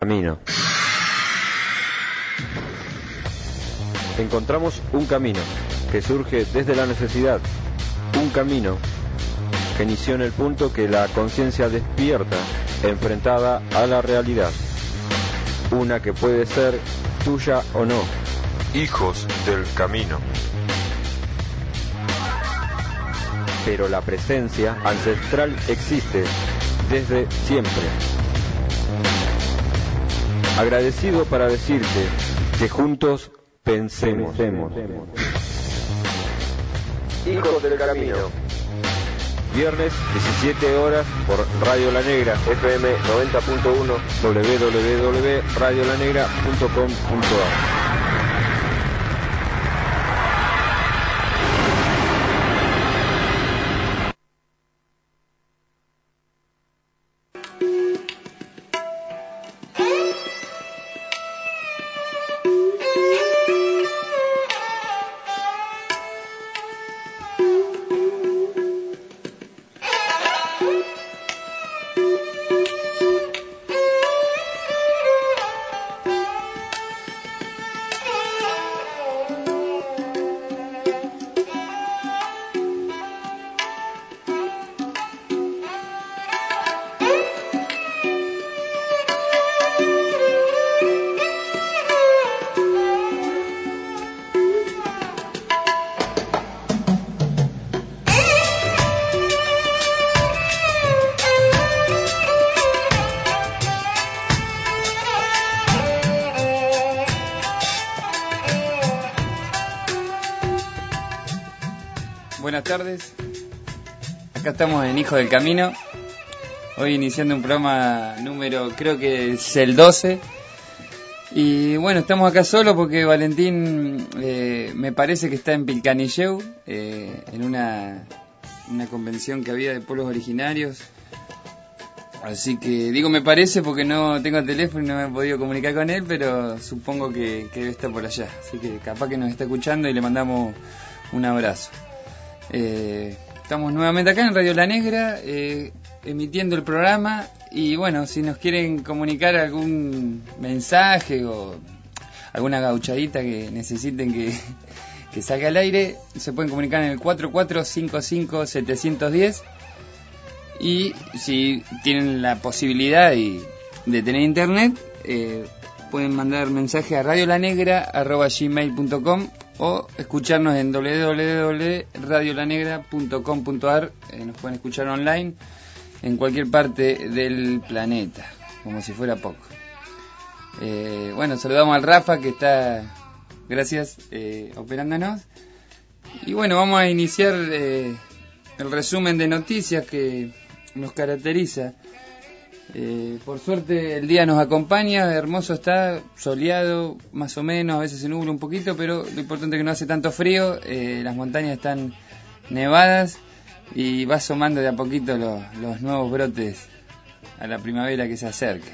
camino. Encontramos un camino que surge desde la necesidad, un camino que inició en el punto que la conciencia despierta, enfrentada a la realidad, una que puede ser tuya o no. Hijos del camino. Pero la presencia ancestral existe desde siempre. Agradecido para decirte que juntos pensemos. Hijos del camino. Viernes, 17 horas, por Radio La Negra, FM 90.1, www.radiolanegra.com.ar. Buenas tardes, acá estamos en Hijo del Camino, hoy iniciando un programa número, creo que es el 12, y bueno, estamos acá solo porque Valentín me parece que está en Pilcanilleu, en una convención que había de pueblos originarios, así que digo me parece porque no tengo teléfono y no me he podido comunicar con él, pero supongo que debe estar por allá, así que capaz que nos está escuchando y le mandamos un abrazo. Estamos nuevamente acá en Radio La Negra, emitiendo el programa, y bueno, si nos quieren comunicar algún mensaje o alguna gauchadita que necesiten que salga al aire, se pueden comunicar en el 4455-710, y si tienen la posibilidad de tener internet, pueden mandar mensaje a radiolanegra@gmail.com o escucharnos en www.radiolanegra.com.ar. Nos pueden escuchar online en cualquier parte del planeta, como si fuera poco. Bueno, saludamos al Rafa que está, gracias, operándonos. Y bueno, vamos a iniciar el resumen de noticias que nos caracteriza. Por suerte el día nos acompaña, hermoso está, soleado más o menos, a veces se nubla un poquito, pero lo importante es que no hace tanto frío, las montañas están nevadas y va asomando de a poquito los nuevos brotes a la primavera que se acerca.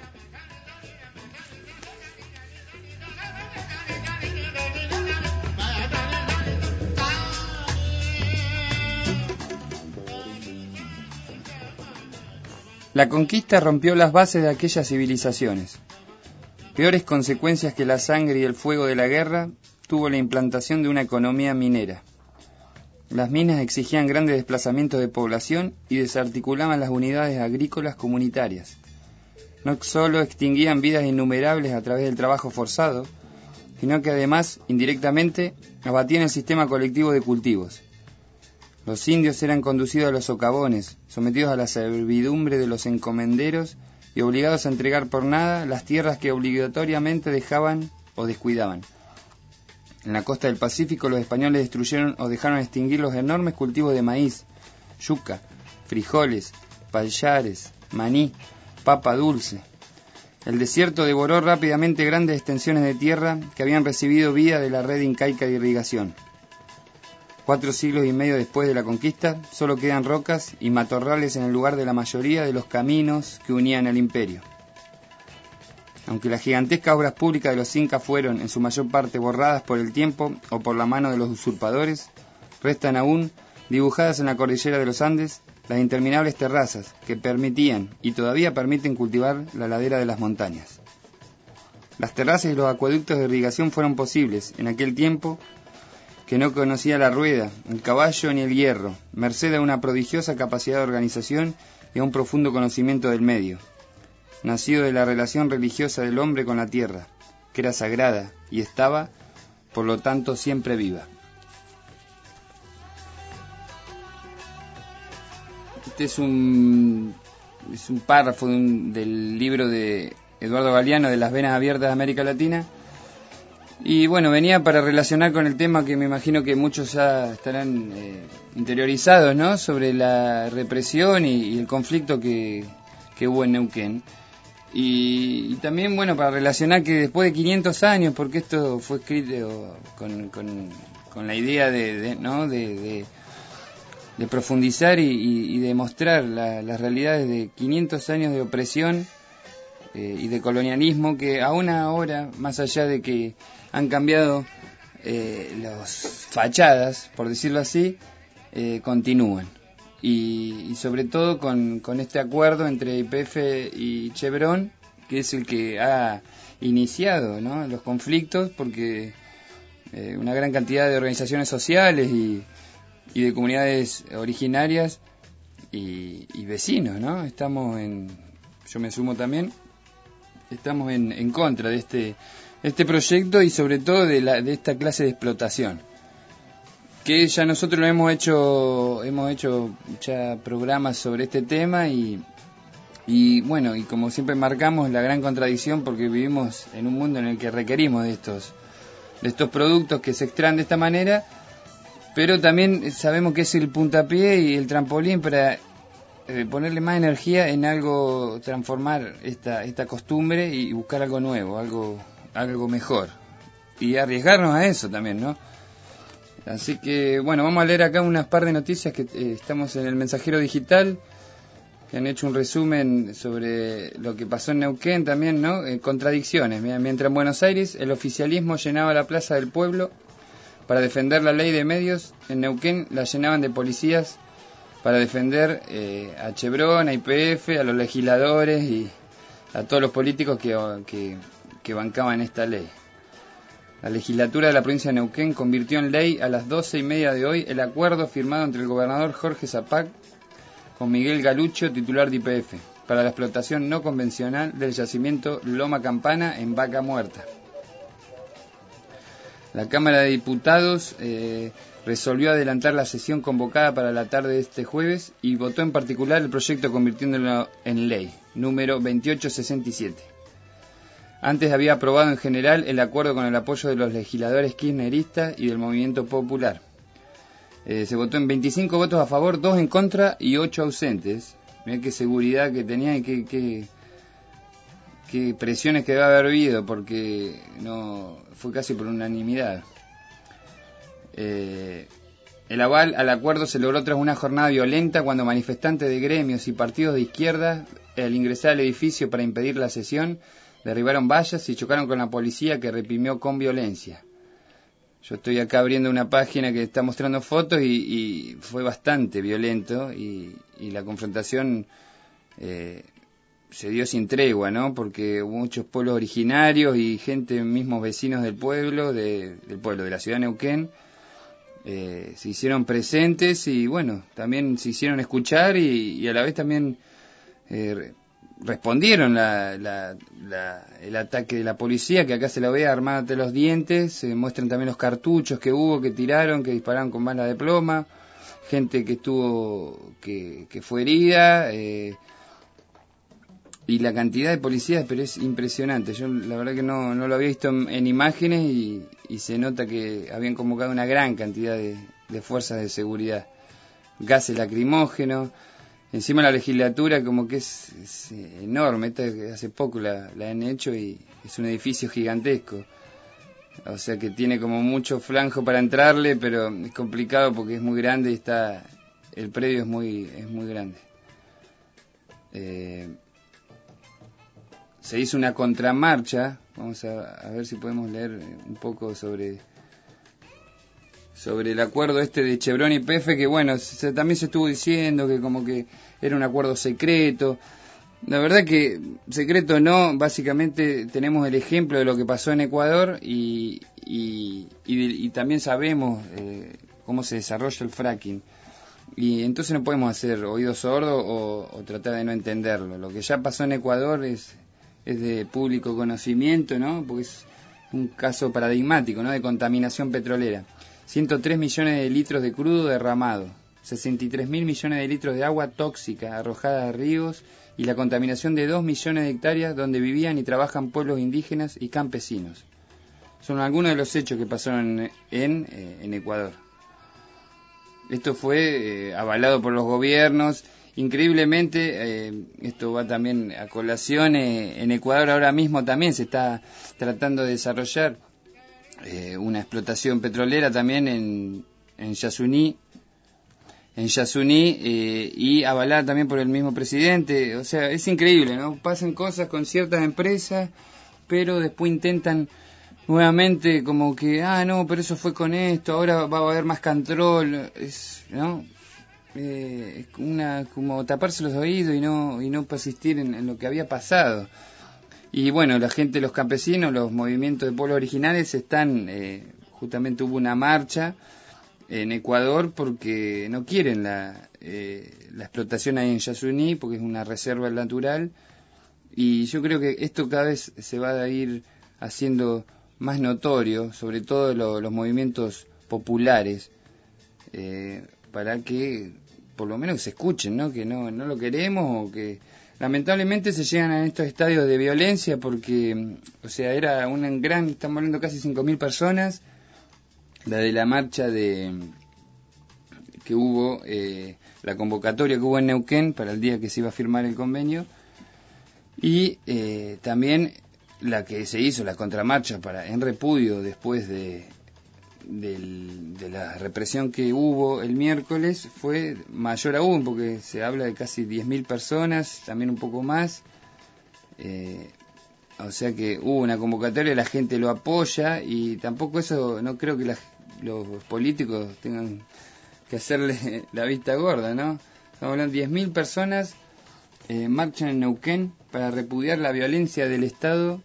La conquista rompió las bases de aquellas civilizaciones. Peores consecuencias que la sangre y el fuego de la guerra tuvo la implantación de una economía minera. Las minas exigían grandes desplazamientos de población y desarticulaban las unidades agrícolas comunitarias. No solo extinguían vidas innumerables a través del trabajo forzado, sino que además, indirectamente, abatían el sistema colectivo de cultivos. Los indios eran conducidos a los socavones, sometidos a la servidumbre de los encomenderos y obligados a entregar por nada las tierras que obligatoriamente dejaban o descuidaban. En la costa del Pacífico los españoles destruyeron o dejaron extinguir los enormes cultivos de maíz, yuca, frijoles, pallares, maní, papa dulce. El desierto devoró rápidamente grandes extensiones de tierra que habían recibido vía de la red incaica de irrigación. 4 siglos y medio después de la conquista, solo quedan rocas y matorrales en el lugar de la mayoría de los caminos que unían al imperio. Aunque las gigantescas obras públicas de los incas fueron, en su mayor parte, borradas por el tiempo o por la mano de los usurpadores, restan aún, dibujadas en la cordillera de los Andes, las interminables terrazas que permitían y todavía permiten cultivar la ladera de las montañas. Las terrazas y los acueductos de irrigación fueron posibles en aquel tiempo que no conocía la rueda, el caballo ni el hierro, merced a una prodigiosa capacidad de organización y a un profundo conocimiento del medio, nacido de la relación religiosa del hombre con la tierra, que era sagrada y estaba, por lo tanto, siempre viva. Este es un párrafo del libro de Eduardo Galeano, de Las venas abiertas de América Latina. Y bueno, venía para relacionar con el tema que me imagino que muchos ya estarán interiorizados, ¿no? Sobre la represión y el conflicto que hubo en Neuquén. Y también, bueno, para relacionar que después de 500 años, porque esto fue escrito con la idea de profundizar y de mostrar las realidades de 500 años de opresión y de colonialismo, que aún ahora, más allá de que han cambiado las fachadas, por decirlo así, continúan. Y sobre todo con este acuerdo entre YPF y Chevron, que es el que ha iniciado, ¿no?, los conflictos, porque una gran cantidad de organizaciones sociales y de comunidades originarias y vecinos, ¿no? Yo me sumo también, estamos en contra de este proyecto y sobre todo de esta clase de explotación, que ya nosotros lo hemos hecho ya programas sobre este tema y bueno, y como siempre marcamos la gran contradicción, porque vivimos en un mundo en el que requerimos de estos productos que se extraen de esta manera, pero también sabemos que es el puntapié y el trampolín para ponerle más energía en algo, transformar esta costumbre y buscar algo nuevo, algo mejor, y arriesgarnos a eso también, ¿no? Así que, bueno, vamos a leer acá unas par de noticias que estamos en el Mensajero Digital, que han hecho un resumen sobre lo que pasó en Neuquén también, ¿no? Contradicciones. Mientras en Buenos Aires el oficialismo llenaba la Plaza del Pueblo para defender la ley de medios, en Neuquén la llenaban de policías para defender a Chevron, a YPF, a los legisladores y a todos los políticos que bancaban esta ley. La legislatura de la provincia de Neuquén convirtió en ley a las 12:30 de hoy el acuerdo firmado entre el gobernador Jorge Zapac con Miguel Galucho, titular de YPF, para la explotación no convencional del yacimiento Loma Campana en Vaca Muerta. La Cámara de Diputados resolvió adelantar la sesión convocada para la tarde de este jueves y votó en particular el proyecto convirtiéndolo en ley, número 2867. Antes había aprobado en general el acuerdo con el apoyo de los legisladores kirchneristas y del Movimiento Popular. Se votó en 25 votos a favor, 2 en contra y 8 ausentes. Mirá qué seguridad que tenía y qué presiones que debe haber habido, porque no fue casi por unanimidad. El aval al acuerdo se logró tras una jornada violenta cuando manifestantes de gremios y partidos de izquierda, al ingresar al edificio para impedir la sesión, derribaron vallas y chocaron con la policía, que reprimió con violencia. Yo estoy acá abriendo una página que está mostrando fotos y fue bastante violento y la confrontación se dio sin tregua, ¿no? Porque hubo muchos pueblos originarios y gente, mismos vecinos del pueblo, de la ciudad de Neuquén, se hicieron presentes y bueno, también se hicieron escuchar y a la vez también respondieron el ataque de la policía, que acá se lo ve armada ante los dientes. Se muestran también los cartuchos que hubo, que tiraron, que dispararon con balas de ploma, gente que fue herida, y la cantidad de policías, pero es impresionante. Yo la verdad que no lo había visto en imágenes y se nota que habían convocado una gran cantidad de fuerzas de gases lacrimógenos. Encima la legislatura como que es enorme, hace poco la han hecho y es un edificio gigantesco. O sea que tiene como mucho flanco para entrarle, pero es complicado porque es muy grande y el predio es muy grande. Se hizo una contramarcha, vamos a ver si podemos leer un poco sobre el acuerdo de Chevron y YPF, que bueno, también se estuvo diciendo que como que era un acuerdo secreto. La verdad que, secreto no, básicamente tenemos el ejemplo de lo que pasó en Ecuador y también sabemos cómo se desarrolla el fracking. Y entonces no podemos hacer oídos sordos o tratar de no entenderlo. Lo que ya pasó en Ecuador es de público conocimiento, ¿no? Porque es un caso paradigmático, ¿no? De contaminación petrolera. 103 millones de litros de crudo derramado, 63.000 millones de litros de agua tóxica arrojada a ríos y la contaminación de 2 millones de hectáreas donde vivían y trabajan pueblos indígenas y campesinos. Son algunos de los hechos que pasaron en Ecuador. Esto fue avalado por los gobiernos. Increíblemente, esto va también a colación, en Ecuador ahora mismo también se está tratando de desarrollar una explotación petrolera también en Yasuní, y avalada también por el mismo presidente. O sea, es increíble, ¿no? Pasan cosas con ciertas empresas, pero después intentan nuevamente como que, no, pero eso fue con esto, ahora va a haber más control, ¿no? Es como taparse los oídos y no persistir en lo que había pasado. Y bueno, la gente, los campesinos, los movimientos de pueblos originales están, justamente hubo una marcha en Ecuador porque no quieren la explotación ahí en Yasuní, porque es una reserva natural, y yo creo que esto cada vez se va a ir haciendo más notorio, sobre todo los movimientos populares, para que por lo menos se escuchen, ¿no? Que no lo queremos, o que lamentablemente se llegan a estos estadios de violencia porque, o sea, era un gran, estamos hablando casi 5.000 personas, la de la marcha que hubo, la convocatoria que hubo en Neuquén para el día que se iba a firmar el convenio, y también la que se hizo, la contramarcha en repudio después de la represión que hubo el miércoles, fue mayor aún, porque se habla de casi 10.000 personas, también un poco más. O sea que hubo una convocatoria, la gente lo apoya, y tampoco eso, no creo que los políticos tengan que hacerle la vista gorda, ¿no? Estamos hablando de 10.000 personas, marchan en Neuquén para repudiar la violencia del Estado,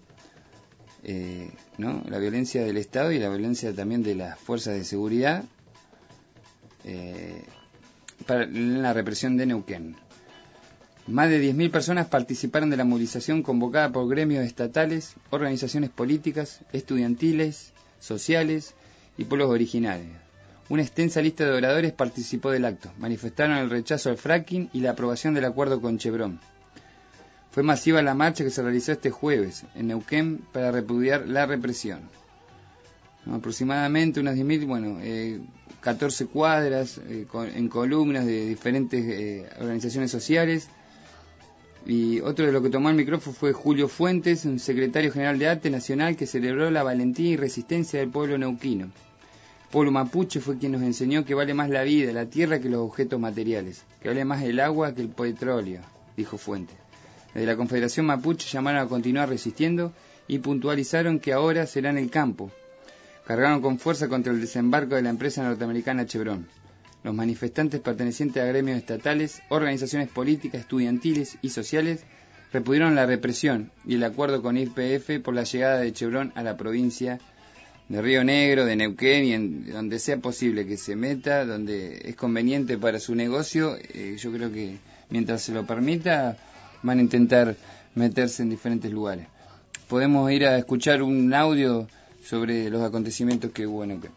¿no? La violencia del Estado y la violencia también de las fuerzas de seguridad, para la represión de Neuquén. Más de 10.000 personas participaron de la movilización convocada por gremios estatales, organizaciones políticas, estudiantiles, sociales y pueblos originarios. Una extensa lista de oradores participó del acto. Manifestaron el rechazo al fracking y la aprobación del acuerdo con Chevron. Fue masiva la marcha que se realizó este jueves en Neuquén para repudiar la represión. Aproximadamente unas 10.000, 14 cuadras en columnas de diferentes organizaciones sociales. Y otro de los que tomó el micrófono fue Julio Fuentes, un secretario general de ATE Nacional, que celebró la valentía y resistencia del pueblo neuquino. El pueblo mapuche fue quien nos enseñó que vale más la vida, la tierra, que los objetos materiales, que vale más el agua que el petróleo, dijo Fuentes. Desde la Confederación Mapuche llamaron a continuar resistiendo y puntualizaron que ahora será en el campo. Cargaron con fuerza contra el desembarco de la empresa norteamericana Chevron. Los manifestantes pertenecientes a gremios estatales, organizaciones políticas, estudiantiles y sociales repudieron la represión y el acuerdo con YPF por la llegada de Chevron a la provincia de Río Negro, de Neuquén, y en donde sea posible que se meta, donde es conveniente para su negocio. Yo creo que mientras se lo permita van a intentar meterse en diferentes lugares. Podemos ir a escuchar un audio sobre los acontecimientos que hubo en Neuquén.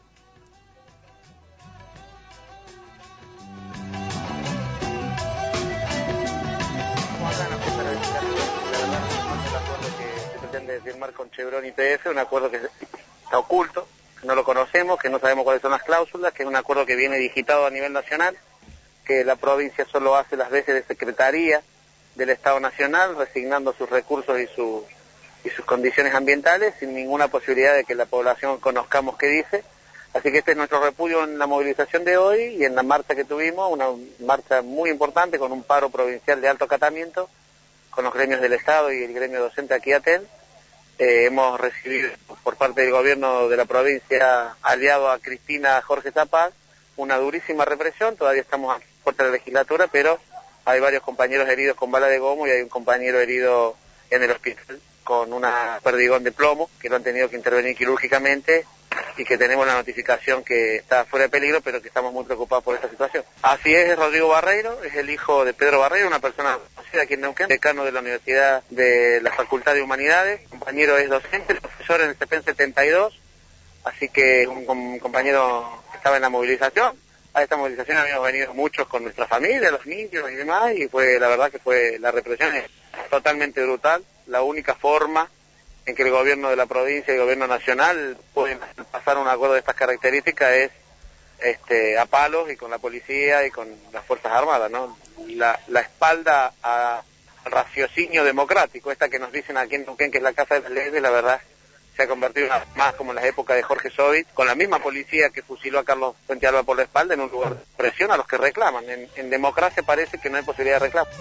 Firmar con Chevron y YPF, un acuerdo que está oculto, que no lo conocemos, que no sabemos cuáles son las cláusulas, que es un acuerdo que viene digitado a nivel nacional, que la provincia solo hace las veces de secretaría del Estado Nacional, resignando sus recursos y sus condiciones ambientales, sin ninguna posibilidad de que la población conozcamos qué dice. Así que este es nuestro repudio en la movilización de hoy y en la marcha que tuvimos, una marcha muy importante con un paro provincial de alto acatamiento, con los gremios del Estado y el gremio docente aquí ATEN. Hemos recibido por parte del gobierno de la provincia, aliado a Cristina Jorge Zapaz, una durísima represión. Todavía estamos aquí por la legislatura, pero hay varios compañeros heridos con bala de gomo y hay un compañero herido en el hospital con una perdigón de plomo, que lo han tenido que intervenir quirúrgicamente y que tenemos la notificación que está fuera de peligro, pero que estamos muy preocupados por esta situación. Así es Rodrigo Barreiro, es el hijo de Pedro Barreiro, una persona conocida aquí en Neuquén, decano de la Universidad de la Facultad de Humanidades, compañero es docente, profesor en el CEPEN 72, así que un compañero que estaba en la movilización. A esta movilización habíamos venido muchos con nuestra familia, los niños y demás, y la verdad que la represión es totalmente brutal. La única forma en que el gobierno de la provincia y el gobierno nacional pueden pasar un acuerdo de estas características es a palos y con la policía y con las Fuerzas Armadas, ¿no? La espalda al raciocinio democrático, esta que nos dicen aquí en Neuquén, que es la casa de las leyes, la verdad se ha convertido más como en las épocas de Jorge Sovich, con la misma policía que fusiló a Carlos Fuentealba por la espalda en un lugar de presión a los que reclaman. En democracia parece que no hay posibilidad de reclamo.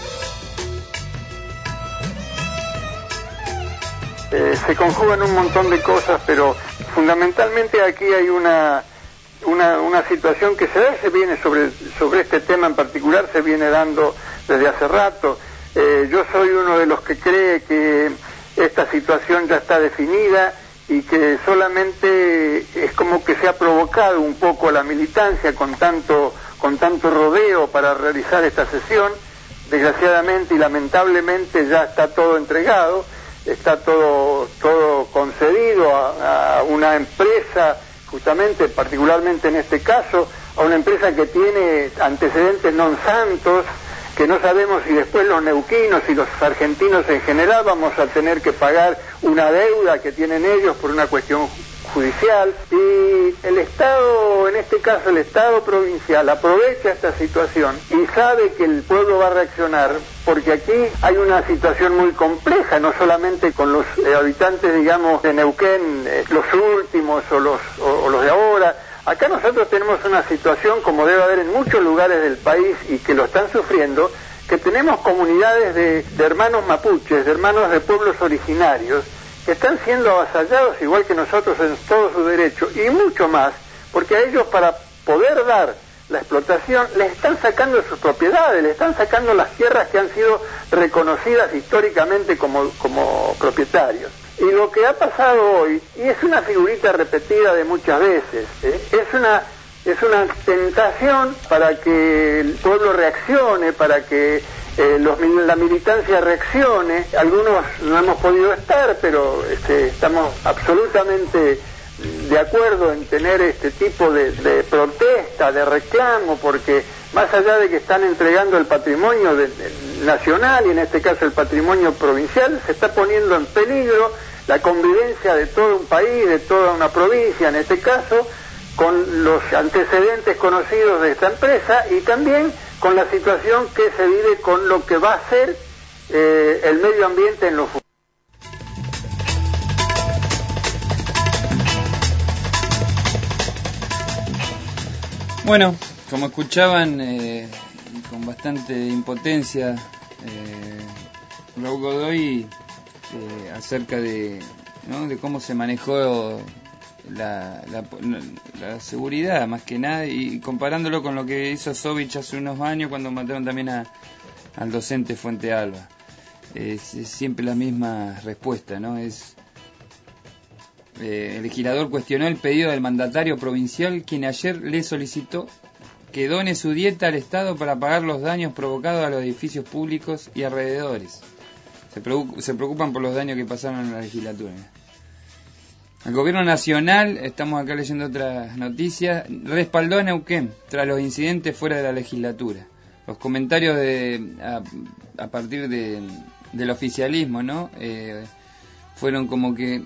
Se conjugan un montón de cosas, pero fundamentalmente aquí hay una situación que se viene sobre este tema en particular, se viene dando desde hace rato. Yo soy uno de los que cree que esta situación ya está definida y que solamente es como que se ha provocado un poco la militancia con tanto rodeo para realizar esta sesión. Desgraciadamente y lamentablemente ya está todo entregado, está todo concedido a una empresa, justamente, particularmente en este caso, a una empresa que tiene antecedentes non santos, que no sabemos si después los neuquinos y los argentinos en general vamos a tener que pagar una deuda que tienen ellos por una cuestión judicial. Y el Estado, en este caso el Estado provincial, aprovecha esta situación y sabe que el pueblo va a reaccionar, porque aquí hay una situación muy compleja, no solamente con los habitantes, digamos, de Neuquén, los últimos o los de ahora. Acá nosotros tenemos una situación, como debe haber en muchos lugares del país y que lo están sufriendo, que tenemos comunidades de hermanos mapuches, de hermanos de pueblos originarios, que están siendo avasallados igual que nosotros en todo su derecho y mucho más, porque a ellos, para poder dar la explotación, les están sacando sus propiedades, les están sacando las tierras que han sido reconocidas históricamente como propietarios. Y lo que ha pasado hoy, y es una figurita repetida de muchas veces, es una tentación para que el pueblo reaccione, para que la militancia reaccione. Algunos no hemos podido estar, pero estamos absolutamente de acuerdo en tener este tipo de protesta, de reclamo, porque más allá de que están entregando el patrimonio nacional y en este caso el patrimonio provincial, se está poniendo en peligro la convivencia de todo un país, de toda una provincia, en este caso, con los antecedentes conocidos de esta empresa y también con la situación que se vive con lo que va a ser el medio ambiente en los futuros. Bueno, como escuchaban, con bastante impotencia, Raúl Godoy, acerca de cómo se manejó la seguridad, más que nada, y comparándolo con lo que hizo Sovich hace unos años cuando mataron también al docente Fuentealba. Es siempre la misma respuesta, ¿no? El legislador cuestionó el pedido del mandatario provincial, quien ayer le solicitó que done su dieta al Estado para pagar los daños provocados a los edificios públicos y alrededores. Se preocupan por los daños que pasaron en la legislatura. El gobierno nacional, estamos acá leyendo otras noticias, respaldó a Neuquén tras los incidentes fuera de la legislatura. Los comentarios a partir del oficialismo, ¿no? Fueron como que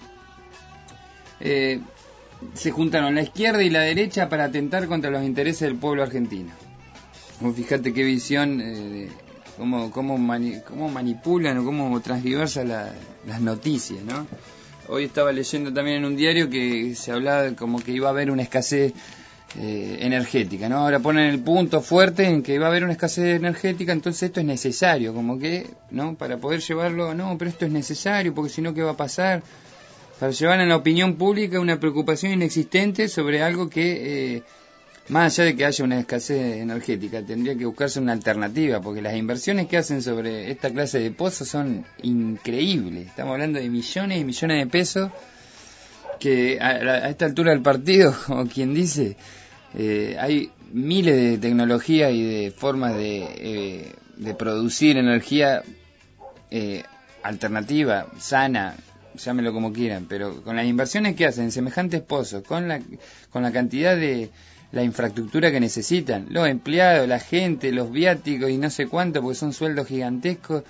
se juntaron la izquierda y la derecha para atentar contra los intereses del pueblo argentino. Fíjate qué visión, cómo manipulan o cómo transgiversan las noticias, ¿no? Hoy estaba leyendo también en un diario que se hablaba como que iba a haber una escasez energética, ¿no? Ahora ponen el punto fuerte en que iba a haber una escasez energética, entonces esto es necesario, como que, ¿no? Para poder llevarlo, no, pero esto es necesario, porque si no, ¿qué va a pasar? Para llevar en la opinión pública una preocupación inexistente sobre algo que más allá de que haya una escasez energética, tendría que buscarse una alternativa, porque las inversiones que hacen sobre esta clase de pozos son increíbles. Estamos hablando de millones y millones de pesos que a esta altura del partido, como quien dice, hay miles de tecnologías y de formas de producir energía alternativa, sana, llámenlo como quieran, pero con las inversiones que hacen en semejantes pozos, con la cantidad de la infraestructura que necesitan, los empleados, la gente, los viáticos y no sé cuánto, porque son sueldos gigantescos,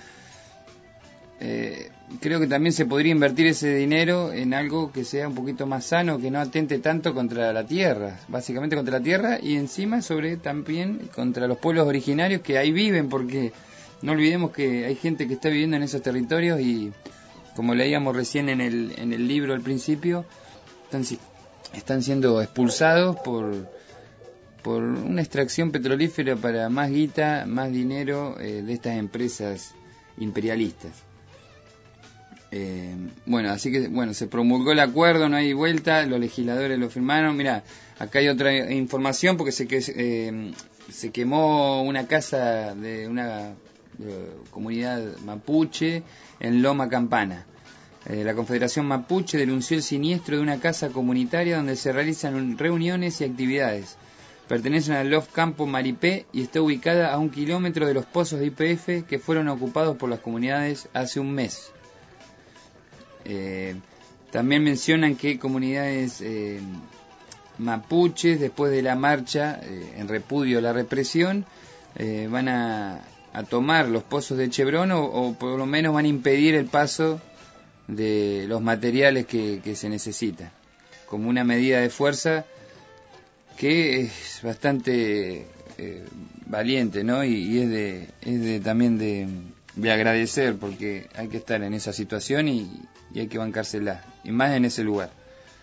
creo que también se podría invertir ese dinero en algo que sea un poquito más sano, que no atente tanto contra la tierra, básicamente contra la tierra, y encima también contra los pueblos originarios que ahí viven, porque no olvidemos que hay gente que está viviendo en esos territorios y, como leíamos recién en el libro al principio, están siendo expulsados por una extracción petrolífera para más guita, más dinero de estas empresas imperialistas. Así que se promulgó el acuerdo, no hay vuelta, los legisladores lo firmaron. Mira, acá hay otra información porque se quemó una casa de una comunidad mapuche en Loma Campana. La Confederación Mapuche denunció el siniestro de una casa comunitaria donde se realizan reuniones y actividades. Pertenecen al Lof Campo Maripé y está ubicada a 1 kilómetro de los pozos de YPF que fueron ocupados por las comunidades hace un mes. También mencionan que comunidades mapuches, después de la marcha en repudio a la represión, van a tomar los pozos de Chevron o por lo menos van a impedir el paso de los materiales que se necesitan, como una medida de fuerza que es bastante valiente, ¿no? Y es también de agradecer, porque hay que estar en esa situación y hay que bancársela, y más en ese lugar.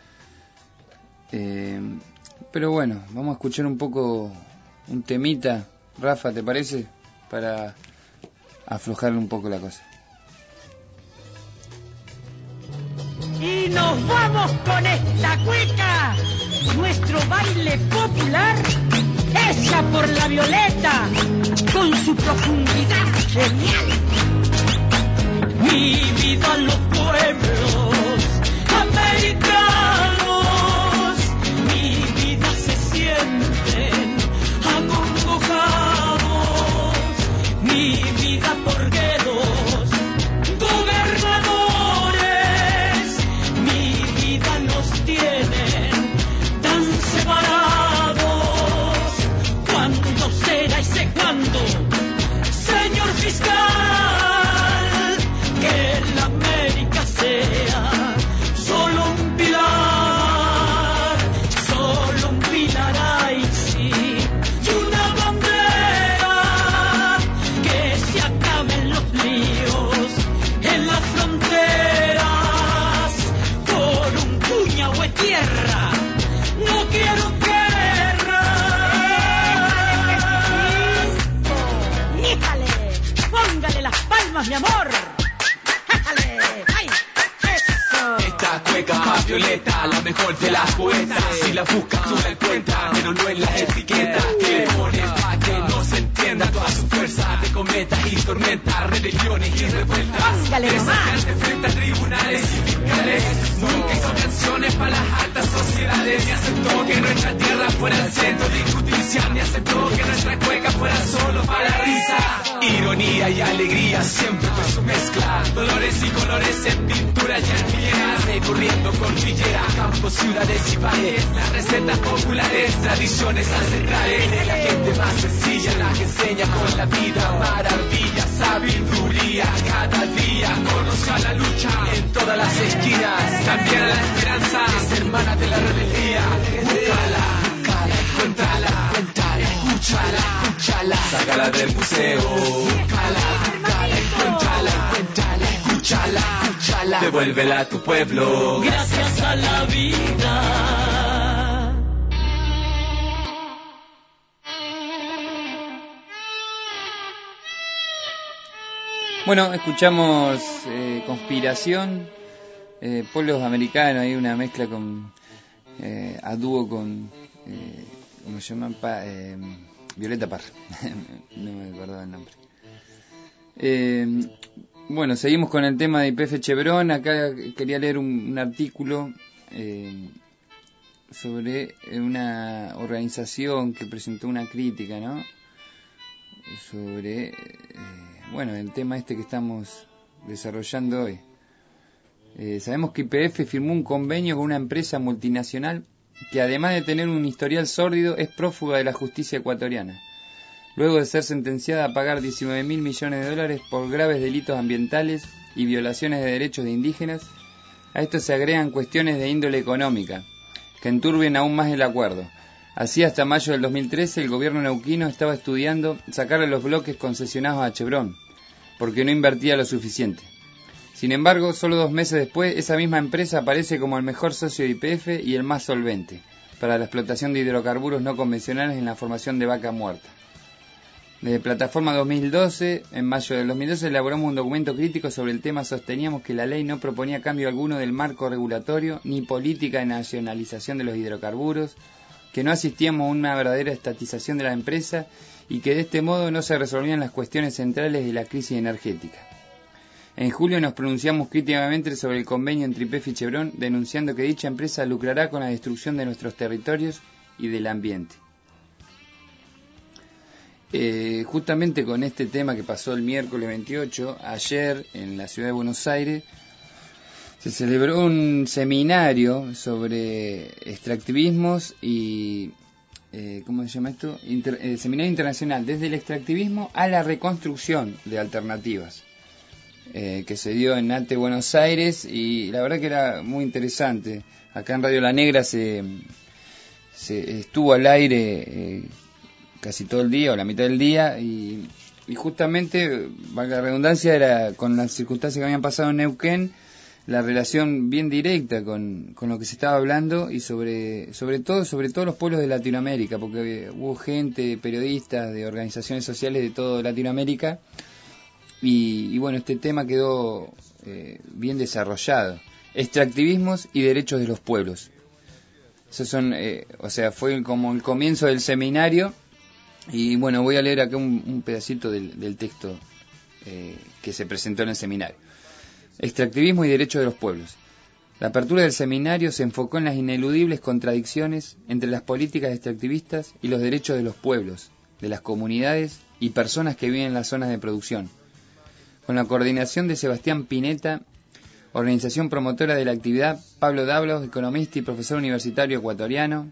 Pero bueno, vamos a escuchar un poco un temita, Rafa, ¿te parece? Para aflojarle un poco la cosa. Y nos vamos con esta cueca, nuestro baile popular, hecha por la Violeta, con su profundidad genial. Mi vida en los pueblos americanos, mi vida se sienten acongojados, mi vida por guetos, gobernadores, mi vida nos tienen tan separados. ¿Cuándo será ese cuándo, señor fiscal? Que la América sea solo un pilar, ay sí, y una bandera, que se acaben los líos en las fronteras, por un puñado de tierra, no quiero guerra. ¡Níjale! ¡Póngale las palmas, mi amor! Esta cueca Violeta, la mejor de las poetas. Si la buscas tú la encuentras, pero no en las etiquetas que le ponen pa' que no se entienda toda su fuerza de cometas y tormentas, rebeliones y revueltas. Desafiante frente a tribunales y fiscales. Nunca hizo canciones para las altas sociedades, ni aceptó que nuestra tierra fuera el centro de injusticia, ni aceptó que nuestra cueca fuera solo para la risa. Ironía y alegría siempre fue su mezcla, dolores y colores en pintura y en piedras, recorriendo cordillera, campos, ciudades y valles, las recetas populares, tradiciones ancestrales, la gente más sencilla, la que enseña con la vida, maravilla, sabiduría, cada día conozca la lucha en todas las esquinas, también la esperanza es hermana de la rebeldía, búscala, encuéntrala, escúchala, sácala del museo, búscala, encuéntrala, escúchala, devuélvela a tu pueblo. Gracias a la vida. Bueno, escuchamos Conspiración, pueblos americanos, hay una mezcla a dúo con ¿cómo se llama? Violeta Parra. No me acordaba el nombre. Bueno, seguimos con el tema de YPF Chevron. Acá quería leer un artículo sobre una organización que presentó una crítica, ¿no? Sobre, bueno, el tema este que estamos desarrollando hoy. Sabemos que YPF firmó un convenio con una empresa multinacional que, además de tener un historial sórdido, es prófuga de la justicia ecuatoriana. Luego de ser sentenciada a pagar 19.000 millones de dólares por graves delitos ambientales y violaciones de derechos de indígenas, a esto se agregan cuestiones de índole económica, que enturbian aún más el acuerdo. Así, hasta mayo del 2013, el gobierno neuquino estaba estudiando sacarle los bloques concesionados a Chevron, porque no invertía lo suficiente. Sin embargo, solo 2 meses después, esa misma empresa aparece como el mejor socio de YPF y el más solvente para la explotación de hidrocarburos no convencionales en la formación de vaca muerta. Desde Plataforma 2012, en mayo del 2012, elaboramos un documento crítico sobre el tema. Sosteníamos que la ley no proponía cambio alguno del marco regulatorio ni política de nacionalización de los hidrocarburos, que no asistíamos a una verdadera estatización de la empresa y que de este modo no se resolvían las cuestiones centrales de la crisis energética. En julio nos pronunciamos críticamente sobre el convenio entre YPF y Chevron, denunciando que dicha empresa lucrará con la destrucción de nuestros territorios y del ambiente. Justamente con este tema que pasó el miércoles 28, ayer en la ciudad de Buenos Aires, se celebró un seminario sobre extractivismos y, ¿cómo se llama esto? Seminario internacional, desde el extractivismo a la reconstrucción de alternativas, que se dio en ATE Buenos Aires, y la verdad que era muy interesante. Acá en Radio La Negra se estuvo al aire casi todo el día o la mitad del día, y justamente, valga la redundancia, era con las circunstancias que habían pasado en Neuquén, la relación bien directa con lo que se estaba hablando, y sobre todo los pueblos de Latinoamérica, porque hubo gente, periodistas de organizaciones sociales de toda Latinoamérica, y bueno, este tema quedó bien desarrollado. Extractivismos y derechos de los pueblos. Esos son, fue como el comienzo del seminario. Y bueno, voy a leer acá un pedacito del texto que se presentó en el seminario. Extractivismo y derechos de los pueblos. La apertura del seminario se enfocó en las ineludibles contradicciones entre las políticas extractivistas y los derechos de los pueblos, de las comunidades y personas que viven en las zonas de producción. Con la coordinación de Sebastián Pineta, organización promotora de la actividad, Pablo Dávalos, economista y profesor universitario ecuatoriano.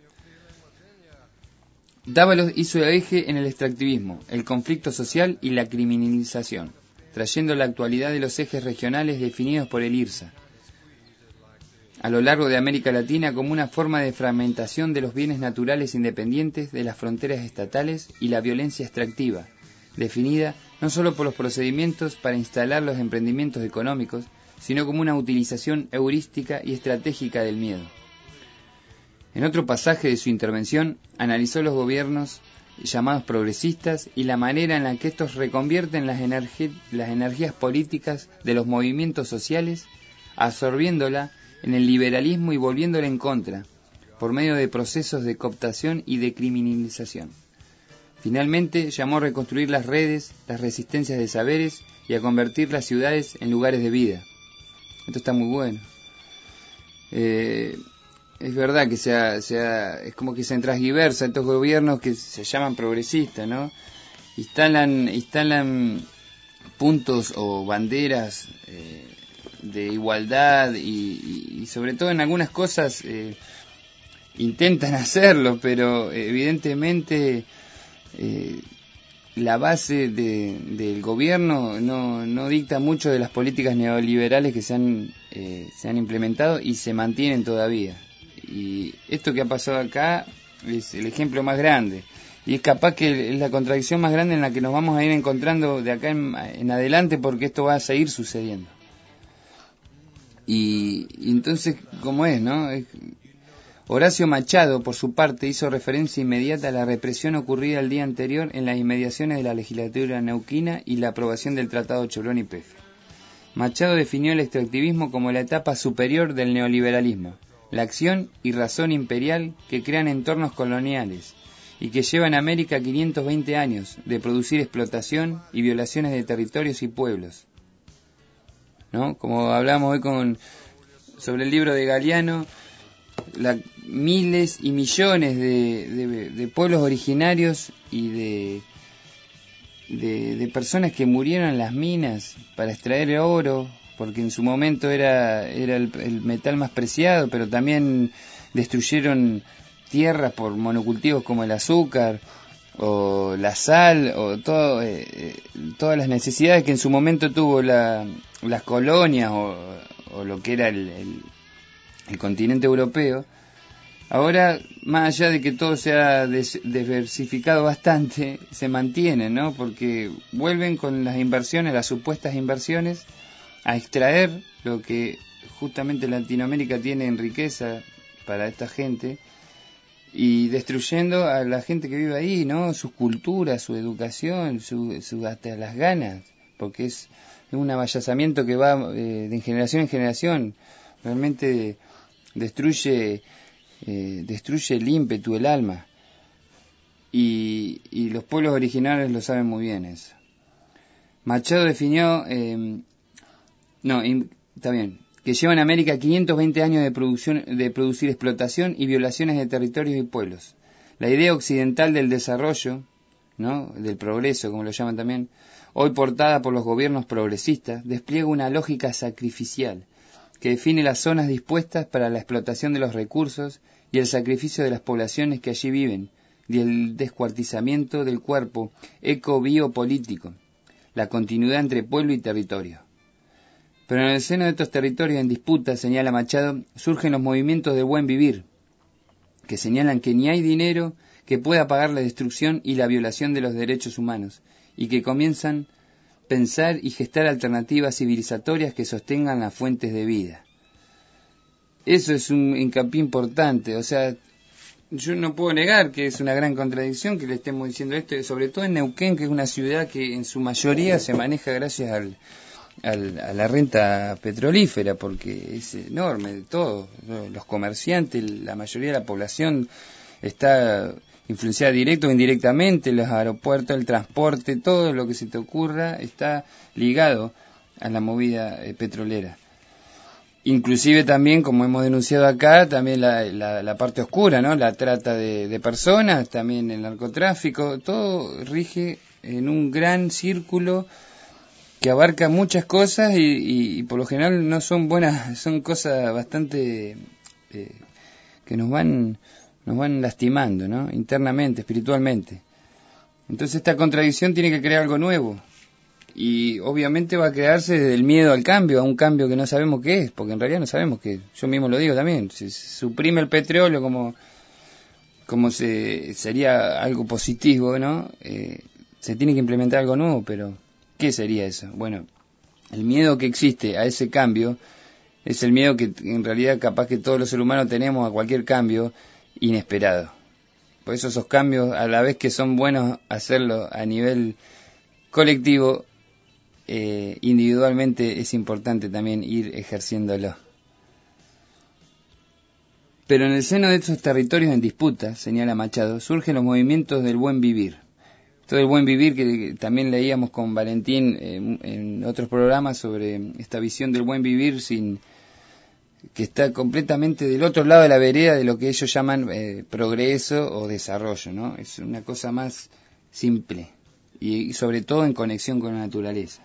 Dávalos hizo eje en el extractivismo, el conflicto social y la criminalización, trayendo la actualidad de los ejes regionales definidos por el IRSA a lo largo de América Latina como una forma de fragmentación de los bienes naturales independientes de las fronteras estatales y la violencia extractiva, definida no solo por los procedimientos para instalar los emprendimientos económicos, sino como una utilización heurística y estratégica del miedo. En otro pasaje de su intervención, analizó los gobiernos llamados progresistas y la manera en la que estos reconvierten las energías políticas de los movimientos sociales, absorbiéndola en el liberalismo y volviéndola en contra, por medio de procesos de cooptación y de criminalización. Finalmente, llamó a reconstruir las redes, las resistencias de saberes y a convertir las ciudades en lugares de vida. Esto está muy bueno. Es verdad que es como que se transgiversa estos gobiernos que se llaman progresistas, ¿no? Instalan puntos o banderas de igualdad y sobre todo en algunas cosas intentan hacerlo, pero evidentemente la base del gobierno no dicta mucho de las políticas neoliberales que se han implementado y se mantienen todavía. Y esto que ha pasado acá es el ejemplo más grande, y es capaz que es la contradicción más grande en la que nos vamos a ir encontrando de acá en adelante, porque esto va a seguir sucediendo. Y entonces, ¿cómo es, no? Horacio Machado, por su parte, hizo referencia inmediata a la represión ocurrida el día anterior en las inmediaciones de la legislatura neuquina y la aprobación del Tratado Chevron-YPF. Machado definió el extractivismo como la etapa superior del neoliberalismo, la acción y razón imperial que crean entornos coloniales y que lleva en América 520 años de producir explotación y violaciones de territorios y pueblos, ¿no? Como hablamos hoy sobre el libro de Galeano, miles y millones de pueblos originarios y de personas que murieron en las minas para extraer oro, porque en su momento era el metal más preciado, pero también destruyeron tierras por monocultivos como el azúcar o la sal o todas las necesidades que en su momento tuvo las colonias o lo que era el continente europeo. Ahora, más allá de que todo se ha diversificado bastante, se mantiene, ¿no? Porque vuelven con las inversiones, las supuestas inversiones, a extraer lo que justamente Latinoamérica tiene en riqueza para esta gente, y destruyendo a la gente que vive ahí, ¿no? Su cultura, su educación, hasta las ganas, porque es un avallazamiento que va de generación en generación. Realmente destruye el ímpetu, el alma, y los pueblos originarios lo saben muy bien eso. Machado definió, está bien, que lleva en América 520 años de producir explotación y violaciones de territorios y pueblos. La idea occidental del desarrollo, ¿no?, del progreso, como lo llaman también, hoy portada por los gobiernos progresistas, despliega una lógica sacrificial que define las zonas dispuestas para la explotación de los recursos y el sacrificio de las poblaciones que allí viven, y el descuartizamiento del cuerpo eco-biopolítico, la continuidad entre pueblo y territorio. Pero en el seno de estos territorios en disputa, señala Machado, surgen los movimientos de buen vivir, que señalan que ni hay dinero que pueda pagar la destrucción y la violación de los derechos humanos, y que comienzan a pensar y gestar alternativas civilizatorias que sostengan las fuentes de vida. Eso es un hincapié importante. O sea, yo no puedo negar que es una gran contradicción que le estemos diciendo esto, sobre todo en Neuquén, que es una ciudad que en su mayoría se maneja gracias a la renta petrolífera, porque es enorme, todo, los comerciantes, la mayoría de la población está influenciada directo o indirectamente, los aeropuertos, el transporte, todo lo que se te ocurra está ligado a la movida petrolera. Inclusive también, como hemos denunciado acá, también la parte oscura, ¿no? La trata de personas, también el narcotráfico, todo rige en un gran círculo que abarca muchas cosas y por lo general no son buenas, son cosas bastante que nos van lastimando, ¿no? Internamente, espiritualmente. Entonces esta contradicción tiene que crear algo nuevo, y obviamente va a crearse desde el miedo al cambio, a un cambio que no sabemos qué es, porque en realidad no sabemos qué es. Yo mismo lo digo también, si se suprime el petróleo como sería algo positivo, ¿no? Se tiene que implementar algo nuevo, pero ¿qué sería eso? Bueno, el miedo que existe a ese cambio es el miedo que en realidad capaz que todos los seres humanos tenemos a cualquier cambio inesperado. Por eso esos cambios, a la vez que son buenos hacerlo a nivel colectivo, individualmente es importante también ir ejerciéndolo. Pero en el seno de estos territorios en disputa, señala Machado, surgen los movimientos del buen vivir. Todo el buen vivir que también leíamos con Valentín en otros programas sobre esta visión del buen vivir que está completamente del otro lado de la vereda de lo que ellos llaman progreso o desarrollo, ¿no? Es una cosa más simple y sobre todo en conexión con la naturaleza.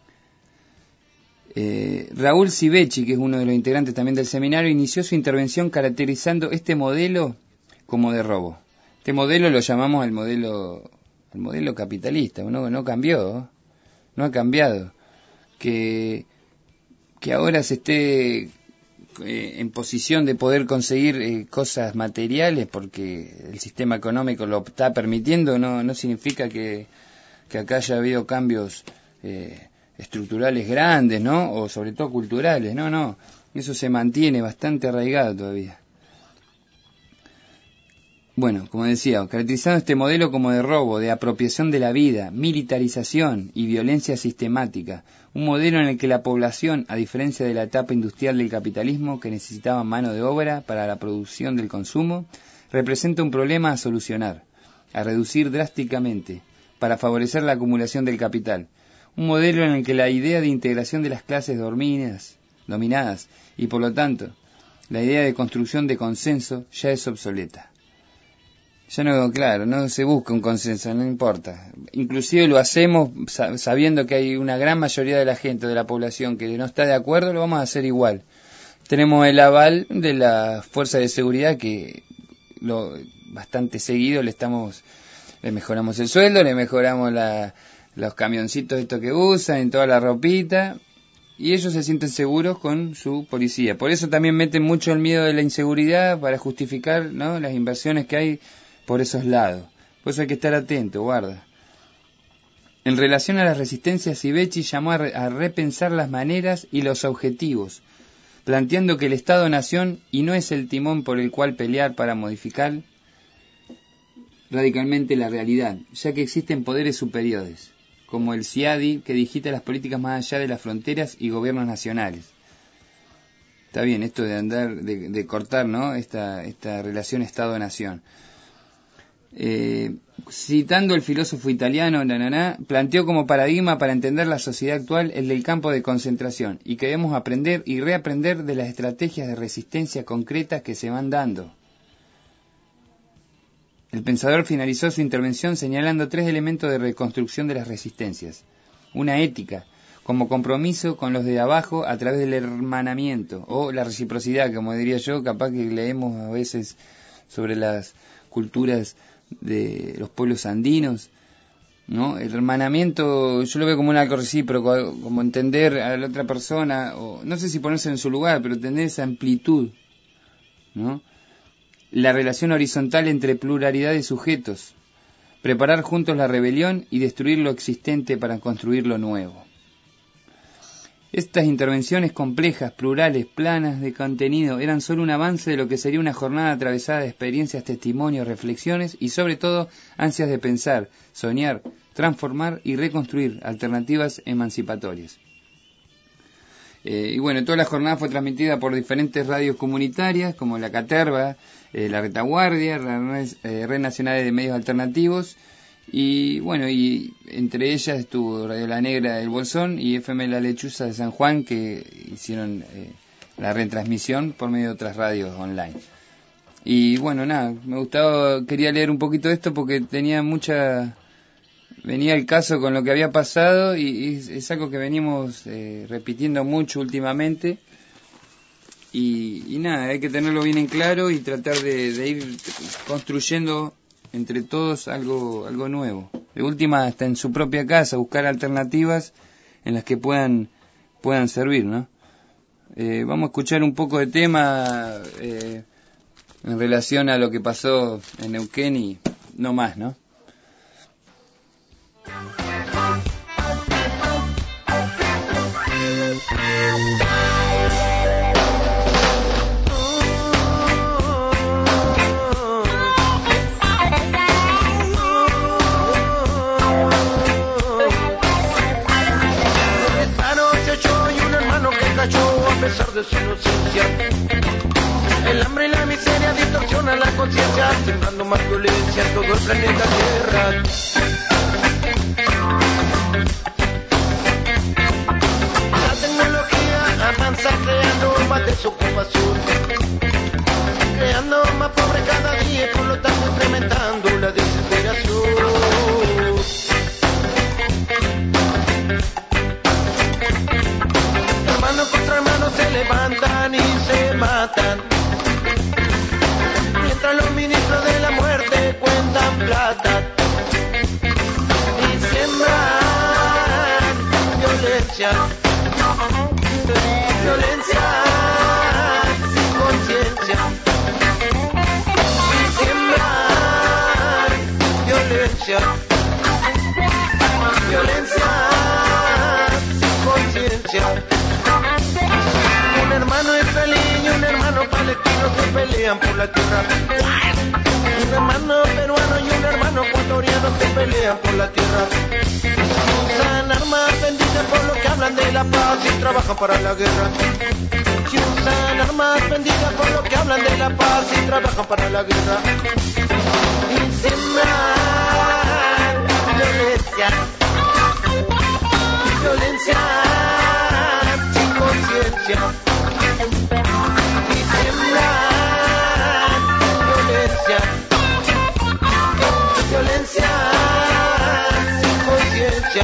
Raúl Civechi, que es uno de los integrantes también del seminario, inició su intervención caracterizando este modelo como de robo. Este modelo lo llamamos el modelo capitalista, no cambió, no ha cambiado. Que ahora se esté en posición de poder conseguir cosas materiales porque el sistema económico lo está permitiendo, no significa que acá haya habido cambios estructurales grandes, ¿no? O sobre todo culturales, no, eso se mantiene bastante arraigado todavía. Bueno, como decía, caracterizando este modelo como de robo, de apropiación de la vida, militarización y violencia sistemática, un modelo en el que la población, a diferencia de la etapa industrial del capitalismo que necesitaba mano de obra para la producción del consumo, representa un problema a solucionar. a reducir drásticamente para favorecer la acumulación del capital. Un modelo en el que la idea de integración de las clases dominadas y por lo tanto la idea de construcción de consenso ya es obsoleta. Ya no, claro, no se busca un consenso, no importa. Inclusive lo hacemos sabiendo que hay una gran mayoría de la gente, de la población, que no está de acuerdo, lo vamos a hacer igual. Tenemos el aval de la fuerza de seguridad que bastante seguido le mejoramos el sueldo, le mejoramos los camioncitos estos que usan, en toda la ropita, y ellos se sienten seguros con su policía. Por eso también meten mucho el miedo de la inseguridad para justificar, ¿no?, las inversiones que hay por esos lados. Por eso hay que estar atento, guarda. En relación a las resistencias, Ibechi llamó a repensar las maneras y los objetivos, planteando que el Estado-Nación y no es el timón por el cual pelear para modificar radicalmente la realidad, ya que existen poderes superiores, como el CIADI, que digita las políticas más allá de las fronteras y gobiernos nacionales. Está bien esto de cortar, ¿no?, esta relación Estado-Nación. Citando el filósofo italiano planteó como paradigma para entender la sociedad actual el del campo de concentración, y que debemos aprender y reaprender de las estrategias de resistencia concretas que se van dando. El pensador finalizó su intervención señalando 3 elementos de reconstrucción de las resistencias. Una ética, como compromiso con los de abajo a través del hermanamiento, o la reciprocidad, como diría yo, capaz que leemos a veces sobre las culturas de los pueblos andinos, ¿no? El hermanamiento yo lo veo como un algo recíproco, como entender a la otra persona, o no sé si ponerse en su lugar, pero tener esa amplitud, ¿no? La relación horizontal entre pluralidad de sujetos, preparar juntos la rebelión y destruir lo existente para construir lo nuevo. Estas intervenciones complejas, plurales, planas de contenido, eran solo un avance de lo que sería una jornada atravesada de experiencias, testimonios, reflexiones y sobre todo ansias de pensar, soñar, transformar y reconstruir alternativas emancipatorias. Y bueno, toda la jornada fue transmitida por diferentes radios comunitarias como La Caterva, La Retaguardia, la Red Nacional de Medios Alternativos, y bueno, y entre ellas estuvo Radio La Negra del Bolsón y FM La Lechuza de San Juan, que hicieron la retransmisión por medio de otras radios online. Y bueno, nada, quería leer un poquito de esto porque venía el caso con lo que había pasado y es algo que venimos repitiendo mucho últimamente. Y nada, hay que tenerlo bien en claro y tratar de ir construyendo entre todos algo nuevo. De última, hasta en su propia casa, buscar alternativas en las que puedan servir, ¿no? Vamos a escuchar un poco de tema en relación a lo que pasó en Neuquén y no más, ¿no? A pesar de su inocencia, el hambre y la miseria distorsionan la conciencia, sembrando más violencia en todo el planeta Tierra. La tecnología avanza creando más desocupación, creando más pobre cada día y por lo tanto incrementando la desesperación. Hermanos contra hermanos se levantan y se matan, mientras los ministros de la muerte cuentan plata y siembran violencia, violencia sin conciencia, y siembran violencia, violencia sin conciencia. Un hermano israelí y un hermano palestino se pelean por la tierra. Un hermano peruano y un hermano ecuatoriano se pelean por la tierra. Usan armas benditas por lo que hablan de la paz y trabajan para la guerra. Si usan armas benditas por lo que hablan de la paz y trabajan para la guerra. Y siembran violencia sin conciencia y sembrar violencia, violencia sin conciencia.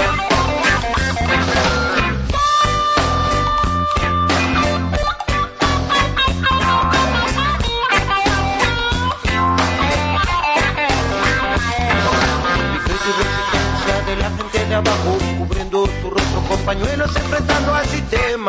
Abajo, cubriendo su rostro con pañuelos, enfrentando al sistema.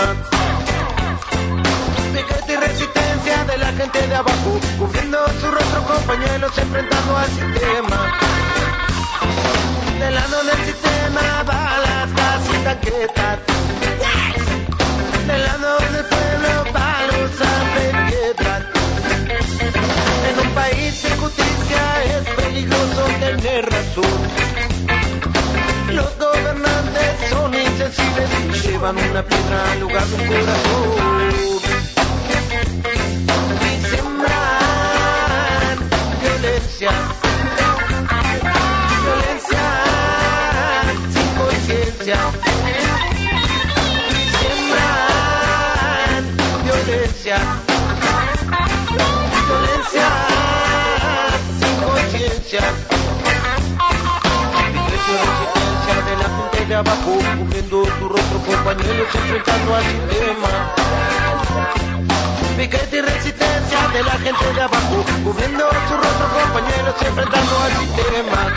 Piquete y resistencia de la gente de abajo, cubriendo su rostro con pañuelos, enfrentando al sistema. Del lado del sistema, balas, gas y tanquetas. Del lado del pueblo, palos, hambre y piedras. En un país sin justicia es peligroso tener razón. Los gobernantes son insensibles y llevan una piedra al lugar de un corazón. Y sembran violencia, violencia sin conciencia. Y sembran violencia, violencia sin conciencia. De la gente de abajo, cubriendo su rostro con pañuelos, enfrentando al sistema. Piquete y resistencia de la gente de abajo, cubriendo su rostro con pañuelos, enfrentando al sistema.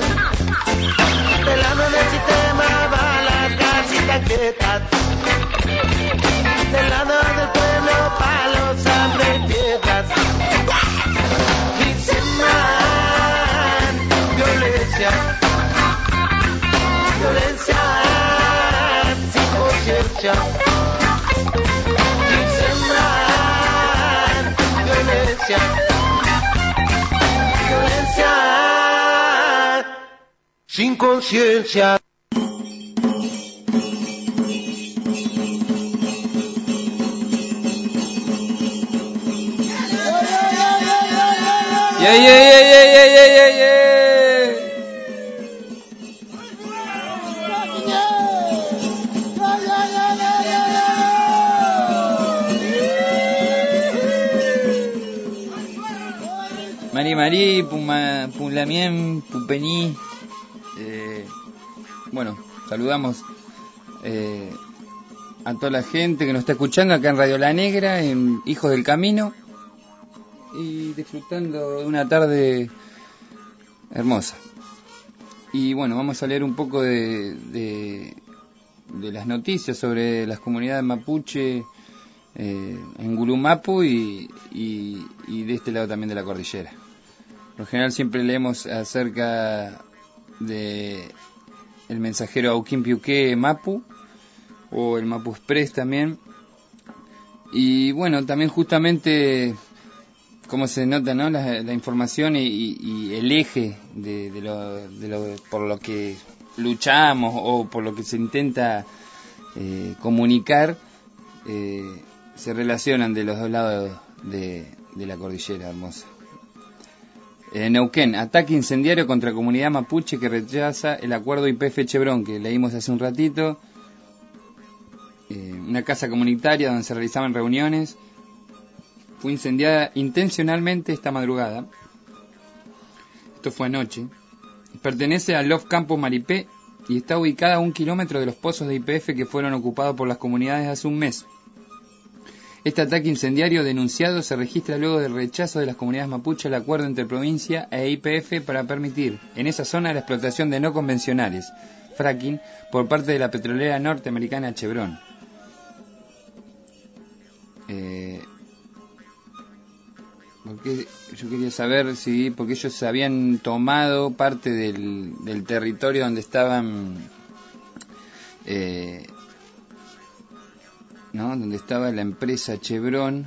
Del lado del sistema, balas, gas y tanquetas. Del lado del pueblo, palos, hambre y piedras. Y sembran violencia, violencia sin conciencia. Y sembrar violencia, violencia sin conciencia. Yeah, yeah, yeah, yeah, yeah, yeah, yeah, yeah. Mari, Pulamien, Pupení. Bueno, saludamos a toda la gente que nos está escuchando acá en Radio La Negra, en Hijos del Camino, y disfrutando de una tarde hermosa. Y bueno, vamos a leer un poco de las noticias sobre las comunidades mapuche en Gulumapu y de este lado también de la cordillera. Por lo general siempre leemos acerca de el mensajero Auquín Piuqué Mapu o el Mapu Express también. Y bueno, también justamente como se nota, ¿no? La información y el eje de lo por lo que luchamos o por lo que se intenta comunicar se relacionan de los dos lados de la cordillera hermosa. Neuquén, ataque incendiario contra comunidad mapuche que rechaza el acuerdo YPF-Chevron, que leímos hace un ratito. Una casa comunitaria donde se realizaban reuniones fue incendiada intencionalmente esta madrugada. Esto fue anoche. Pertenece al Lof Campo Maripé y está ubicada a 1 kilómetro de los pozos de YPF que fueron ocupados por las comunidades hace un mes. Este ataque incendiario denunciado se registra luego del rechazo de las comunidades mapuche al acuerdo entre provincia e YPF para permitir en esa zona la explotación de no convencionales, fracking, por parte de la petrolera norteamericana Chevron. Porque yo quería saber si porque ellos habían tomado parte del territorio donde estaban donde estaba la empresa Chevron.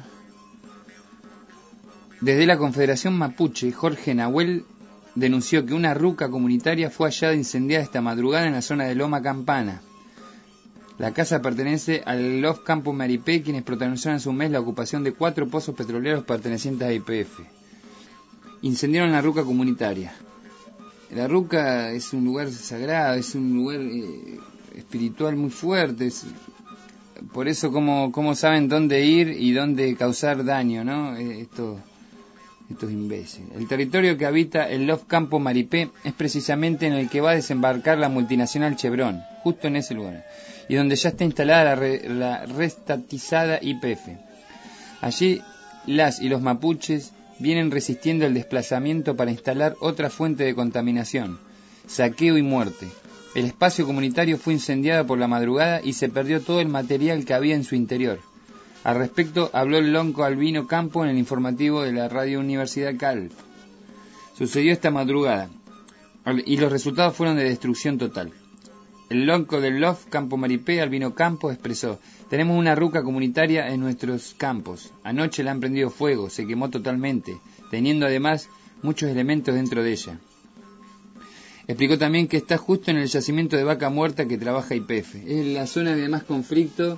Desde la Confederación Mapuche, Jorge Nahuel denunció que una ruca comunitaria fue hallada incendiada esta madrugada en la zona de Loma Campana. La casa pertenece al Lof Campo Maripé, quienes protagonizaron hace un mes la ocupación de 4 pozos petroleros pertenecientes a YPF. Incendiaron la ruca comunitaria. La ruca es un lugar sagrado, es un lugar espiritual muy fuerte. Por eso cómo saben dónde ir y dónde causar daño, ¿no? Estos imbéciles. El territorio que habita el Love Campo Maripé es precisamente en el que va a desembarcar la multinacional Chevron, justo en ese lugar, y donde ya está instalada la restatizada YPF. Allí las y los mapuches vienen resistiendo el desplazamiento para instalar otra fuente de contaminación, saqueo y muerte. El espacio comunitario fue incendiado por la madrugada y se perdió todo el material que había en su interior. Al respecto habló el lonco Albino Campo en el informativo de la Radio Universidad Calp. Sucedió esta madrugada y los resultados fueron de destrucción total. El lonco del Love Campo Maripé, Albino Campo, expresó: tenemos una ruca comunitaria en nuestros campos. Anoche la han prendido fuego, se quemó totalmente, teniendo además muchos elementos dentro de ella. Explicó también que está justo en el yacimiento de vaca muerta que trabaja YPF. Es la zona de más conflicto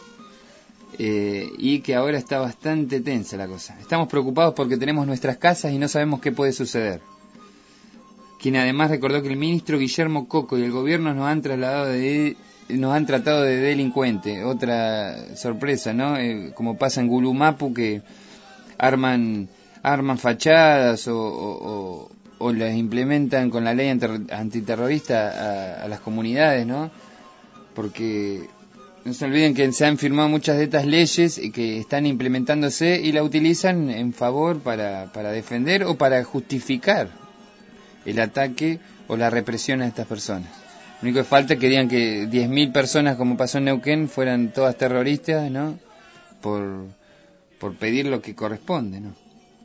y que ahora está bastante tensa la cosa. Estamos preocupados porque tenemos nuestras casas y no sabemos qué puede suceder. Quien además recordó que el ministro Guillermo Coco y el gobierno nos han tratado de delincuente. Otra sorpresa, ¿no? Como pasa en Gulumapu, que arman fachadas o las implementan con la ley antiterrorista a las comunidades, ¿no? Porque no se olviden que se han firmado muchas de estas leyes que están implementándose y la utilizan en favor para defender o para justificar el ataque o la represión a estas personas. Lo único que falta es que digan que 10.000 personas, como pasó en Neuquén, fueran todas terroristas, ¿no? Por pedir lo que corresponde, ¿no?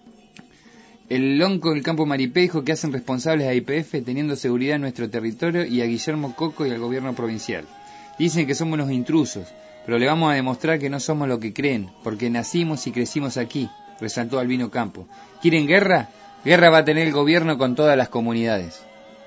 El lonco del Campo Maripé dijo que hacen responsables a YPF teniendo seguridad en nuestro territorio y a Guillermo Coco y al gobierno provincial. Dicen que somos los intrusos, pero le vamos a demostrar que no somos lo que creen, porque nacimos y crecimos aquí, resaltó Albino Campo. ¿Quieren guerra? Guerra va a tener el gobierno con todas las comunidades.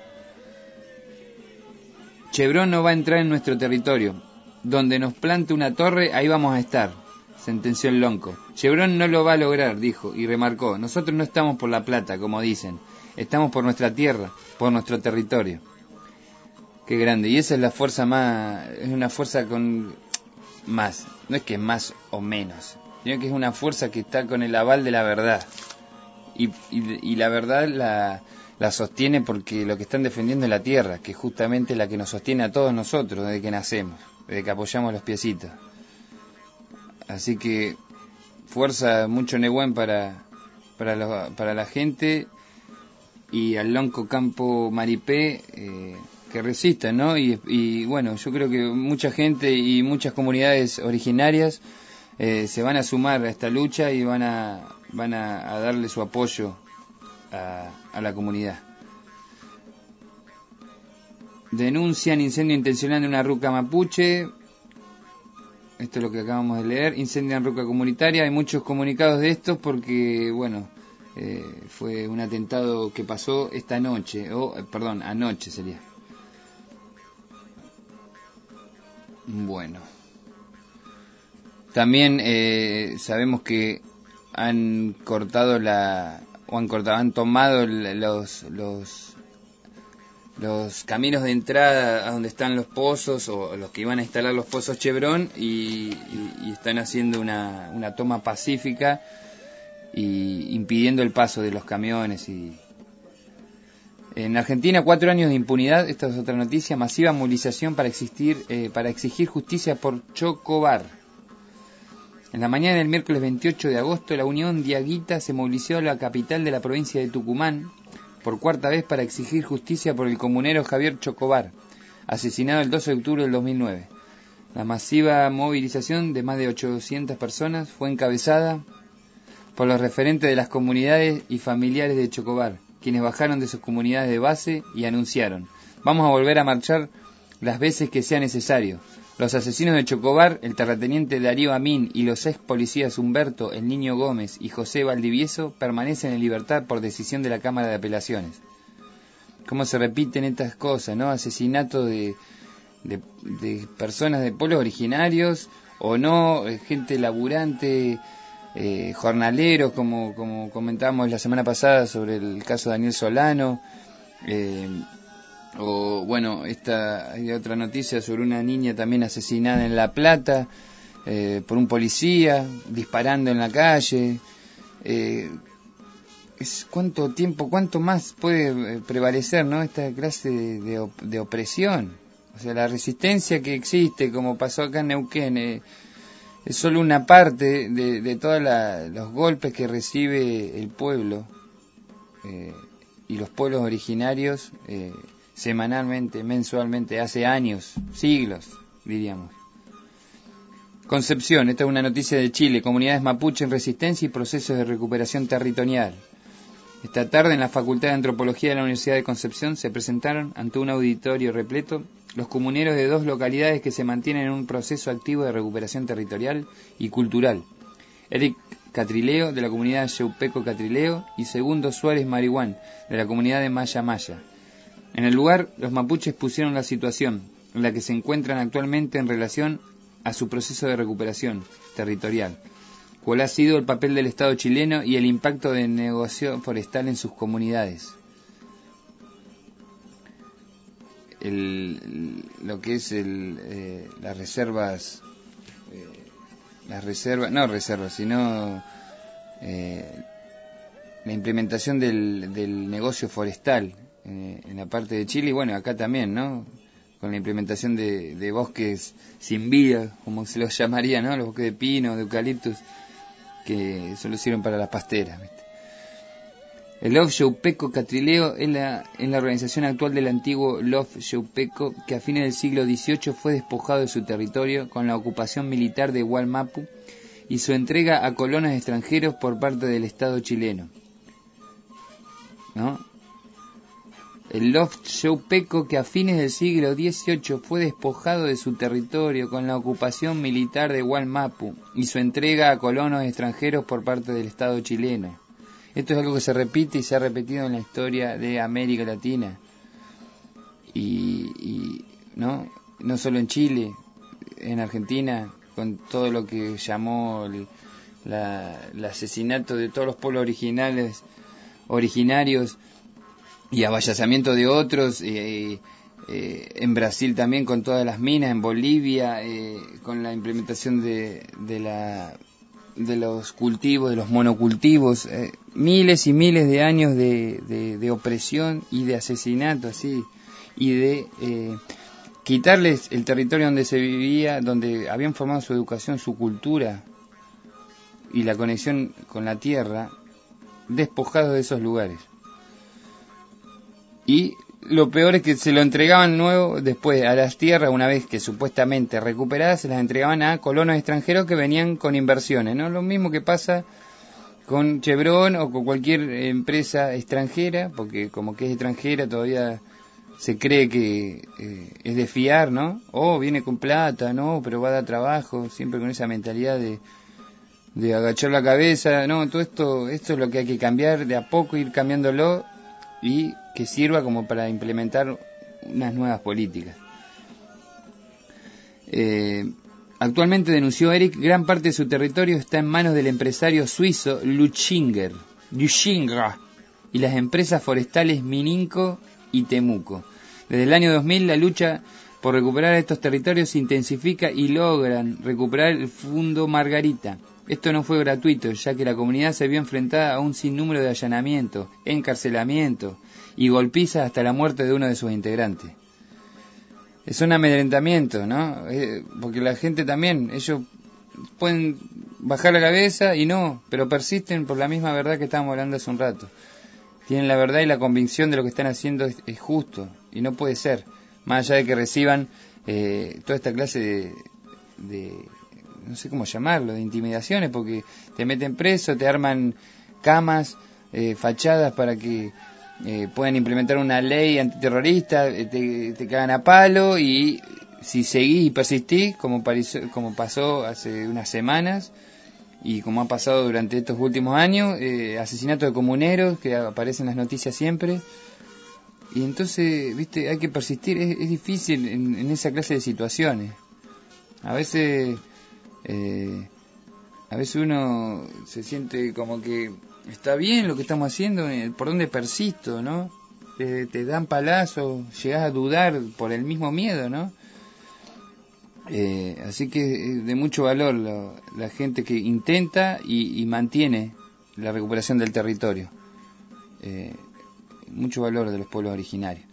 Chevron no va a entrar en nuestro territorio. Donde nos plante una torre, ahí vamos a estar, sentenció el lonco. Chevron no lo va a lograr, dijo, y remarcó: nosotros no estamos por la plata, como dicen, estamos por nuestra tierra, por nuestro territorio. Qué grande, y esa es la fuerza más, es una fuerza con más, no es que más o menos, sino que es una fuerza que está con el aval de la verdad. Y la verdad la sostiene porque lo que están defendiendo es la tierra, que es justamente la que nos sostiene a todos nosotros desde que nacemos, desde que apoyamos los piecitos. Así que fuerza, mucho Nehuen para la gente, y al lonco Campo Maripé que resistan, ¿no? Y bueno, yo creo que mucha gente y muchas comunidades originarias se van a sumar a esta lucha y van a darle su apoyo a la comunidad. Denuncian incendio intencional en una ruca mapuche. Esto es lo que acabamos de leer. Incendian ruca comunitaria. Hay muchos comunicados de estos porque, bueno, fue un atentado que pasó esta noche, anoche sería. Bueno. También sabemos que han tomado los caminos de entrada a donde están los pozos, o los que iban a instalar los pozos Chevron, y están haciendo una toma pacífica y impidiendo el paso de los camiones. Y en Argentina, 4 años de impunidad. Esta es otra noticia: masiva movilización para exigir justicia por Chocobar. En la mañana del miércoles 28 de agosto, la Unión Diaguita se movilizó a la capital de la provincia de Tucumán por 4ª vez para exigir justicia por el comunero Javier Chocobar, asesinado el 12 de octubre del 2009. La masiva movilización de más de 800 personas fue encabezada por los referentes de las comunidades y familiares de Chocobar, quienes bajaron de sus comunidades de base y anunciaron: vamos a volver a marchar las veces que sea necesario. Los asesinos de Chocobar, el terrateniente Darío Amín y los ex policías Humberto El Niño Gómez y José Valdivieso, permanecen en libertad por decisión de la Cámara de Apelaciones. ¿Cómo se repiten estas cosas, no? Asesinato de personas de pueblos originarios, o no, gente laburante, jornaleros, como comentábamos la semana pasada sobre el caso de Daniel Solano, O bueno, hay otra noticia sobre una niña también asesinada en La Plata por un policía disparando en la calle. ¿Cuánto más puede prevalecer, ¿no?, esta clase de opresión? O sea, la resistencia que existe, como pasó acá en Neuquén, es solo una parte de todos los golpes que recibe el pueblo y los pueblos originarios semanalmente, mensualmente, hace años, siglos, diríamos. Concepción, esta es una noticia de Chile, comunidades mapuche en resistencia y procesos de recuperación territorial. Esta tarde en la Facultad de Antropología de la Universidad de Concepción se presentaron ante un auditorio repleto los comuneros de 2 localidades que se mantienen en un proceso activo de recuperación territorial y cultural. Eric Catrileo, de la comunidad Yeupeco Catrileo, y Segundo Suárez Marihuán, de la comunidad de Maya Maya. En el lugar, los mapuches pusieron la situación en la que se encuentran actualmente en relación a su proceso de recuperación territorial, cuál ha sido el papel del Estado chileno y el impacto del negocio forestal en sus comunidades. Lo que es las reservas, sino la implementación del negocio forestal en la parte de Chile y bueno, acá también, ¿no?, con la implementación de bosques sin vida, como se los llamaría, ¿no?, los bosques de pino, de eucaliptus, que solo sirven para las pasteras, ¿viste? El LOF Yeupeco Catrileo es la organización actual del antiguo LOF Yeupeco, que a fines del siglo XVIII fue despojado de su territorio con la ocupación militar de Hualmapu y su entrega a colonos extranjeros por parte del Estado chileno, ¿no? El LOF Yeupeco, que a fines del siglo XVIII fue despojado de su territorio con la ocupación militar de Hualmapu y su entrega a colonos extranjeros por parte del Estado chileno. Esto es algo que se repite y se ha repetido en la historia de América Latina. Y no solo en Chile, en Argentina, con todo lo que llamó el asesinato de todos los pueblos originarios, y avallazamiento de otros, en Brasil también con todas las minas, en Bolivia con la implementación de los cultivos, de los monocultivos, miles y miles de años de opresión y de asesinato, así, y de quitarles el territorio donde se vivía, donde habían formado su educación, su cultura y la conexión con la tierra, despojados de esos lugares. Y lo peor es que se lo entregaban nuevo después a las tierras, una vez que supuestamente recuperadas, se las entregaban a colonos extranjeros que venían con inversiones, ¿no? Lo mismo que pasa con Chevron o con cualquier empresa extranjera, porque como que es extranjera todavía se cree que es de fiar, ¿no? Viene con plata, ¿no? Pero va a dar trabajo, siempre con esa mentalidad de agachar la cabeza, ¿no? Todo esto es lo que hay que cambiar, de a poco ir cambiándolo y que sirva como para implementar unas nuevas políticas. Actualmente, denunció Eric, gran parte de su territorio está en manos del empresario suizo Lüchinger y las empresas forestales Mininco y Temuco. Desde el año 2000 la lucha por recuperar estos territorios se intensifica y logran recuperar el Fundo Margarita. Esto no fue gratuito, ya que la comunidad se vio enfrentada a un sinnúmero de allanamientos, encarcelamientos y golpizas hasta la muerte de uno de sus integrantes. Es un amedrentamiento, ¿no? Porque la gente también, ellos pueden bajar la cabeza y no, pero persisten por la misma verdad que estábamos hablando hace un rato. Tienen la verdad y la convicción de lo que están haciendo es justo y no puede ser, más allá de que reciban toda esta clase de no sé cómo llamarlo, de intimidaciones, porque te meten preso, te arman camas, fachadas para que puedan implementar una ley antiterrorista, te cagan a palo y si seguís y persistís, como pasó hace unas semanas y como ha pasado durante estos últimos años, asesinatos de comuneros que aparecen en las noticias siempre. Y entonces, viste, hay que persistir, es difícil en esa clase de situaciones. A veces uno se siente como que está bien lo que estamos haciendo, por dónde persisto, ¿no? te dan palazos, llegás a dudar por el mismo miedo, ¿no? Así que de mucho valor la gente que intenta y mantiene la recuperación del territorio. Mucho valor de los pueblos originarios.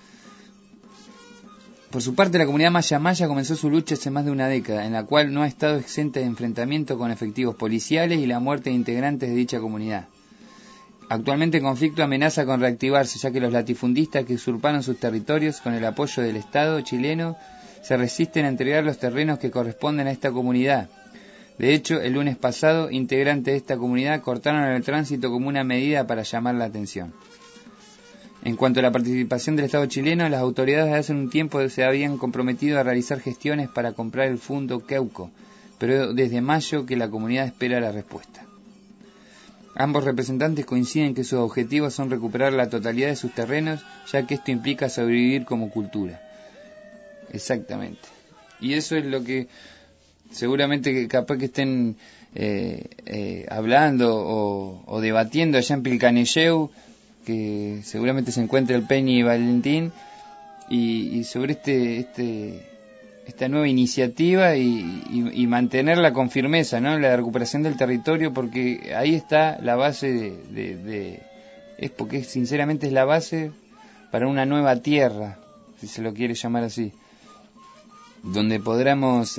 Por su parte, la comunidad maya comenzó su lucha hace más de una década, en la cual no ha estado exenta de enfrentamiento con efectivos policiales y la muerte de integrantes de dicha comunidad. Actualmente el conflicto amenaza con reactivarse, ya que los latifundistas que usurparon sus territorios con el apoyo del Estado chileno se resisten a entregar los terrenos que corresponden a esta comunidad. De hecho, el lunes pasado, integrantes de esta comunidad cortaron el tránsito como una medida para llamar la atención. En cuanto a la participación del Estado chileno, las autoridades hace un tiempo se habían comprometido a realizar gestiones para comprar el fundo Keuco, pero desde mayo que la comunidad espera la respuesta. Ambos representantes coinciden que sus objetivos son recuperar la totalidad de sus terrenos, ya que esto implica sobrevivir como cultura. Exactamente. Y eso es lo que seguramente que capaz que estén hablando o debatiendo allá en Pilcanelleu, que seguramente se encuentra el Peñi y Valentín, y sobre esta nueva iniciativa y mantenerla con firmeza, ¿no? La recuperación del territorio, porque ahí está la base es porque sinceramente es la base para una nueva tierra, si se lo quiere llamar así, donde podamos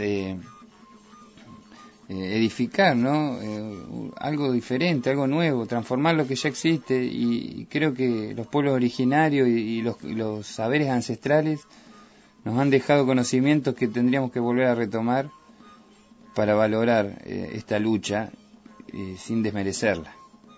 edificar, ¿no? Algo diferente, algo nuevo, transformar lo que ya existe, y creo que los pueblos originarios y los saberes ancestrales nos han dejado conocimientos que tendríamos que volver a retomar para valorar esta lucha sin desmerecerla.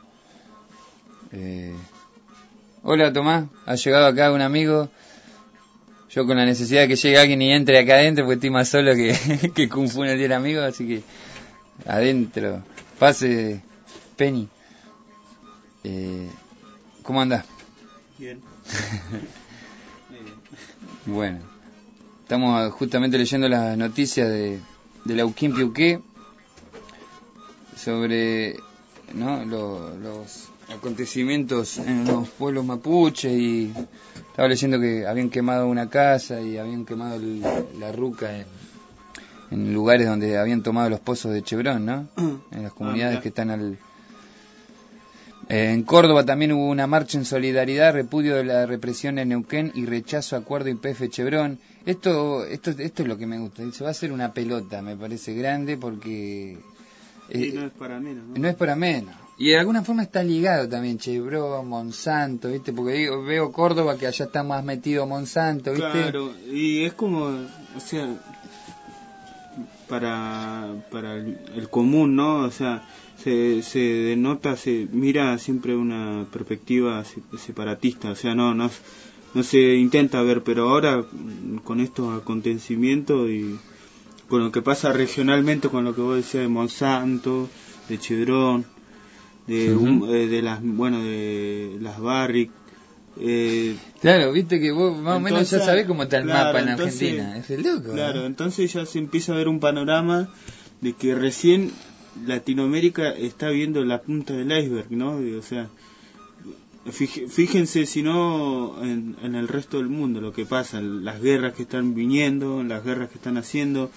Hola Tomás, ha llegado acá un amigo. Yo con la necesidad de que llegue alguien y entre acá adentro, porque estoy más solo que Kung Fu en el día del amigo, así que adentro. Pase, Penny. ¿Cómo andás? Bien. Bueno, estamos justamente leyendo las noticias de Lauquín Piuqué sobre, ¿no?, los acontecimientos en los pueblos mapuches, y estaba leyendo que habían quemado una casa y habían quemado la ruca en lugares donde habían tomado los pozos de Chevron, ¿no? En las comunidades que están en Córdoba también hubo una marcha en solidaridad, repudio de la represión en Neuquén y rechazo a acuerdo YPF Chevron. Esto es lo que me gusta. Se va a hacer una pelota, me parece grande, porque no es para menos, ¿no? No es para menos. Y de alguna forma está ligado también Chevron, Monsanto, ¿viste? Porque veo Córdoba que allá está más metido Monsanto, ¿viste? Claro, y es como, o sea, para el común, ¿no? O sea, se denota, se mira siempre una perspectiva separatista, o sea, no se intenta ver, pero ahora con estos acontecimientos y con lo que pasa regionalmente, con lo que vos decías de Monsanto, de Chevron, de las Barrick, claro, viste que vos más o menos entonces, ya sabés cómo está el mapa en entonces, Argentina. Es el loco. Claro, entonces ya se empieza a ver un panorama de que recién Latinoamérica está viendo la punta del iceberg, ¿no? O sea, fíjense si no en el resto del mundo lo que pasa, las guerras que están viniendo, las guerras que están haciendo,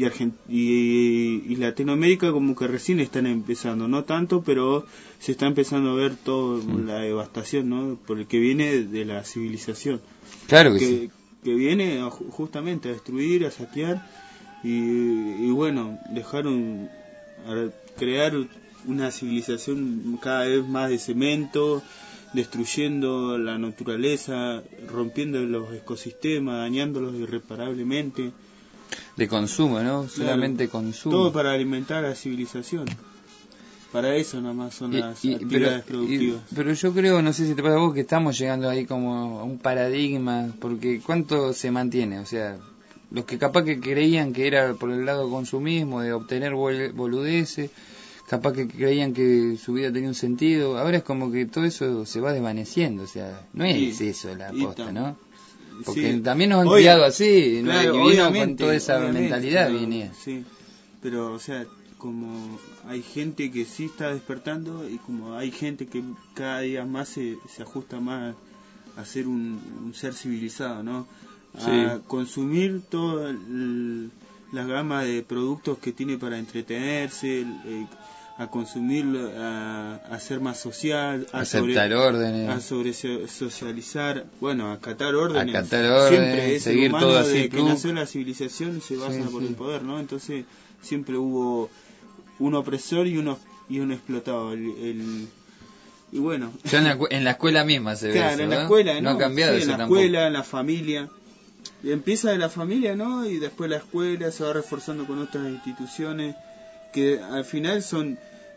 y Latinoamérica como que recién están empezando, no tanto, pero se está empezando a ver toda la devastación, ¿no? Por el que viene de la civilización. Claro que sí. Que viene justamente a destruir, a saquear y bueno, a crear una civilización cada vez más de cemento, destruyendo la naturaleza, rompiendo los ecosistemas, dañándolos irreparablemente. De consumo, ¿no? Claro, solamente consumo. Todo para alimentar a la civilización. Para eso nada más son las actividades productivas. Pero yo creo, no sé si te pasa a vos, que estamos llegando ahí como a un paradigma, porque ¿cuánto se mantiene? O sea, los que capaz que creían que era por el lado consumismo, de obtener boludeces, capaz que creían que su vida tenía un sentido, ahora es como que todo eso se va desvaneciendo, o sea, no es eso la aposta, ¿no? Porque también nos han criado así, claro, y vino con toda esa mentalidad, venía. Sí, pero o sea, como hay gente que sí está despertando y como hay gente que cada día más se ajusta más a ser un ser civilizado, ¿no? Sí. A consumir toda la gama de productos que tiene para entretenerse, a consumirlo, a ser más social, a aceptar órdenes, a socializar, bueno, a acatar órdenes. Siempre es siempre seguir todo así. Desde que nació la civilización se basa por el poder, ¿no? Entonces siempre hubo un opresor y un explotado. Y bueno. Ya en la escuela misma se ve claro, eso, en la ¿no? escuela, no ha cambiado eso en la tampoco. escuela, en la familia. Y empieza de la familia, ¿no? Y después la escuela se va reforzando con otras instituciones que al final son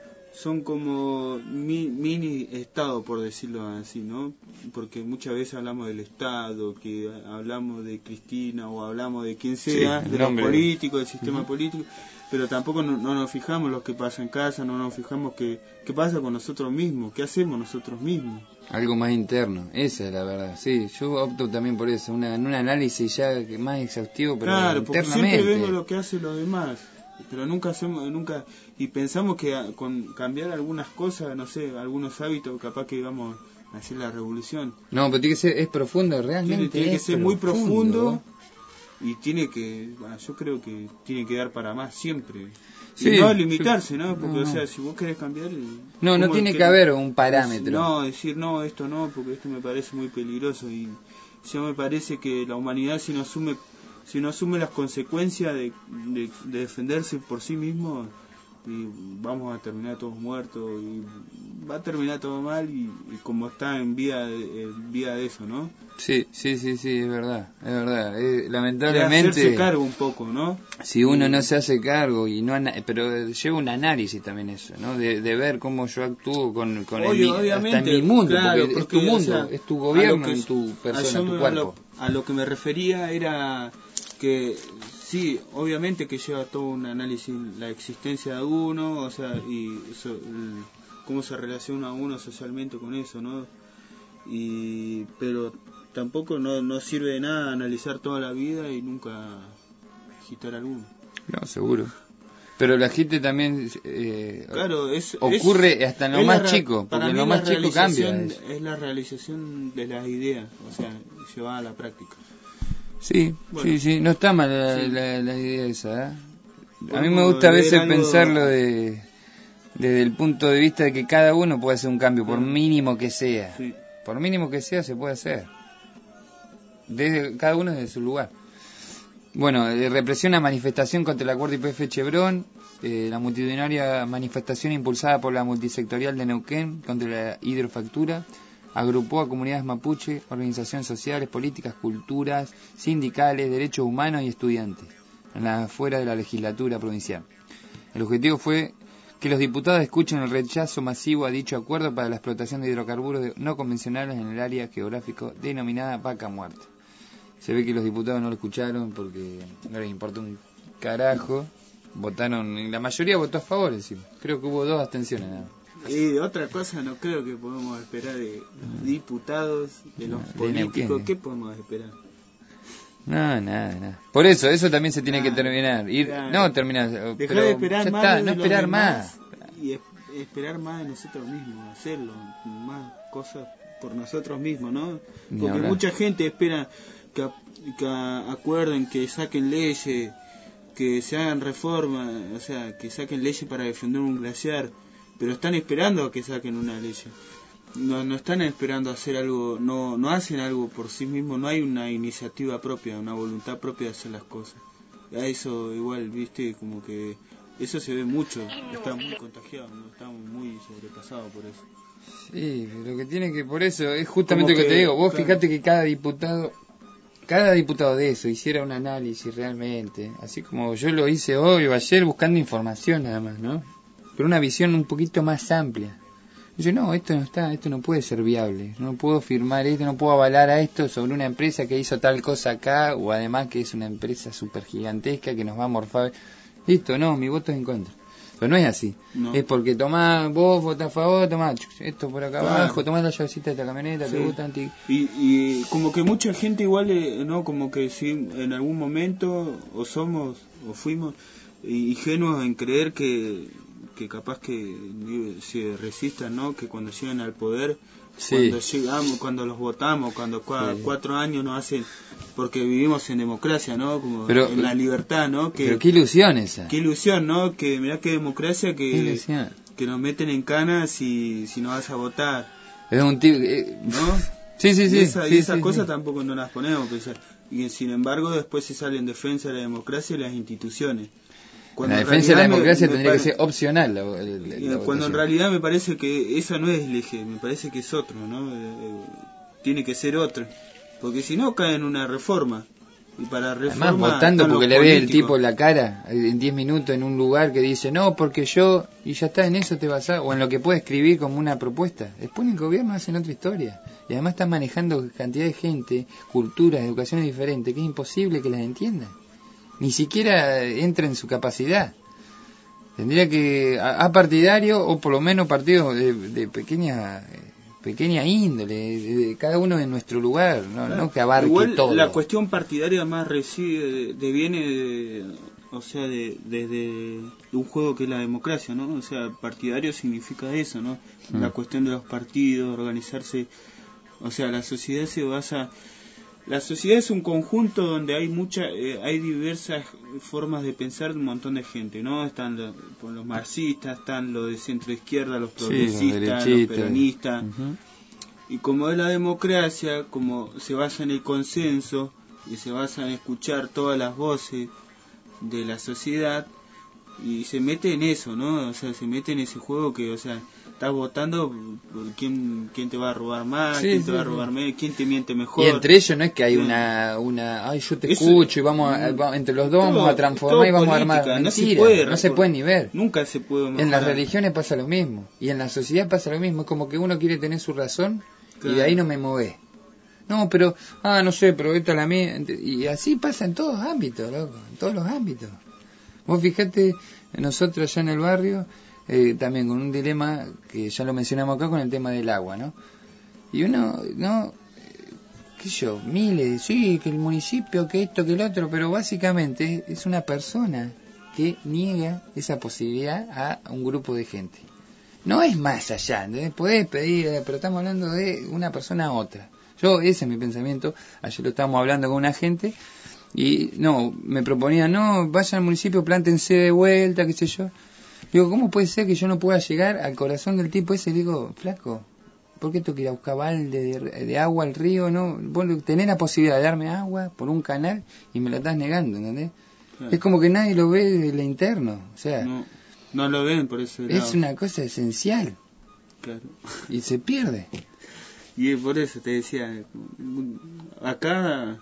como mini estado, por decirlo así, ¿no? Porque muchas veces hablamos del Estado, que hablamos de Cristina o hablamos de quien sea, de los políticos, del sistema político, pero tampoco no nos fijamos lo que pasa en casa, no nos fijamos qué pasa con nosotros mismos, qué hacemos nosotros mismos. Algo más interno, esa es la verdad. Sí, yo opto también por eso, un análisis ya más exhaustivo, pero claro, porque internamente. siempre vemos lo que hacen los demás, pero nunca y pensamos que con cambiar algunas cosas, no sé, algunos hábitos, capaz que vamos a hacer la revolución. No, pero tiene que ser, es profundo, realmente. Tiene que ser muy profundo y yo creo que tiene que dar para más siempre. Sí, y no limitarse, ¿no? Porque, o sea, si vos querés cambiar... No tiene que haber un parámetro. No, decir, no, esto no, porque esto me parece muy peligroso. Y yo me parece que la humanidad, si no asume las consecuencias de defenderse por sí mismo, y vamos a terminar todos muertos, y va a terminar todo mal, y como está en vía de eso, ¿no? Sí, es verdad. Lamentablemente... hacerse cargo un poco, ¿no? Si uno no se hace cargo, pero lleva un análisis también eso, ¿no? De ver cómo yo actúo con hasta en mi mundo, claro, porque es tu mundo, o sea, es tu gobierno, en tu persona, tu cuerpo. A lo que me refería era que... Sí, obviamente que lleva todo un análisis, la existencia de uno, o sea, y cómo se relaciona uno socialmente con eso, ¿no? Pero tampoco no sirve de nada analizar toda la vida y nunca agitar alguno. No, seguro. Pero el agite también claro, ocurre hasta en lo más chico, porque en lo más chico cambia. Es la realización de las ideas, o sea, llevada a la práctica. Sí, bueno, sí, no está mal la idea esa, ¿eh? A mí me gusta a veces pensarlo desde el punto de vista de que cada uno puede hacer un cambio, por mínimo que sea. Sí. Por mínimo que sea, se puede hacer. Cada uno desde su lugar. Bueno, represión a manifestación contra el acuerdo YPF Chevron, la multitudinaria manifestación impulsada por la multisectorial de Neuquén contra la hidrofactura, agrupó a comunidades mapuche, organizaciones sociales, políticas, culturas, sindicales, derechos humanos y estudiantes, fuera de la legislatura provincial. El objetivo fue que los diputados escuchen el rechazo masivo a dicho acuerdo para la explotación de hidrocarburos no convencionales en el área geográfico denominada Vaca Muerta. Se ve que los diputados no lo escucharon porque no les importó un carajo. Votaron, la mayoría votó a favor encima. Creo que hubo 2 abstenciones nada más. Y otra cosa no creo que podemos esperar de diputados, de los políticos. ¿Qué podemos esperar? No, nada. Por eso también se tiene que terminar. No terminar, dejar pero de esperar ya más está, de no esperar más. Y esperar más de nosotros mismos, hacerlo, más cosas por nosotros mismos, ¿no? Porque mucha gente espera que acuerden, que saquen leyes, que se hagan reformas, o sea, que saquen leyes para defender un glaciar. Pero están esperando a que saquen una ley. No están esperando hacer algo, no hacen algo por sí mismos, no hay una iniciativa propia, una voluntad propia de hacer las cosas. A eso igual, viste, como que eso se ve mucho, estamos muy contagiados, ¿no? Estamos muy sobrepasados por eso. Sí, pero que tiene que, por eso, es justamente lo que te digo, vos fíjate que cada diputado de eso hiciera un análisis realmente, así como yo lo hice hoy o ayer buscando información nada más, ¿no? Pero una visión un poquito más amplia. Yo esto no puede ser viable, no puedo firmar esto, no puedo avalar a esto sobre una empresa que hizo tal cosa acá, o además que es una empresa súper gigantesca que nos va a morfar. Listo, no, mi voto es en contra. Pero no es así, es porque vos votás a favor, tomás esto por acá abajo, tomás la llavecita de esta camioneta, te gusta y como que mucha gente igual, no, como que si en algún momento o fuimos ingenuos en creer que que capaz que se resistan, ¿no? Que cuando lleguen al poder, Sí. cuando los votamos, cuando 4 años nos hacen, porque vivimos en democracia, ¿no? Como Pero, en la libertad, ¿no? Pero qué ilusión esa. Qué ilusión, ¿no? Que mirá qué democracia Qué ilusión. que nos meten en canas si no vas a votar, Es un tipo... ¿no? Sí. Y esas sí, cosas sí. tampoco no las ponemos a pensar. Y sin embargo después se sale en defensa de la democracia y las instituciones. La defensa de la democracia tendría que ser ser opcional. cuando votación. en realidad me parece que esa no es el eje, me parece que es otro, ¿no? Tiene que ser otro, porque si no cae en una reforma. Y para reforma, además votando están porque los le ve el políticos. tipo en la cara en 10 minutos en un lugar que dice no porque yo, y ya está, en eso te basás, o en lo que puede escribir como una propuesta. Después en el gobierno hacen otra historia y además están manejando cantidad de gente, culturas, educaciones diferentes, que es imposible que las entiendan, ni siquiera entra en su capacidad. Tendría que a partidario, o por lo menos partidos de pequeña índole, de cada uno en nuestro lugar, no que abarque igual todo. La cuestión partidaria más reside, viene desde un juego que es la democracia, ¿no? O sea, partidario significa eso, ¿no? La cuestión de los partidos, organizarse, o sea, la sociedad se basa... La sociedad es un conjunto donde hay diversas formas de pensar de un montón de gente, ¿no? Están los marxistas, están los de centro izquierda, los progresistas, los peronistas. Uh-huh. Y como es la democracia, como se basa en el consenso y se basa en escuchar todas las voces de la sociedad, y se mete en eso, ¿no? O sea, se mete en ese juego que, o sea, estás votando por quién te va a robar más, quién te va a robar menos, quién te miente mejor. Y entre ellos no es que hay una ay, yo te escucho y vamos entre los dos vamos a transformar y vamos a armar. Mentira, no se puede ni ver. Nunca se puede mejorar. En las religiones pasa lo mismo y en la sociedad pasa lo mismo, es como que uno quiere tener su razón Claro. y de ahí no me movés. No, pero no sé, pero esta es la mía, y así pasa en todos los ámbitos, loco, en todos los ámbitos. Vos fijate, nosotros allá en el barrio también con un dilema que ya lo mencionamos acá con el tema del agua, ¿no? Y uno, ¿no? ¿Qué sé yo? Miles, sí, que el municipio, que esto, que el otro, pero básicamente es una persona que niega esa posibilidad a un grupo de gente. No es más allá, ¿entendés? Podés pedir, pero estamos hablando de una persona a otra. Ese es mi pensamiento. Ayer lo estábamos hablando con una gente y me proponían, vayan al municipio, plántense de vuelta, qué sé yo. Digo, ¿cómo puede ser que yo no pueda llegar al corazón del tipo ese? Digo, flaco, ¿por qué tengo que ir a buscar balde de agua al río? No, vos tenés la posibilidad de darme agua por un canal y me lo estás negando, ¿entendés? Claro. Es como que nadie lo ve desde lo interno, o sea... No lo ven por ese lado. Es una cosa esencial. Claro. Y se pierde. Y por eso te decía, acá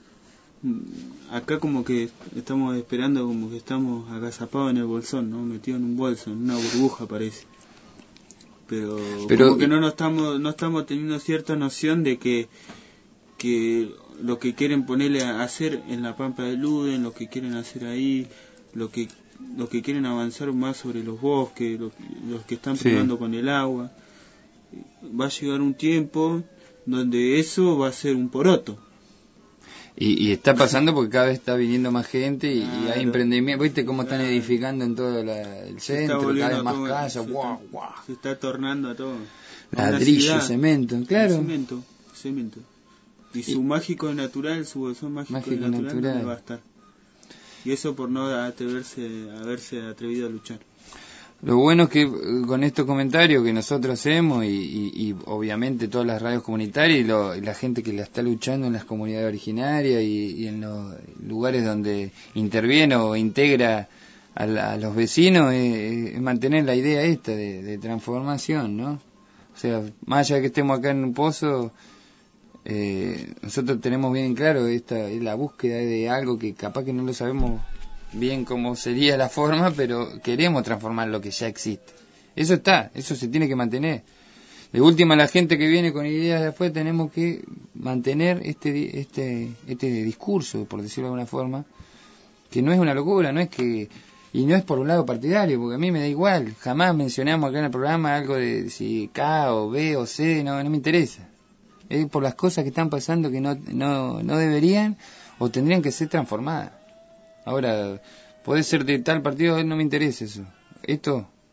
como que estamos esperando, como que estamos agazapados en el bolsón, ¿no? Metidos en un bolso, en una burbuja parece. Pero como que no estamos teniendo cierta noción de que lo que quieren ponerle a hacer en la Pampa de Luden, lo que quieren hacer ahí, lo que quieren avanzar más sobre los bosques, los que están privando con el agua. Va a llegar un tiempo donde eso va a ser un poroto. Y está pasando porque cada vez está viniendo más gente y hay emprendimiento. ¿Viste cómo están edificando en todo el centro? Cada vez más casas. Se está tornando a todo. Ladrillo, cemento, claro. Cemento. Y su mágico natural, su bolsón mágico natural no va a estar. Y eso por no haberse atrevido a luchar. Lo bueno es que con estos comentarios que nosotros hacemos y obviamente todas las radios comunitarias y la gente que la está luchando en las comunidades originarias y en los lugares donde interviene o integra a los vecinos es mantener la idea esta de transformación, ¿no? O sea, más allá de que estemos acá en un pozo, nosotros tenemos bien claro esta es la búsqueda de algo que capaz que no lo sabemos bien cómo sería la forma, pero queremos transformar lo que ya existe. Eso se tiene que mantener. De última, la gente que viene con ideas de afuera, tenemos que mantener este discurso, por decirlo de alguna forma, que no es una locura, y no es por un lado partidario, porque a mí me da igual, jamás mencionamos acá en el programa algo de si K o B o C, no me interesa. Es por las cosas que están pasando que no deberían o tendrían que ser transformadas. Ahora, puede ser de tal partido, no me interesa eso. Esto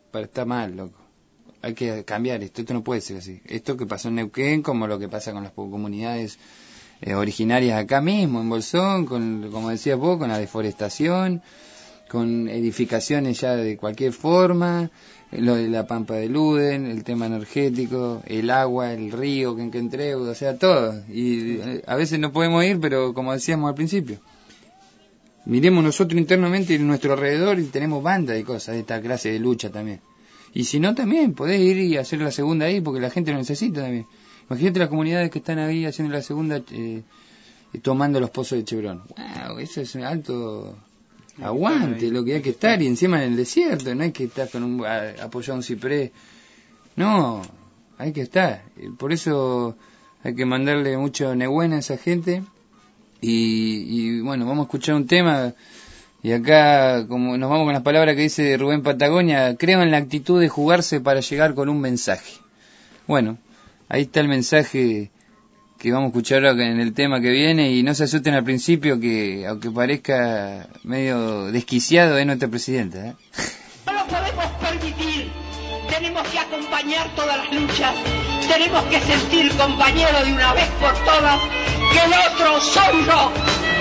está mal, loco. Hay que cambiar esto no puede ser así. Esto que pasó en Neuquén, como lo que pasa con las comunidades originarias acá mismo, en Bolsón, como decías vos, con la deforestación, con edificaciones ya de cualquier forma, lo de la Pampa de Luden, el tema energético, el agua, el río, Quenquentreudo, o sea, todo. Y a veces no podemos ir, pero como decíamos al principio, miremos nosotros internamente en nuestro alrededor y tenemos bandas y cosas de esta clase de lucha también. Y si no, también podés ir y hacer la segunda ahí, porque la gente lo necesita también. Imagínate las comunidades que están ahí haciendo la segunda, tomando los pozos de Chevron. ¡Wow! Eso es un alto aguante, lo que hay que estar, y encima en el desierto, no hay que estar con apoyado a un ciprés. No, hay que estar. Por eso hay que mandarle mucho nebuena a esa gente. Y bueno, vamos a escuchar un tema. Y acá, como nos vamos con las palabras que dice Rubén Patagonia, creo en la actitud de jugarse para llegar con un mensaje. Bueno, ahí está el mensaje que vamos a escuchar ahora en el tema que viene, y no se asusten al principio, que aunque parezca medio desquiciado, es nuestra presidenta, ¿eh? No lo podemos permitir, tenemos que acompañar todas las luchas, tenemos que sentir, compañero, de una vez por todas, que el otro soy yo,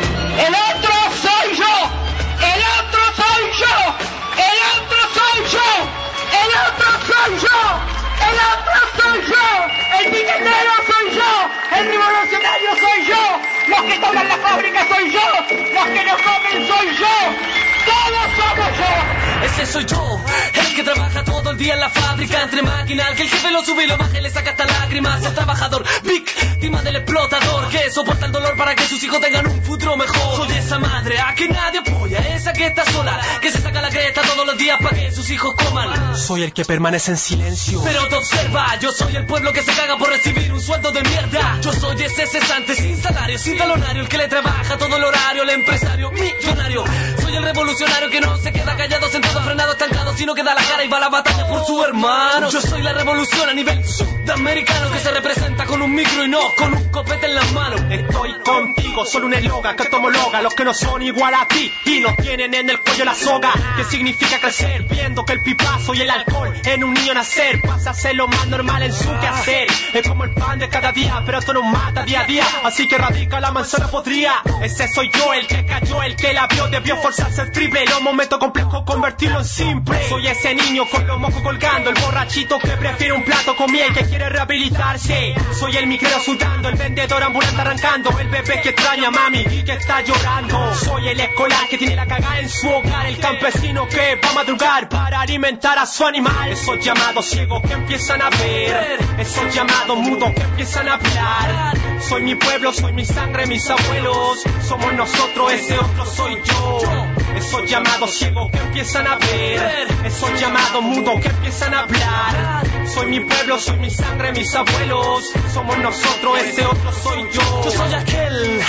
el otro soy yo. ¡El otro soy yo! ¡El otro soy yo! ¡El otro soy yo! ¡El otro soy yo! ¡El piquetero soy yo! ¡El revolucionario soy yo! ¡Los que toman la fábrica soy yo! ¡Los que no comen soy yo! ¡Todos somos yo! Ese soy yo, el que trabaja todo el día en la fábrica, entre máquinas, que el jefe lo sube y lo baja y le saca hasta lágrimas. El trabajador, víctima del explotador, que soporta el dolor para que sus hijos tengan un futuro mejor. Soy esa madre a que nadie apoya, esa que está sola, que se saca la cresta todos los días para que sus hijos coman. Soy el que permanece en silencio, pero te observa, yo soy el pueblo que se caga por recibir un sueldo de mierda. Yo soy ese cesante sin salario, sin talonario, el que le trabaja todo el horario, el empresario millonario. Soy el revolucionario que no se queda callado, sentado, frenado, estancado, sino que da la cara y va a la batalla por su hermano. Yo soy la revolución a nivel sudamericano, que se representa con un micro y no con un copete en las manos. Estoy contigo, solo un eslogan que homologa los que no son igual a ti y no tienen en el cuello la soga. ¿Qué significa crecer? Viendo que el pipazo y el alcohol en un niño nacer pasa a ser lo más normal en su quehacer. Es como el pan de cada día, pero esto nos mata día a día, así que radica la manzana podría. Ese soy yo, el que cayó, el que la vio, debió forzarse el triple. Los momentos complejos convertirlo en simple. Soy ese niño con los mocos colgando, el borrachito que prefiere un plato con miel, que quiere rehabilitarse. Soy el micrero sudando, el vendedor ambulante arrancando, el bebé que extraña a mami y que está llorando. Soy el escolar que tiene la cagada en su hogar, el campesino que va a madrugar para alimentar a su animal. Esos llamados ciegos que empiezan a ver, esos llamados mudos que empiezan a hablar. Soy mi pueblo, soy mi sangre, mis abuelos, somos nosotros, ese otro soy yo. Esos llamados ciegos que empiezan a ver, esos llamados mudos que empiezan a hablar. Soy mi pueblo, soy mi sangre, mis abuelos, somos nosotros, ese otro soy yo. Yo soy aquel,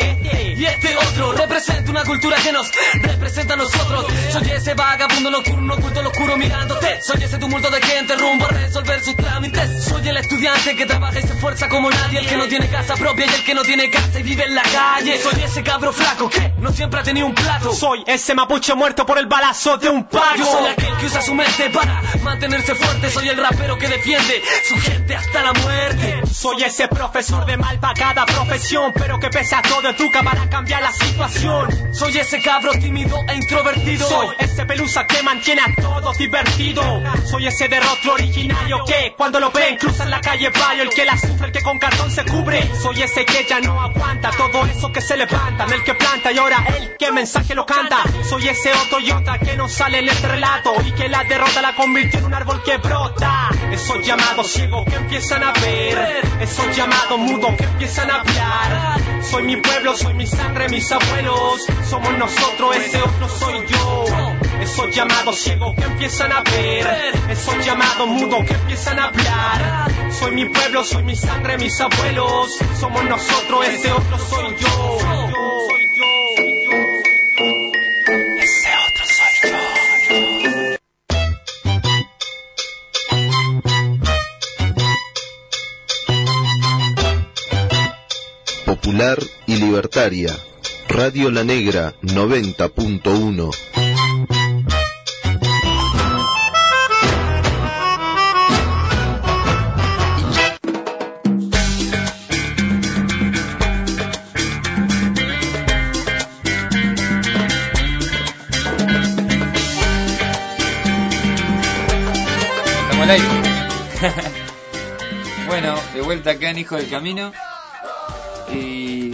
y este otro representa una cultura que nos representa a nosotros. Soy ese vagabundo nocturno, oculto lo oscuro mirándote. Soy ese tumulto de gente rumbo a resolver sus trámites. Soy el estudiante que trabaja y se esfuerza como nadie, el que no tiene casa propia y el que no tiene casa y vive en la calle. Soy ese cabro flaco que no siempre ha tenido un plato. Soy ese mapuche muerto por el balazo de un pago. Yo soy aquel que usa su mente para mantenerse fuerte. Soy el rapero que defiende su gente hasta la muerte. Soy ese profesor de mal pagada profesión, pero que pese a todo educa para cambiar la situación. Soy ese cabro tímido e introvertido. Soy ese pelusa que mantiene a todos divertidos. Soy ese de rostro originario que cuando lo ven cruza en la calle barrio, el que la sufre, el que con cartón se cubre. Soy ese que ya no aguanta todo eso que se levantan, el que planta y ahora el que mensaje lo canta. Soy ese otro y otra que no sale en este relato y que la derrota la convirtió en un árbol que brota. Esos llamados ciegos que empiezan a ver, esos llamados mudos que empiezan a hablar. Soy mi pueblo, soy mi sangre, mis abuelos, somos nosotros, ese otro soy yo. Esos llamados ciegos que empiezan a ver, esos llamados mudos que empiezan a hablar. Soy mi pueblo, soy mi sangre, mis abuelos, somos nosotros, ese otro soy yo. Ese otro soy yo. Popular y libertaria, Radio La Negra 90.1. Bueno, de vuelta acá en Hijo del Camino. Y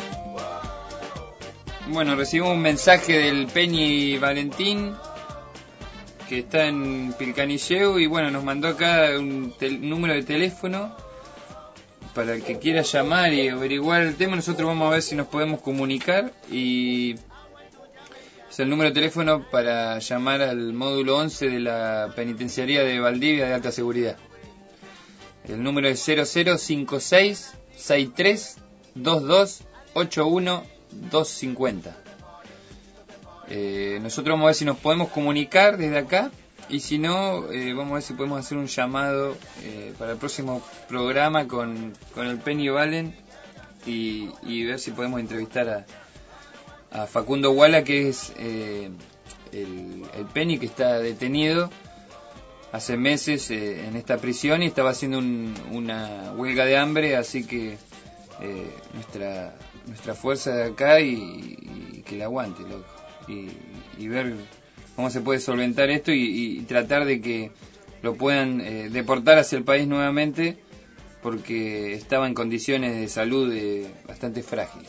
bueno, recibimos un mensaje del Peñi Valentín, que está en Pilcanilleu, y bueno, nos mandó acá un número de teléfono para el que quiera llamar y averiguar el tema. Nosotros vamos a ver si nos podemos comunicar, y es el número de teléfono para llamar al módulo 11 de la penitenciaría de Valdivia de alta seguridad. El número es 0056 63 22 81 250. Nosotros vamos a ver si nos podemos comunicar desde acá, y si no, vamos a ver si podemos hacer un llamado para el próximo programa con el Penny Valen, y ver si podemos entrevistar a Facundo Guala, que es el Penny que está detenido hace meses en esta prisión y estaba haciendo una huelga de hambre, así que nuestra fuerza de acá y que la aguante, loco, y ver cómo se puede solventar esto y tratar de que lo puedan deportar hacia el país nuevamente, porque estaba en condiciones de salud bastante frágiles.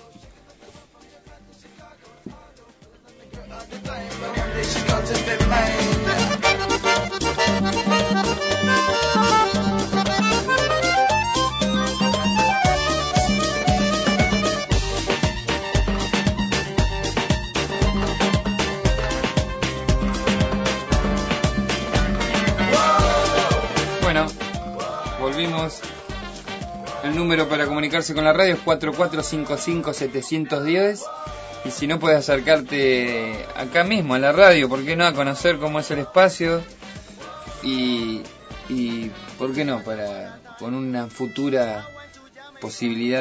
Bueno, volvimos. El número para comunicarse con la radio es 4455-710. Y si no, puedes acercarte acá mismo a la radio, ¿por qué no? A conocer cómo es el espacio. Y ¿por qué no? Con una futura posibilidad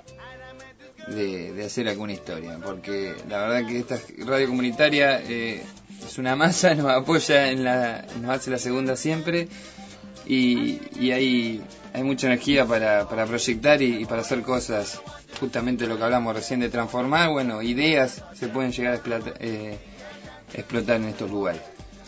de hacer alguna historia. Porque la verdad que esta radio comunitaria es una masa, nos apoya nos hace la segunda siempre. Y hay mucha energía para proyectar y para hacer cosas, justamente lo que hablamos recién de transformar. Bueno, ideas se pueden llegar a explotar en estos lugares.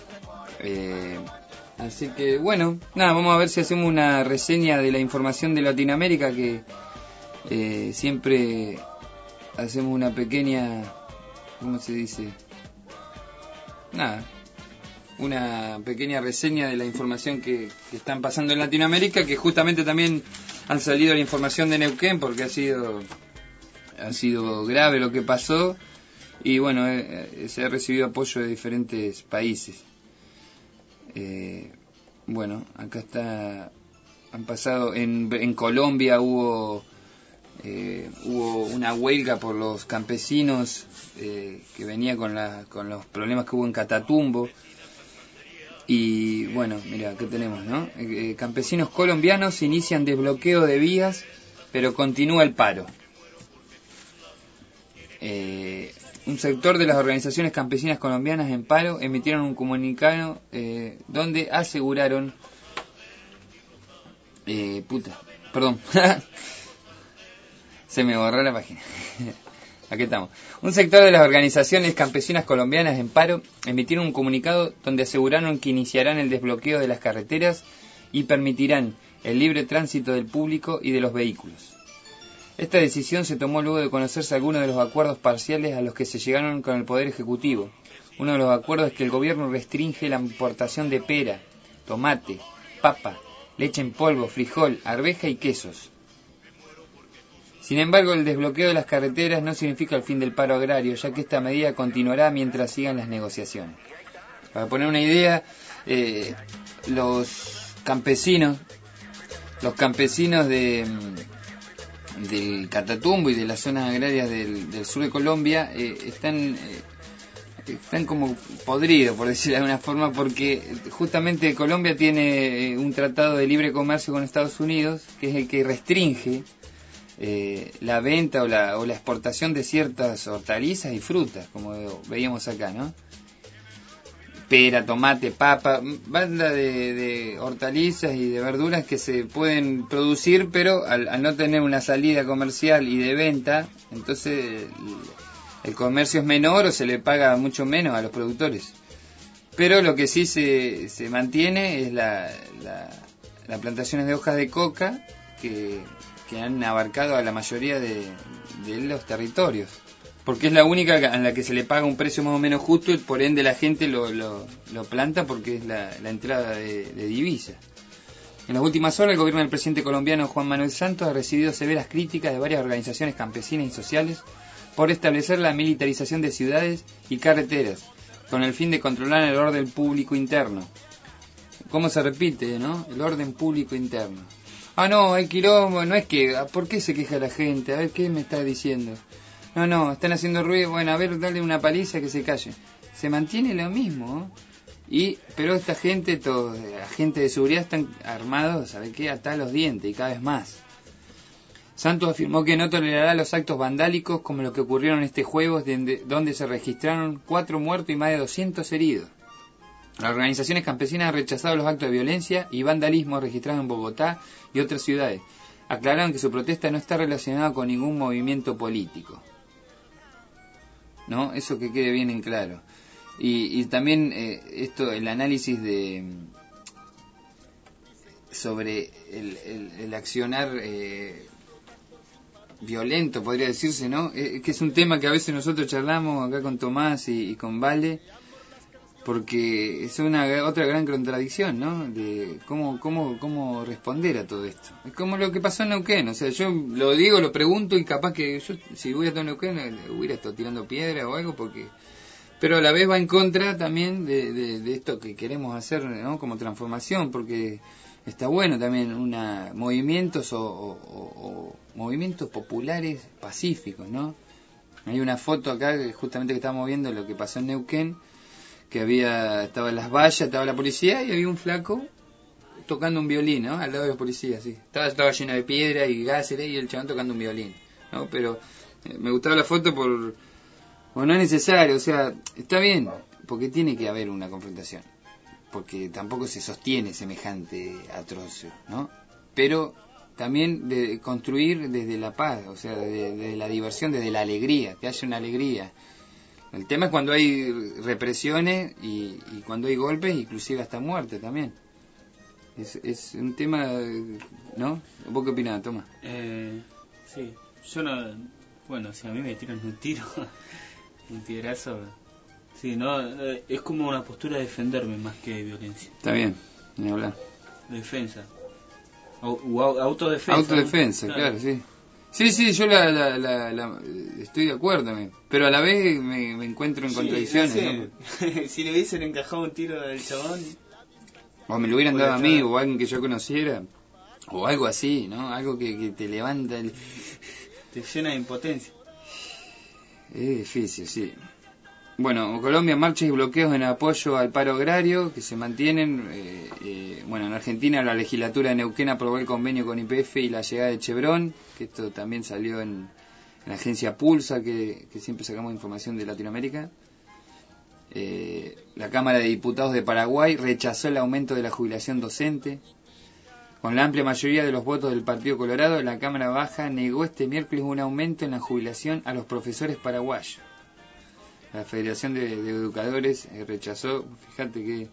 Así que bueno, nada, vamos a ver si hacemos una reseña de la información de Latinoamérica, que siempre hacemos una pequeña, ¿cómo se dice? Nada, una pequeña reseña de la información que están pasando en Latinoamérica, que justamente también han salido la información de Neuquén, porque ha sido grave lo que pasó, y bueno, se ha recibido apoyo de diferentes países. Bueno, acá han pasado, en Colombia hubo una huelga por los campesinos, que venía con los problemas que hubo en Catatumbo. Y bueno, mira, ¿qué tenemos, no? Campesinos colombianos inician desbloqueo de vías, pero continúa el paro. Un sector de las organizaciones campesinas colombianas en paro emitieron un comunicado donde aseguraron... perdón. Se me borró la página. Aquí estamos. Un sector de las organizaciones campesinas colombianas en paro emitieron un comunicado donde aseguraron que iniciarán el desbloqueo de las carreteras y permitirán el libre tránsito del público y de los vehículos. Esta decisión se tomó luego de conocerse algunos de los acuerdos parciales a los que se llegaron con el Poder Ejecutivo. Uno de los acuerdos es que el gobierno restringe la importación de pera, tomate, papa, leche en polvo, frijol, arveja y quesos. Sin embargo, el desbloqueo de las carreteras no significa el fin del paro agrario, ya que esta medida continuará mientras sigan las negociaciones. Para poner una idea, los campesinos del Catatumbo y de las zonas agrarias del sur de Colombia están como podridos, por decirlo de alguna forma, porque justamente Colombia tiene un tratado de libre comercio con Estados Unidos, que es el que restringe la venta o la exportación de ciertas hortalizas y frutas, como veíamos acá, ¿no? Pera, tomate, papa, banda de hortalizas y de verduras que se pueden producir, pero al no tener una salida comercial y de venta, entonces el comercio es menor o se le paga mucho menos a los productores. Pero lo que sí se mantiene es las plantaciones de hojas de coca que han abarcado a la mayoría de los territorios, porque es la única en la que se le paga un precio más o menos justo y por ende la gente lo planta porque es la entrada de divisas. En las últimas horas el gobierno del presidente colombiano Juan Manuel Santos ha recibido severas críticas de varias organizaciones campesinas y sociales por establecer la militarización de ciudades y carreteras con el fin de controlar el orden público interno. ¿Cómo se repite, no? El orden público interno. Ah, no, hay quilombo, no es que... ¿Por qué se queja la gente? A ver, ¿qué me está diciendo? No, están haciendo ruido, bueno, a ver, dale una paliza que se calle. Se mantiene lo mismo, pero esta gente, agentes de seguridad están armados, ¿sabe qué? Hasta los dientes y cada vez más. Santos afirmó que no tolerará los actos vandálicos como los que ocurrieron este jueves, donde se registraron 4 muertos y más de 200 heridos. Las organizaciones campesinas han rechazado los actos de violencia y vandalismo registrados en Bogotá y otras ciudades. Aclararon que su protesta no está relacionada con ningún movimiento político. ¿No? Eso que quede bien en claro. Y también el análisis sobre el accionar violento, podría decirse, ¿no? Que es un tema que a veces nosotros charlamos acá con Tomás y con Vale, porque es otra gran contradicción, ¿no? De cómo responder a todo esto. Es como lo que pasó en Neuquén, o sea, yo lo digo, lo pregunto y capaz que yo, si hubiera estado en Neuquén, hubiera estado tirando piedra o algo, pero a la vez va en contra también de esto que queremos hacer, ¿no? Como transformación, porque está bueno también movimientos o movimientos populares pacíficos, ¿no? Hay una foto acá justamente que estamos viendo lo que pasó en Neuquén, que estaban las vallas, estaba la policía y había un flaco tocando un violín, ¿no? Al lado de la policía, sí. Estaba lleno de piedra y gases y el chabón tocando un violín, ¿no? Pero me gustaba la foto no es necesario, o sea, está bien, porque tiene que haber una confrontación, porque tampoco se sostiene semejante atrocio, ¿no? Pero también de construir desde la paz, o sea, desde la diversión, desde la alegría, que haya una alegría. El tema es cuando hay represiones y cuando hay golpes, inclusive hasta muerte también. Es un tema, ¿no? ¿Vos qué opinás, Tomás? Sí, yo no... Bueno, si a mí me tiran un tiro, un piedrazo... Sí, no, es como una postura de defenderme más que violencia. Está bien, ni hablar. Defensa. Autodefensa. Autodefensa, ¿no? Claro, sí. Sí, yo estoy de acuerdo, pero a la vez me encuentro en contradicciones. No sé. Si le hubiesen encajado un tiro al chabón... O me lo hubieran dado a mí, o a alguien que yo conociera, o algo así, ¿no? Algo que te levanta te llena de impotencia. Es difícil, sí. Bueno, Colombia, marchas y bloqueos en apoyo al paro agrario que se mantienen. En Argentina la legislatura de Neuquén aprobó el convenio con YPF y la llegada de Chevron, que esto también salió en la agencia Pulsa, que siempre sacamos información de Latinoamérica. La Cámara de Diputados de Paraguay rechazó el aumento de la jubilación docente. Con la amplia mayoría de los votos del Partido Colorado, la Cámara Baja negó este miércoles un aumento en la jubilación a los profesores paraguayos. La Federación de Educadores rechazó, fíjate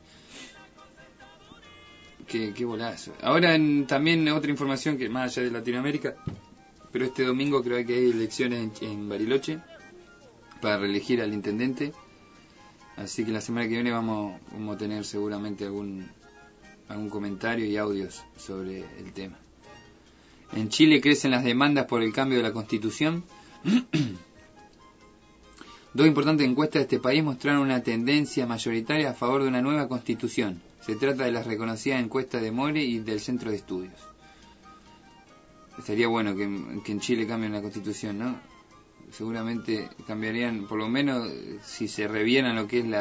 qué bolazo. Ahora también otra información que más allá de Latinoamérica, pero este domingo creo que hay elecciones en Bariloche para reelegir al intendente, así que la semana que viene vamos a tener seguramente algún comentario y audios sobre el tema. En Chile crecen las demandas por el cambio de la Constitución. Dos importantes encuestas de este país mostraron una tendencia mayoritaria a favor de una nueva Constitución. Se trata de las reconocidas encuestas de More y del Centro de Estudios. Estaría bueno que en Chile cambien la Constitución, ¿no? Seguramente cambiarían, por lo menos, si se revieran lo que es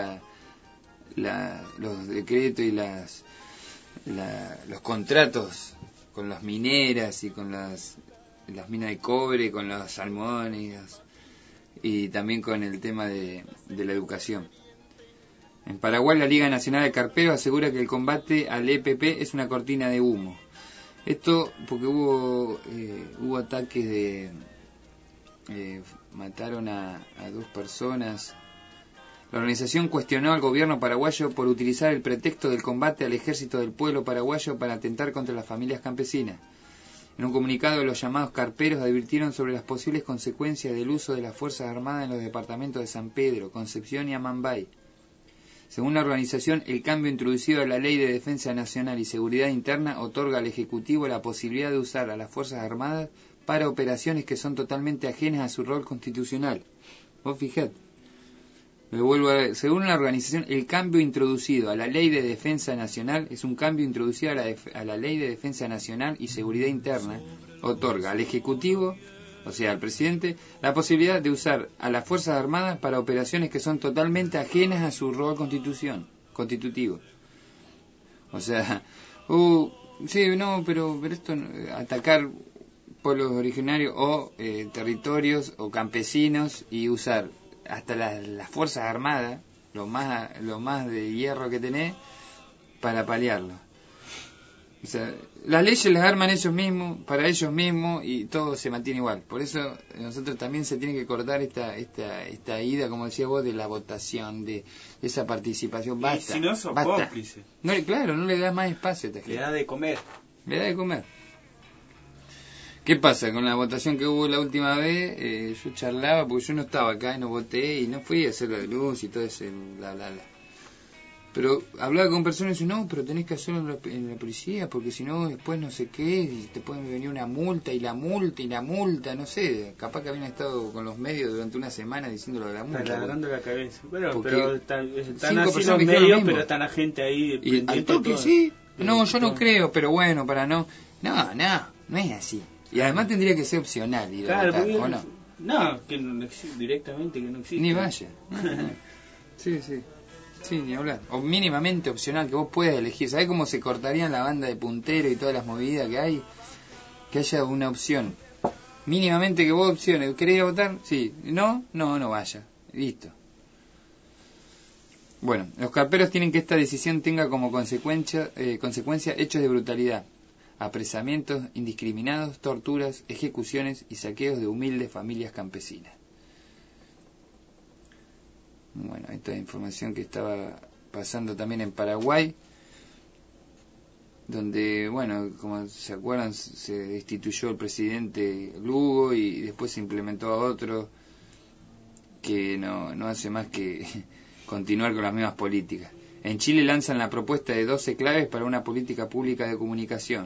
los decretos y los contratos con las mineras y con las minas de cobre, con los almohadones y también con el tema de la educación. En Paraguay, la Liga Nacional de Carperos asegura que el combate al EPP es una cortina de humo. Esto porque hubo ataques mataron a 2 personas La organización cuestionó al gobierno paraguayo por utilizar el pretexto del combate al ejército del pueblo paraguayo para atentar contra las familias campesinas. En un comunicado, los llamados carperos advirtieron sobre las posibles consecuencias del uso de las Fuerzas Armadas en los departamentos de San Pedro, Concepción y Amambay. Según la organización, el cambio introducido a la Ley de Defensa Nacional y Seguridad Interna otorga al Ejecutivo la posibilidad de usar a las Fuerzas Armadas para operaciones que son totalmente ajenas a su rol constitucional. Vos fijate. Según la organización, el cambio introducido a la Ley de Defensa Nacional es un cambio introducido a la Ley de Defensa Nacional y Seguridad Interna. Otorga al Ejecutivo, o sea, al presidente, la posibilidad de usar a las Fuerzas Armadas para operaciones que son totalmente ajenas a su rol constitutivo. O sea, sí, no, pero esto, atacar pueblos originarios o territorios o campesinos y usar hasta las Fuerzas Armadas, lo más de hierro que tenés, para paliarlo. O sea, las leyes las arman ellos mismos, para ellos mismos, y todo se mantiene igual. Por eso nosotros también se tiene que cortar esta ida, como decías vos, de la votación, de esa participación. Basta, y si no sos basta. cómplice. No, claro, no le das más espacio a esta gente. Le da de comer. Le da de comer. ¿Qué pasa? Con la votación que hubo la última vez, yo charlaba, porque yo no estaba acá y no voté, y no fui a hacer la luz y todo ese bla. Pero hablaba con personas y decían, no, pero tenés que hacerlo en la policía, porque si no, después no sé qué, y te puede venir una multa, no sé, capaz que habían estado con los medios durante una semana diciéndolo de la multa. Está agarrando la cabeza. Bueno, porque pero están así los medios, pero están la gente ahí. Y al toque, sí. No, yo no creo, pero bueno, para no es así. Y además tendría que ser opcional ir a votar, ¿o no? No, que no existe, directamente que no existe. Ni vaya. Sí, ni hablar. O mínimamente opcional, que vos puedas elegir. ¿Sabés cómo se cortarían la banda de puntero y todas las movidas que hay? Que haya una opción. Mínimamente que vos opciones. ¿Querés ir a votar? Sí. No vaya. Listo. Bueno, los carperos tienen que esta decisión tenga como consecuencia hechos de brutalidad, apresamientos indiscriminados, torturas, ejecuciones y saqueos de humildes familias campesinas. Bueno, esta información que estaba pasando también en Paraguay, donde, bueno, como se acuerdan, se destituyó el presidente Lugo y después se implementó a otro que no hace más que continuar con las mismas políticas. En Chile lanzan la propuesta de 12 claves para una política pública de comunicación.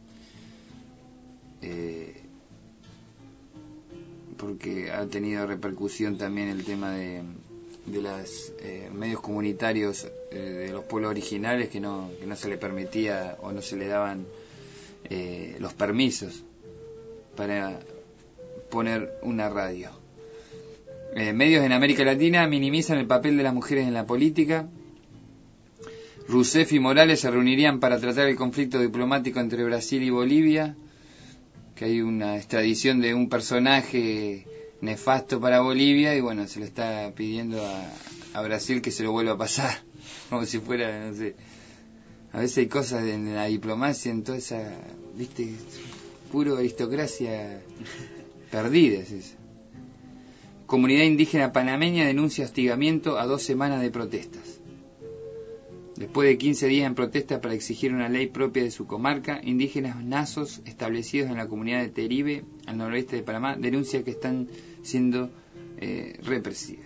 Porque ha tenido repercusión también el tema de los medios comunitarios de los pueblos originales que no se le permitía o no se le daban los permisos para poner una radio. Medios en América Latina minimizan el papel de las mujeres en la política. Rousseff y Morales se reunirían para tratar el conflicto diplomático entre Brasil y Bolivia, que hay una extradición de un personaje nefasto para Bolivia y bueno, se le está pidiendo a Brasil que se lo vuelva a pasar, como si fuera, no sé. A veces hay cosas en la diplomacia, en toda esa, viste, puro aristocracia perdida, es eso. Comunidad indígena panameña denuncia hostigamiento a 2 semanas de protestas. Después de 15 días en protesta para exigir una ley propia de su comarca, indígenas nazos establecidos en la comunidad de Teribe, al noroeste de Panamá, denuncian que están siendo represidos.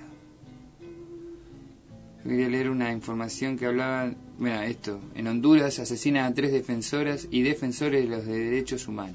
Quería leer una información que hablaba, mira, esto, en Honduras asesinan a 3 defensoras y defensores de los derechos humanos.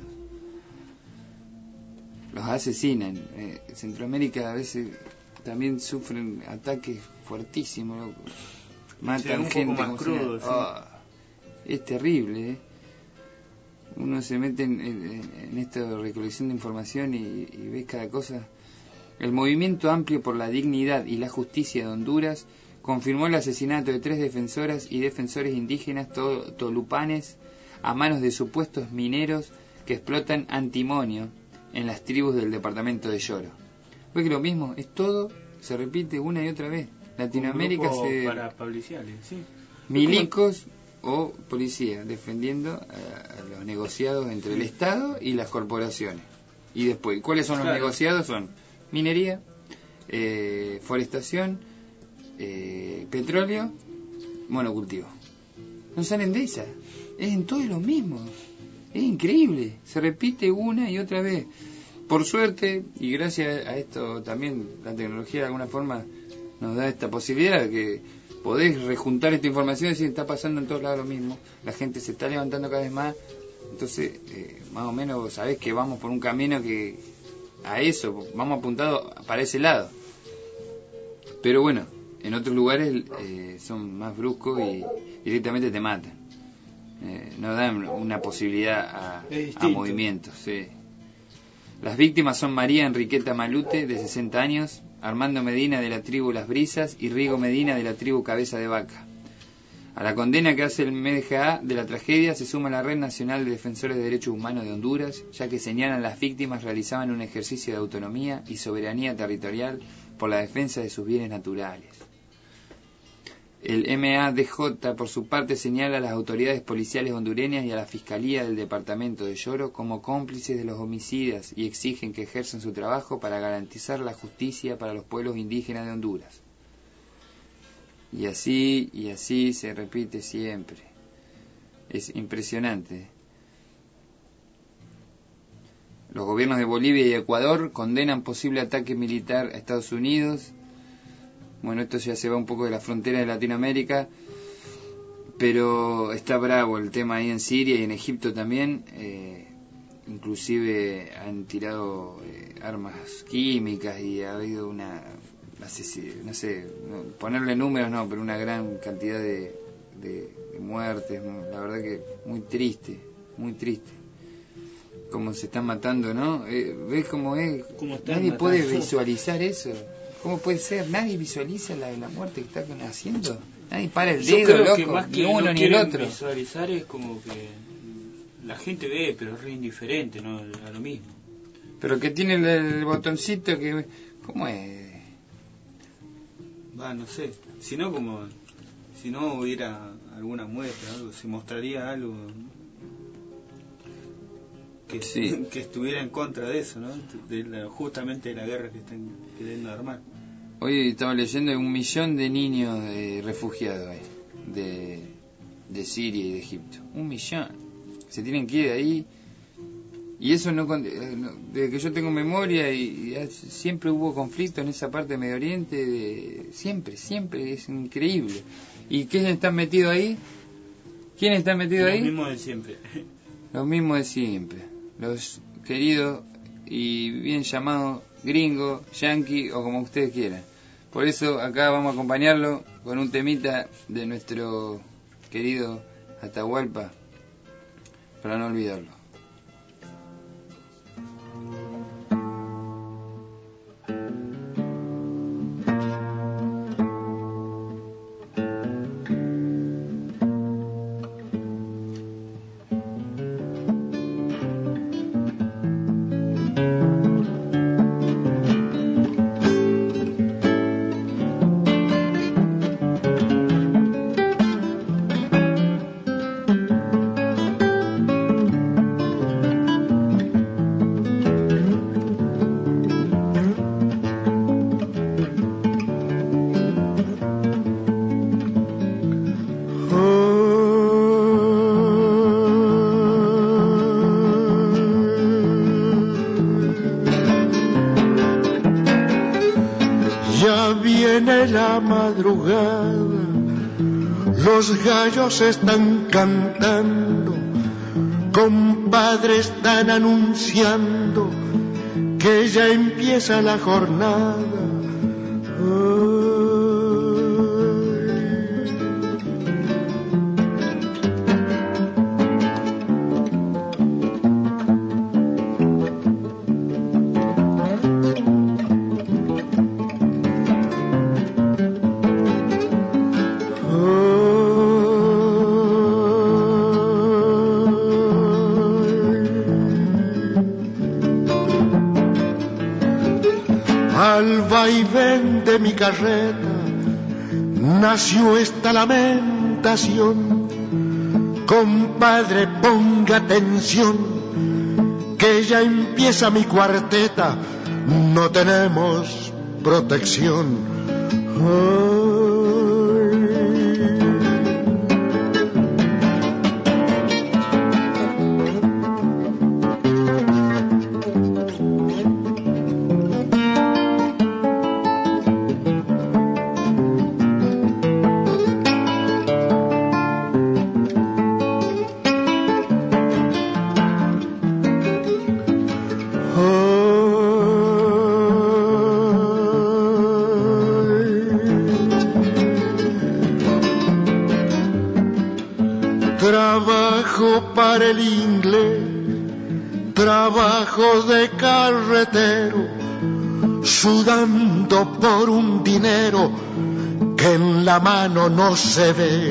Los asesinan. Centroamérica a veces también sufren ataques fuertísimos, loco. Matan gente como crudo, sí. Es terrible, Uno se mete en esta recolección de información y ves cada cosa. El Movimiento Amplio por la Dignidad y la Justicia de Honduras confirmó el asesinato de 3 defensoras y defensores indígenas tolupanes a manos de supuestos mineros que explotan antimonio en las tribus del departamento de Lloro. ¿Ves que lo mismo? Es todo, se repite una y otra vez. Latinoamérica se... para policiales, sí. Milicos o policía defendiendo a los negociados entre el Estado y las corporaciones. Y después, ¿cuáles son los negociados? Son minería, forestación petróleo, monocultivo. No salen de esa. Es en todo lo mismo. Es increíble. Se repite una y otra vez. Por suerte, y gracias a esto también la tecnología de alguna forma nos da esta posibilidad de que podés rejuntar esta información y decir, está pasando en todos lados lo mismo. La gente se está levantando cada vez más. Entonces, más o menos sabés que vamos por un camino que a eso, vamos apuntados para ese lado. Pero bueno, en otros lugares son más bruscos y directamente te matan. No dan una posibilidad a movimientos. Sí. Las víctimas son María Enriqueta Malute, de 60 años, Armando Medina, de la tribu Las Brisas, y Rigo Medina, de la tribu Cabeza de Vaca. A la condena que hace el MDGA de la tragedia se suma la Red Nacional de Defensores de Derechos Humanos de Honduras, ya que señalan las víctimas realizaban un ejercicio de autonomía y soberanía territorial por la defensa de sus bienes naturales. El MADJ, por su parte, señala a las autoridades policiales hondureñas y a la Fiscalía del Departamento de Lloro como cómplices de los homicidas y exigen que ejerzan su trabajo para garantizar la justicia para los pueblos indígenas de Honduras. Y así se repite siempre. Es impresionante. Los gobiernos de Bolivia y Ecuador condenan posible ataque militar a Estados Unidos. Bueno, esto ya se va un poco de la frontera de Latinoamérica, pero está bravo el tema ahí en Siria y en Egipto también. Inclusive han tirado armas químicas y ha habido una, no sé, ponerle números no, pero una gran cantidad de muertes. La verdad que muy triste, cómo se están matando, ¿no? ¿Ves cómo es? Nadie puede visualizar eso. ¿Cómo puede ser? Nadie visualiza la muerte que están haciendo. Nadie para el dedo, creo loco, que más que ni uno no ni el otro. Visualizar es como que la gente ve, pero es re indiferente, ¿no? A lo mismo. Pero que tiene el botoncito que... ¿Cómo es? No sé. Si no hubiera alguna muestra, algo, se mostraría algo que estuviera en contra de eso, ¿no? Justamente de la guerra que están queriendo armar. Hoy estaba leyendo de 1 millón de niños refugiados ahí, de Siria y de Egipto. 1 millón. Se tienen que ir de ahí. Y eso desde que yo tengo memoria, y siempre hubo conflicto en esa parte de Medio Oriente, siempre, es increíble. ¿Y quiénes están metidos ahí? ¿Quiénes están metidos ahí? Los mismos de siempre. Los mismos de siempre. Los queridos y bien llamados gringo, yankee o como ustedes quieran. Por eso acá vamos a acompañarlo con un temita de nuestro querido Atahualpa, para no olvidarlo. La madrugada, los gallos están cantando, compadre, están anunciando que ya empieza la jornada. Al vaivén de mi carreta nació esta lamentación. Compadre, ponga atención, que ya empieza mi cuarteta, no tenemos protección. para el inglés, trabajo de carretero, sudando por un dinero que en la mano no se ve.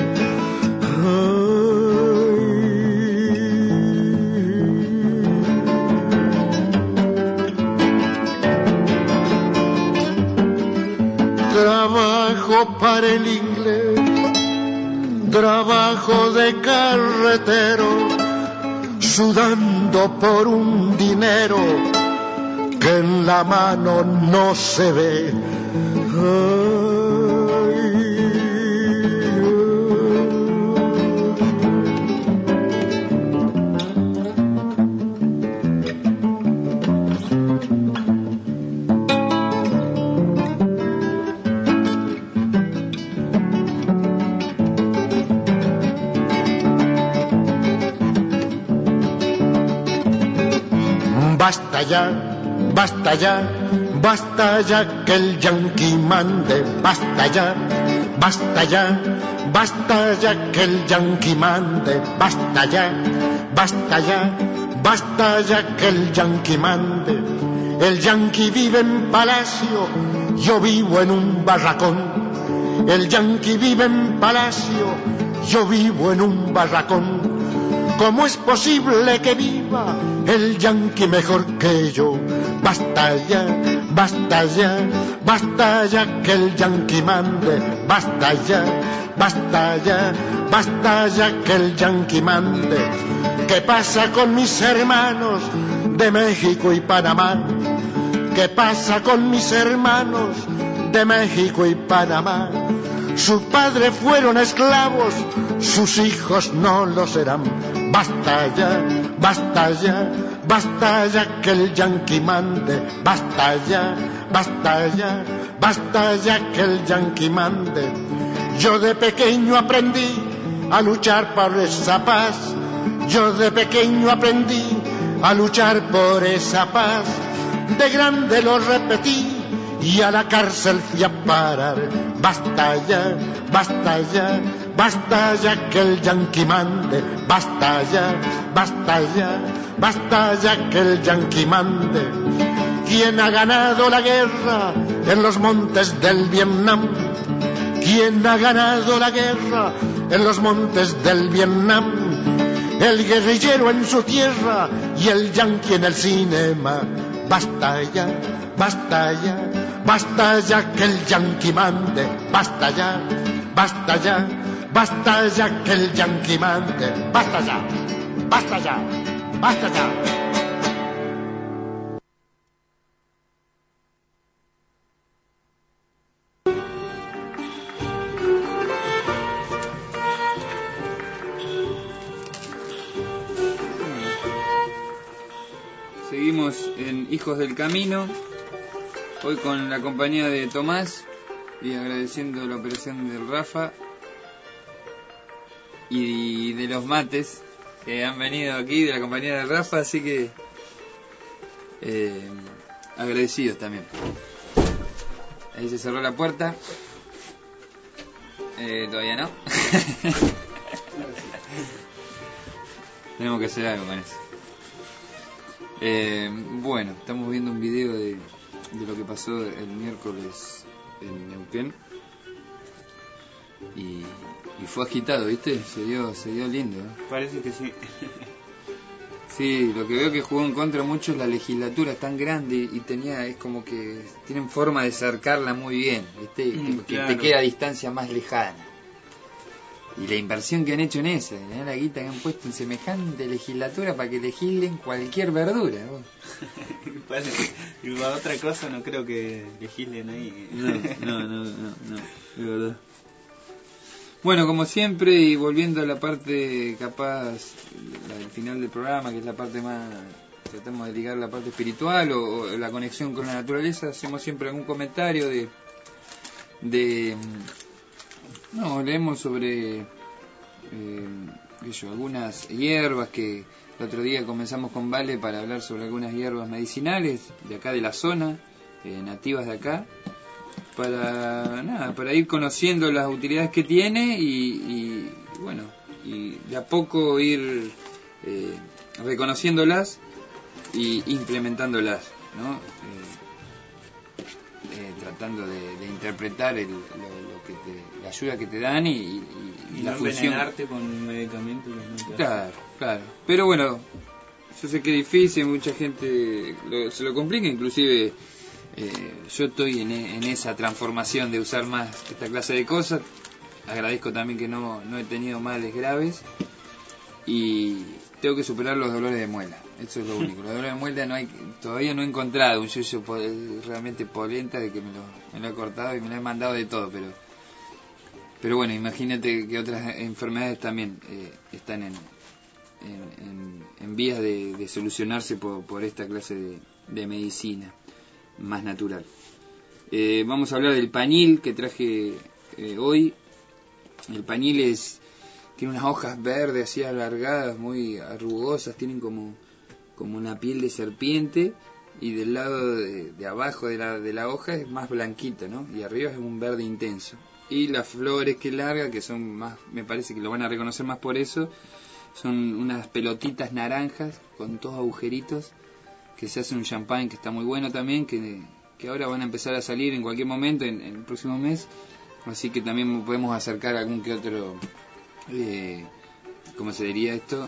Trabajo para el inglés, trabajo de carretero, sudando por un dinero que en la mano no se ve. Basta ya, basta ya, basta ya que el yanqui mande. Basta ya, basta ya, basta ya que el yanqui mande. Basta ya, basta ya, basta ya que el yanqui mande. El yanqui vive en palacio, yo vivo en un barracón. El yanqui vive en palacio, yo vivo en un barracón. ¿Cómo es posible que viva el yanqui mejor que yo? Basta ya, basta ya, basta ya que el yanqui mande. Basta ya, basta ya, basta ya que el yanqui mande. ¿Qué pasa con mis hermanos de México y Panamá? ¿Qué pasa con mis hermanos de México y Panamá? Sus padres fueron esclavos, sus hijos no lo serán. Basta ya, basta ya, basta ya que el yanqui mande. Basta ya, basta ya, basta ya que el yanqui mande. Yo de pequeño aprendí a luchar por esa paz. Yo de pequeño aprendí a luchar por esa paz. De grande lo repetí y a la cárcel fui a parar. Basta ya, basta ya, basta ya que el yanqui mande. Basta ya, basta ya, basta ya que el yanqui mande. ¿Quién ha ganado la guerra en los montes del Vietnam? ¿Quién ha ganado la guerra en los montes del Vietnam? El guerrillero en su tierra y el yanqui en el cinema. Basta ya, basta ya, basta ya que el yanqui mande. Basta ya, basta ya, basta ya que el yanqui mande. Basta ya, basta ya, basta ya. Seguimos en Hijos del Camino, hoy con la compañía de Tomás y agradeciendo la operación del Rafa y de los mates que han venido aquí de la compañía del Rafa, así que agradecidos también. Ahí se cerró la puerta, todavía no. Tenemos que hacer algo con eso. Bueno, estamos viendo un video de lo que pasó el miércoles en Neuquén y fue agitado, ¿viste? Se dio lindo, ¿eh? Parece que sí. Sí, lo que veo que jugó en contra mucho es la legislatura, es tan grande y es como que tienen forma de cercarla muy bien, ¿viste? Que claro. Te queda a distancia más lejana. Y la inversión que han hecho en esa, la guita que han puesto en semejante legislatura para que legislen cualquier verdura. Y para otra cosa no creo que legislen ahí. No, de verdad. Bueno, como siempre, y volviendo a la parte capaz, al final del programa, que es la parte más, tratamos de ligar la parte espiritual o la conexión con la naturaleza, hacemos siempre algún comentario leemos sobre algunas hierbas que el otro día comenzamos con Vale para hablar sobre algunas hierbas medicinales de acá de la zona, nativas de acá, para ir conociendo las utilidades que tiene y bueno, y de a poco ir reconociéndolas y implementándolas, ¿no? Tratando de interpretar la ayuda que te dan y la no función. envenenarte con medicamentos. Claro. Pero bueno, yo sé que es difícil, mucha gente se lo complica, inclusive yo estoy en esa transformación de usar más esta clase de cosas. Agradezco también que no he tenido males graves y tengo que superar los dolores de muela. Eso es lo único. Los dolores de muela todavía no he encontrado un yuyo realmente polenta de que me lo he cortado y me lo he mandado de todo, pero bueno, imagínate que otras enfermedades también están en vías de solucionarse por esta clase de medicina más natural. Vamos a hablar del pañil que traje hoy. El pañil tiene unas hojas verdes así alargadas, muy arrugosas, tienen como una piel de serpiente, y del lado de abajo de la hoja es más blanquita, ¿no? Y arriba es un verde intenso. Y las flores que larga, que son más, me parece que lo van a reconocer más por eso, son unas pelotitas naranjas con todos agujeritos, que se hace un champán que está muy bueno también, que ahora van a empezar a salir en cualquier momento, en el próximo mes, así que también podemos acercar algún que otro, ¿cómo se diría esto?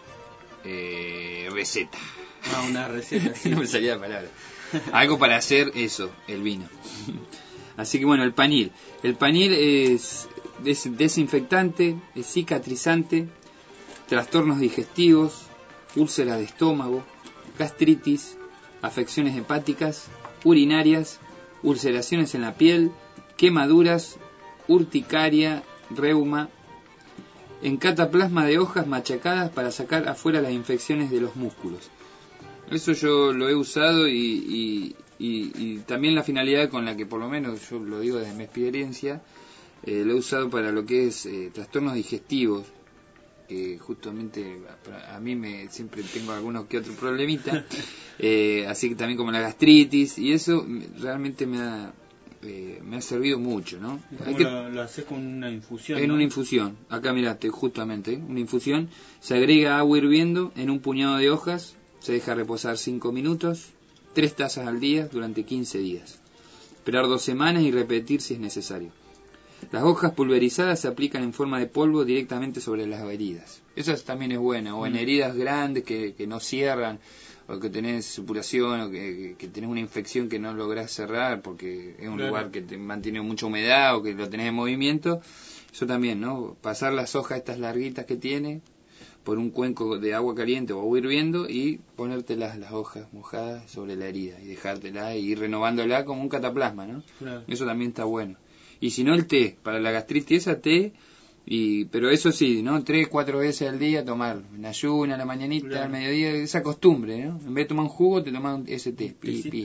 Receta. Una receta. Sí. No me salía la palabra. Algo para hacer eso, el vino. Así que bueno, el pañil. El pañil es desinfectante, es cicatrizante, trastornos digestivos, úlceras de estómago, gastritis, afecciones hepáticas, urinarias, ulceraciones en la piel, quemaduras, urticaria, reuma, en cataplasma de hojas machacadas para sacar afuera las infecciones de los músculos. Eso yo lo he usado y también la finalidad con la que, por lo menos yo lo digo desde mi experiencia, lo he usado para lo que es trastornos digestivos, que justamente a mí siempre tengo algunos que otro problemita, así que también como la gastritis, y eso realmente me ha servido mucho, ¿no? Lo haces con una infusión, en, ¿no? Una infusión. Acá miraste, justamente, una infusión. Se agrega agua hirviendo en un puñado de hojas, se deja reposar 5 minutos, 3 tazas al día durante 15 días. Esperar 2 semanas y repetir si es necesario. Las hojas pulverizadas se aplican en forma de polvo directamente sobre las heridas. Eso también es bueno, o en heridas grandes que no cierran, o que tenés supuración, o que tenés una infección que no lográs cerrar porque es un lugar que te mantiene mucha humedad o que lo tenés en movimiento. Eso también, ¿no? Pasar las hojas estas larguitas que tiene por un cuenco de agua caliente o agua hirviendo y ponerte las hojas mojadas sobre la herida y dejártela y ir renovándola como un cataplasma, ¿no? Claro. Eso también está bueno. Y si no, el té, para la gastritis, pero eso sí, ¿no? 3-4 veces al día tomar, en ayuna, a la mañanita, claro, al mediodía, esa costumbre, ¿no? En vez de tomar un jugo, te tomas ese té.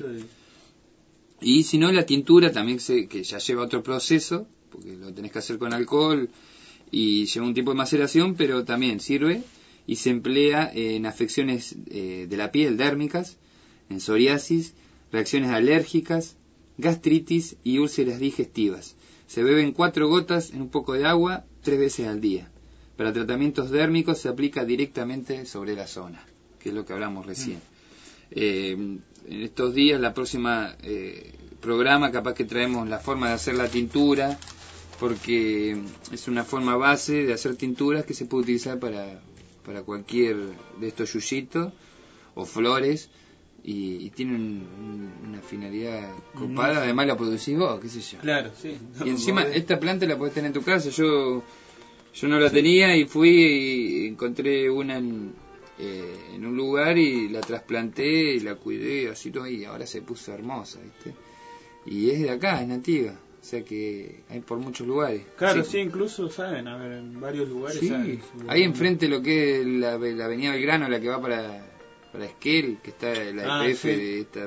Y si no, la tintura también, que ya lleva otro proceso, porque lo tenés que hacer con alcohol y lleva un tiempo de maceración, pero también sirve y se emplea en afecciones de la piel, dérmicas, en psoriasis, reacciones alérgicas, gastritis y úlceras digestivas. Se beben 4 gotas en un poco de agua 3 veces al día. Para tratamientos dérmicos se aplica directamente sobre la zona, que es lo que hablamos recién. En estos días, la próxima programa, capaz que traemos la forma de hacer la tintura, porque es una forma base de hacer tinturas que se puede utilizar para cualquier de estos yuyitos o flores, y tienen una finalidad copada. Además la producís vos, qué sé yo. Claro, sí. Y encima esta planta la podés tener en tu casa. Yo no la tenía y fui y encontré una en un lugar y la trasplanté y la cuidé así todo, y ahora se puso hermosa, ¿viste? Y es de acá, es nativa. O sea que hay por muchos lugares. Claro, sí, incluso saben, a ver, en varios lugares. Sí, ahí enfrente lo que es la avenida Belgrano, la que va para Esquel, que está la EPF, sí, de esta,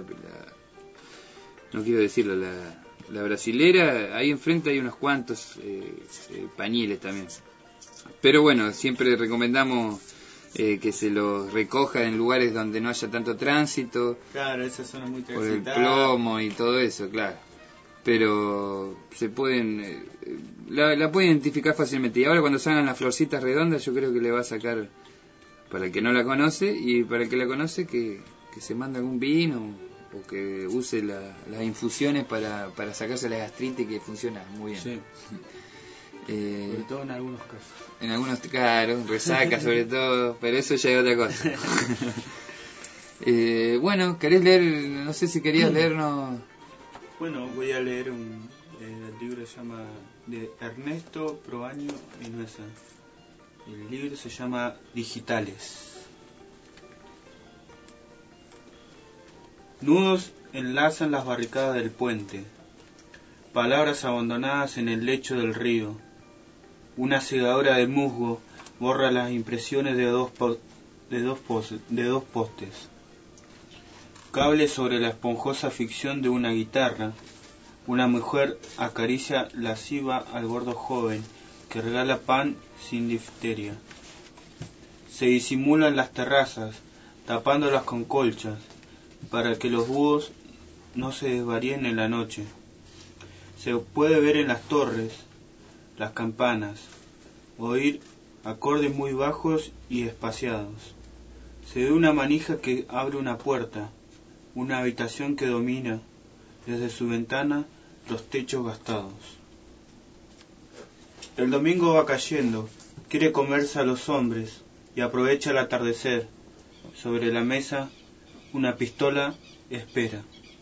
no quiero decirlo, la brasilera, ahí enfrente hay unos cuantos pañiles también. Pero bueno, siempre recomendamos que se los recojan en lugares donde no haya tanto tránsito. Claro, esa zona muy por el plomo y todo eso, claro. Pero se pueden, la pueden identificar fácilmente. Y ahora cuando salgan las florcitas redondas, yo creo que le va a sacar para el que no la conoce, y para el que la conoce que se manda algún vino o que use las infusiones para sacarse la gastritis, que funciona muy bien. Sí. Sobre todo en algunos casos. En algunos, claro, resaca sobre todo, pero eso ya es otra cosa. Bueno, ¿querés leer? No sé si querías leernos. Bueno, voy a leer el libro se llama de Ernesto Proaño y Nuesa. El libro se llama Digitales. Nudos enlazan las barricadas del puente. Palabras abandonadas en el lecho del río. Una segadora de musgo borra las impresiones de dos postes. Cable sobre la esponjosa ficción de una guitarra. Una mujer acaricia lasciva al gordo joven que regala pan sin difteria. Se disimulan las terrazas, tapándolas con colchas, para que los búhos no se desvaríen en la noche. Se puede ver en las torres, las campanas, oír acordes muy bajos y espaciados. Se ve una manija que abre una puerta, una habitación que domina, desde su ventana, los techos gastados. El domingo va cayendo, quiere comerse a los hombres y aprovecha el atardecer. Sobre la mesa, una pistola espera.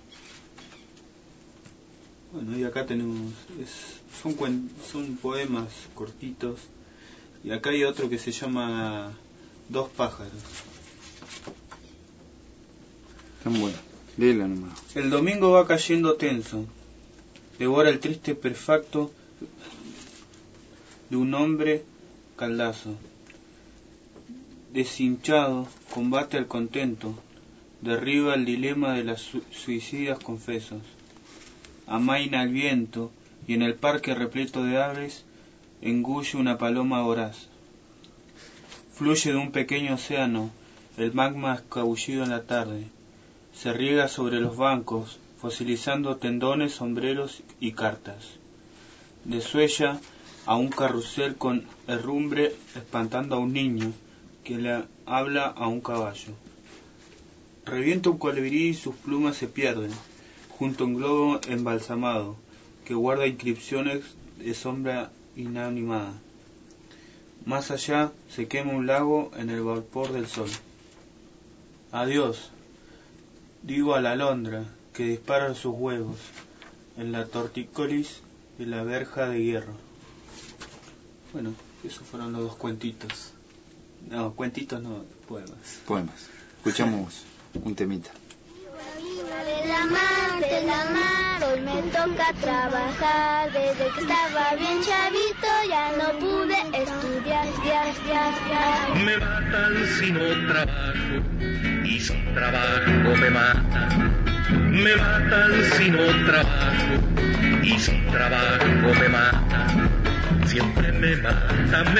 Bueno, y acá tenemos, son poemas cortitos, y acá hay otro que se llama Dos pájaros. Están buenos, léelo nomás. El domingo va cayendo tenso, devora el triste perfecto de un hombre caldazo. Deshinchado, combate al contento, derriba el dilema de las suicidas confesos. Amaina el viento, y en el parque repleto de aves, engulle una paloma voraz. Fluye de un pequeño océano, el magma escabullido en la tarde. Se riega sobre los bancos, fosilizando tendones, sombreros y cartas. Desuella a un carrusel con herrumbre, espantando a un niño que le habla a un caballo. Revienta un colibrí y sus plumas se pierden, junto a un globo embalsamado, que guarda inscripciones de sombra inanimada. Más allá se quema un lago en el vapor del sol. Adiós, digo a la alondra que dispara sus huevos en la tortícolis de la verja de hierro. Bueno, esos fueron los dos cuentitos. No, cuentitos no, poemas. Poemas. Escuchamos un temita. De la mar, hoy me toca trabajar. Desde que estaba bien chavito ya no pude estudiar. Me matan si no trabajo, y sin trabajo me matan. Me matan si no trabajo, y sin trabajo me matan. Siempre me matan,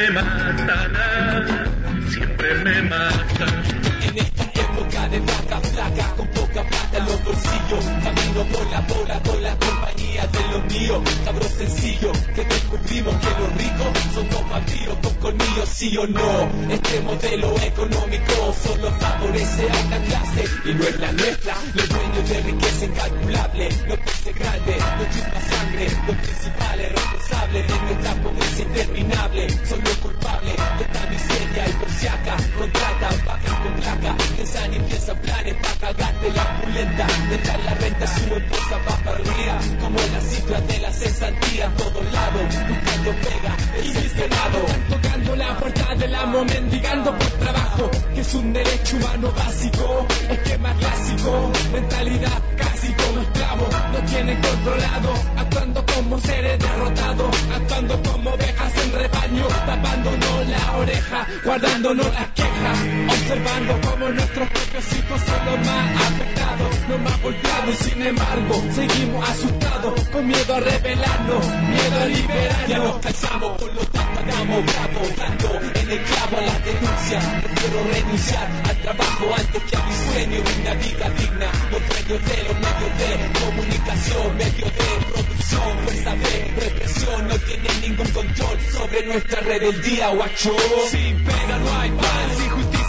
siempre me matan. En esta época de vaca flaca, con poca plata en los bolsillos, camino por la bola con la compañía de los míos. Cabro sencillo, que descubrimos que los ricos son dos vampiros con colmillos, sí o no. Este modelo económico solo favorece a una clase y no es la nuestra. Los dueños de riqueza incalculable, los peces grandes, los chupa sangre, los principales responsables de nuestra pobreza interminable. Son los culpables de esta miseria y porciaca. Contratan, bajan con placa, piensan y piensan planes para cagarte la pulenta. Dejar la renta, su esposa va para arriba, como las cifras de la cesantía en todos lados, buscando pega, el sistemado. Tocando la puerta del amo, mendigando por trabajo, que es un derecho humano básico, esquema clásico, mentalidad casi como esclavo. Nos tienen controlado, actuando como seres derrotados, actuando como ovejas en rebaño, tapándonos la oreja, guardándonos las quejas, observando como nuestros propios hijos son los más afectados, los más golpeados, y sin embargo seguimos asustados, con miedo a rebelarnos, miedo a liberarnos. Ya nos cansamos, por lo tanto hagamos bravo, dando en el clavo a las denuncias. Prefiero renunciar al trabajo antes que a mi sueño, una vida digna. Los dueños de los medios de comunicación, medios de producción, fuerza de represión, no tienen ningún control sobre nuestra rebeldía, guacho. Sin pena no hay pan, sin justicia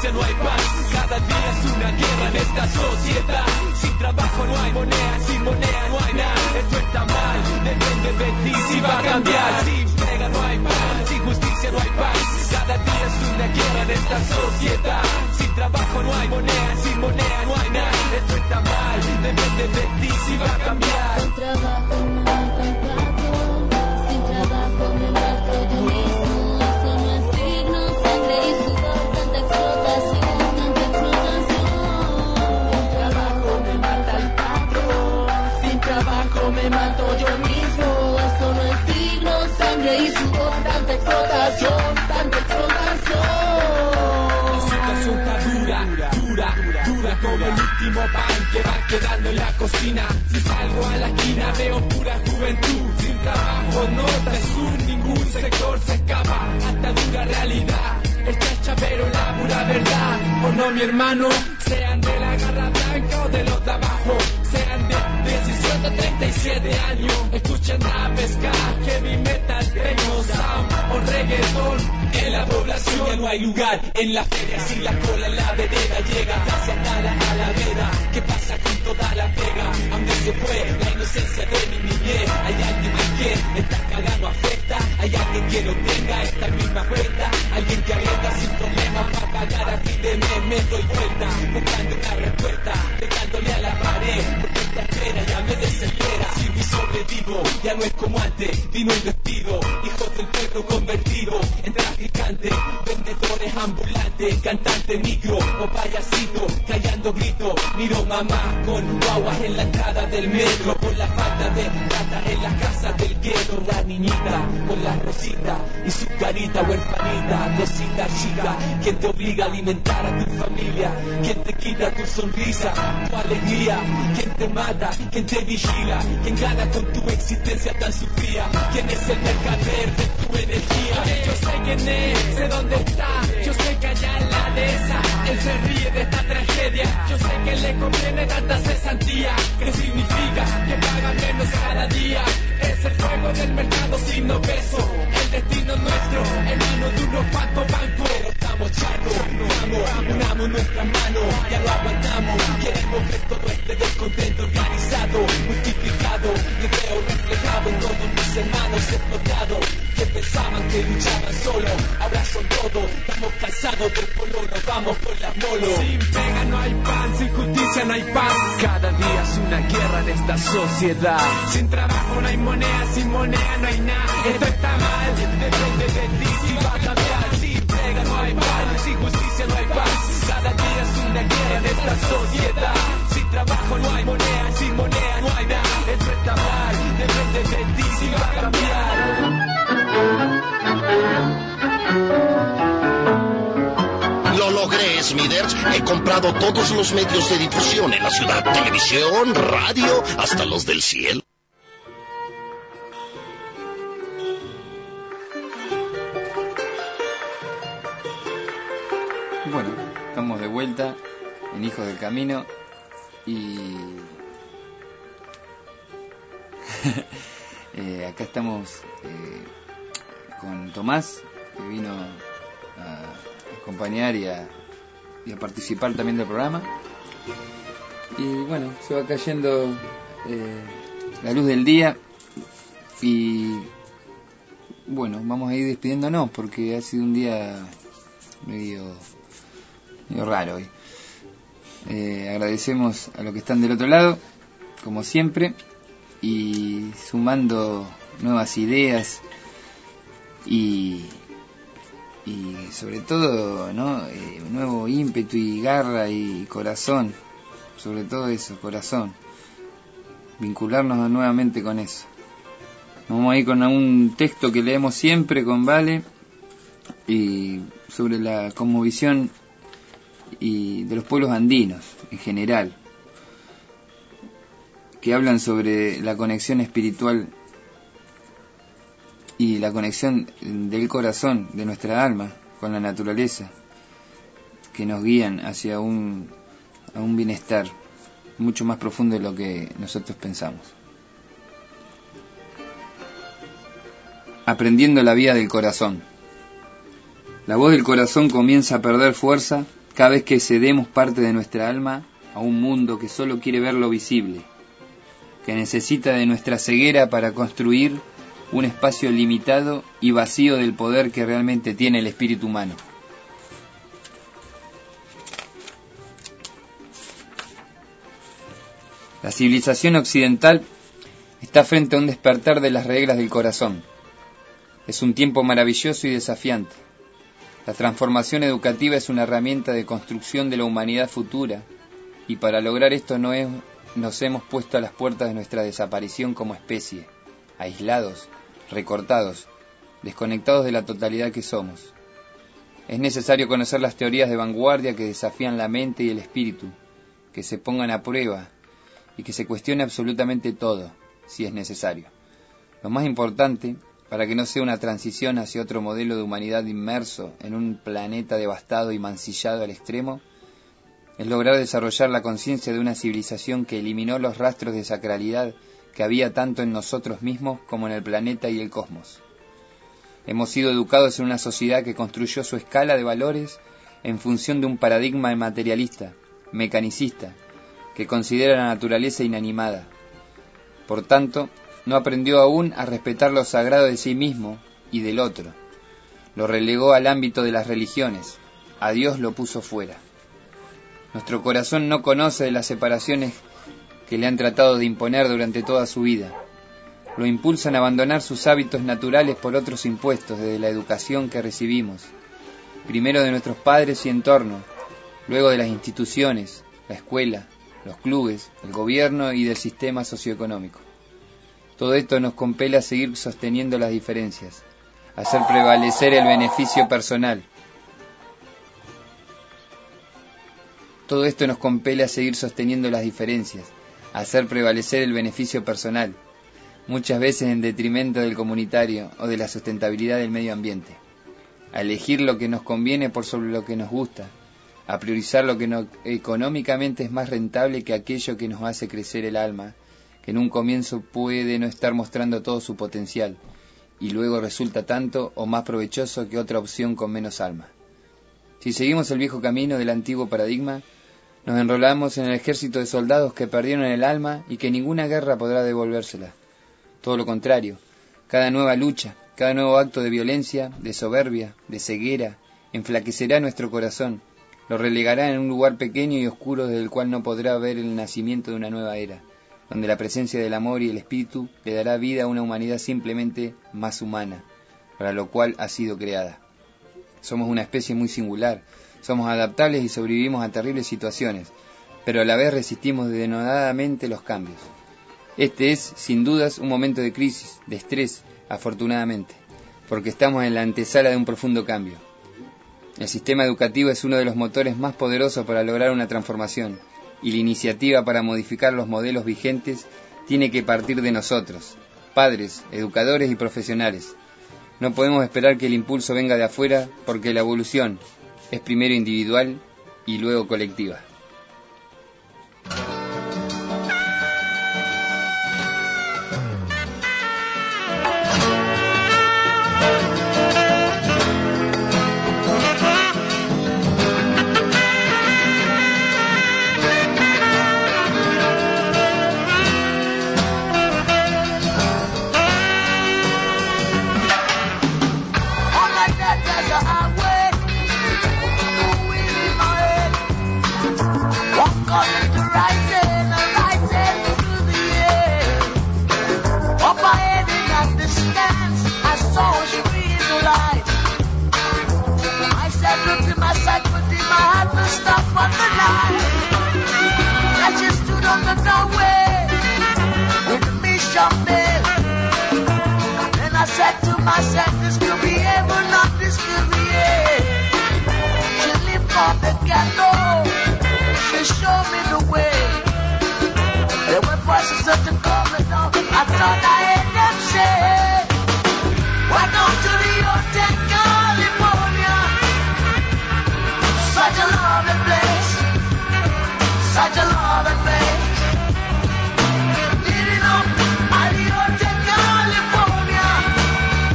justicia no hay paz. Cada día es una guerra en esta sociedad. Sin trabajo no hay moneda, sin moneda no hay nada. Esto está mal, depende de ti si va a cambiar. Sin pega no hay pan, sin justicia no hay paz. Cada día es una guerra en esta sociedad. Sin trabajo no hay moneda, sin moneda no hay nada. Esto está mal, depende de ti si va a cambiar. Sin trabajo no hay patrón, sin trabajo me mato yo mismo. Eso no es digno, sangre y sudor, tanta explotación, tanta explotación. Sin trabajo me mata el patrón, sin trabajo me mato yo mismo. Esto no es digno, sangre y sudor, tanta explotación, tanta explotación. Dura como el último pan que va quedando en la cocina. Si salgo a la esquina veo pura juventud. Sin trabajo no te sur, ningún sector se escapa. Hasta dura realidad, está hecha pero la pura verdad. O no mi hermano, sean de la garra blanca o de los de abajo. Sean de 18 a 37 años. Escuchen rap, ska, heavy metal, techno, sound o reggaeton. En la población ya no hay lugar en la feria. Si la cola en la vereda llega casi hasta la alameda. ¿Qué pasa con toda la pega? ¿A dónde se fue la inocencia de mi niñez? ¿Hay alguien a quien esta caga no afecta? ¿Hay alguien que no tenga esta misma cuenta? ¿Alguien que arriesga sin problemas para pagar a fin de mes? Me doy vuelta buscando una respuesta, pegándole a la pared, porque esta espera ya me desespera. Si mi sobrevivo ya no es como antes, vino el despido, hijos del pueblo convertido en traficantes, vendedores ambulantes, cantantes micro o payasitos, callando gritos. Miro mamá con guaguas en la entrada del metro, por la falta de plata en las casas del gueto. La niñita con la rosita y su carita huerfanita, cosita chica. ¿Quién te obliga a alimentar a tu familia? ¿Quién te quita tu sonrisa, tu alegría? ¿Quién te mata? ¿Quién te vigila? ¿Quién gana con tu existencia tan sufrida? ¿Quién es el mercader de tu energía? Yo sé quién es, sé dónde está. Yo sé que allá en la dehesa él se ríe de esta tragedia. Yo sé que le conviene tanta cesantía, que significa que paga menos cada día. Es el juego del mercado sin no peso, el destino nuestro en manos de unos cuantos bancos. Pero estamos charcos, unamos nuestras manos, ya lo aguantamos. Queremos ver todo este descontento organizado, multiplicado. Me veo reflejado en todos mis hermanos explotados, que pensaban que luchaban solo, ahora son todos. Estamos cansados del polo, nos vamos por las molos. Sin pega no hay pan, sin justicia no hay paz. Cada día es una guerra en esta sociedad. Sin trabajo no hay moneda, sin moneda no hay nada. Esto está mal, depende de ti si va a cambiar. Sin pega no hay pan, sin justicia no hay paz. Cada día es una guerra en esta sociedad. Sin trabajo no hay moneda, sin moneda no hay nada. Esto está mal, depende de ti si va a cambiar. Lo logré, Smithers. He comprado todos los medios de difusión en la ciudad. Televisión, radio, hasta los del cielo. Bueno, estamos de vuelta en Hijos del Camino y acá estamos con Tomás, que vino a acompañar y a participar también del programa. Y bueno, se va cayendo la luz del día y bueno, vamos a ir despidiéndonos porque ha sido un día medio raro hoy. Agradecemos a los que están del otro lado, como siempre, y sumando nuevas ideas y sobre todo, ¿no? Un nuevo ímpetu y garra y corazón, sobre todo eso, corazón, vincularnos nuevamente con eso. Vamos a ir con un texto que leemos siempre con Vale y sobre la cosmovisión y de los pueblos andinos en general, que hablan sobre la conexión espiritual y la conexión del corazón, de nuestra alma, con la naturaleza, que nos guían hacia a un bienestar mucho más profundo de lo que nosotros pensamos. Aprendiendo la vía del corazón. La voz del corazón comienza a perder fuerza cada vez que cedemos parte de nuestra alma a un mundo que solo quiere ver lo visible, que necesita de nuestra ceguera para construir un espacio limitado y vacío del poder que realmente tiene el espíritu humano. La civilización occidental está frente a un despertar de las reglas del corazón. Es un tiempo maravilloso y desafiante. La transformación educativa es una herramienta de construcción de la humanidad futura, y para lograr esto nos hemos puesto a las puertas de nuestra desaparición como especie, aislados, recortados, desconectados de la totalidad que somos. Es necesario conocer las teorías de vanguardia que desafían la mente y el espíritu, que se pongan a prueba y que se cuestione absolutamente todo, si es necesario. Lo más importante, para que no sea una transición hacia otro modelo de humanidad inmerso en un planeta devastado y mancillado al extremo, es lograr desarrollar la conciencia de una civilización que eliminó los rastros de sacralidad que había tanto en nosotros mismos como en el planeta y el cosmos. Hemos sido educados en una sociedad que construyó su escala de valores en función de un paradigma materialista, mecanicista, que considera la naturaleza inanimada. Por tanto, no aprendió aún a respetar lo sagrado de sí mismo y del otro. Lo relegó al ámbito de las religiones. A Dios lo puso fuera. Nuestro corazón no conoce de las separaciones que le han tratado de imponer durante toda su vida. Lo impulsan a abandonar sus hábitos naturales por otros impuestos desde la educación que recibimos. Primero de nuestros padres y entorno, luego de las instituciones, la escuela, los clubes, el gobierno y del sistema socioeconómico. Todo esto nos compele a seguir sosteniendo las diferencias, a hacer prevalecer el beneficio personal. Todo esto nos compele a seguir sosteniendo las diferencias, a hacer prevalecer el beneficio personal, muchas veces en detrimento del comunitario o de la sustentabilidad del medio ambiente, a elegir lo que nos conviene por sobre lo que nos gusta, a priorizar lo que económicamente es más rentable que aquello que nos hace crecer el alma, que en un comienzo puede no estar mostrando todo su potencial, y luego resulta tanto o más provechoso que otra opción con menos alma. Si seguimos el viejo camino del antiguo paradigma, nos enrolamos en el ejército de soldados que perdieron el alma y que ninguna guerra podrá devolvérsela. Todo lo contrario, cada nueva lucha, cada nuevo acto de violencia, de soberbia, de ceguera, enflaquecerá nuestro corazón, lo relegará en un lugar pequeño y oscuro desde el cual no podrá ver el nacimiento de una nueva era, donde la presencia del amor y el espíritu le dará vida a una humanidad simplemente más humana, para lo cual ha sido creada. Somos una especie muy singular, somos adaptables y sobrevivimos a terribles situaciones, pero a la vez resistimos denodadamente los cambios. Este es, sin dudas, un momento de crisis, de estrés, afortunadamente, porque estamos en la antesala de un profundo cambio. El sistema educativo es uno de los motores más poderosos para lograr una transformación, y la iniciativa para modificar los modelos vigentes tiene que partir de nosotros, padres, educadores y profesionales. No podemos esperar que el impulso venga de afuera, porque la evolución es primero individual y luego colectiva.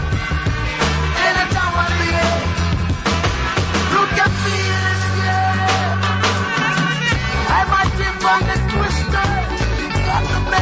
Look at me,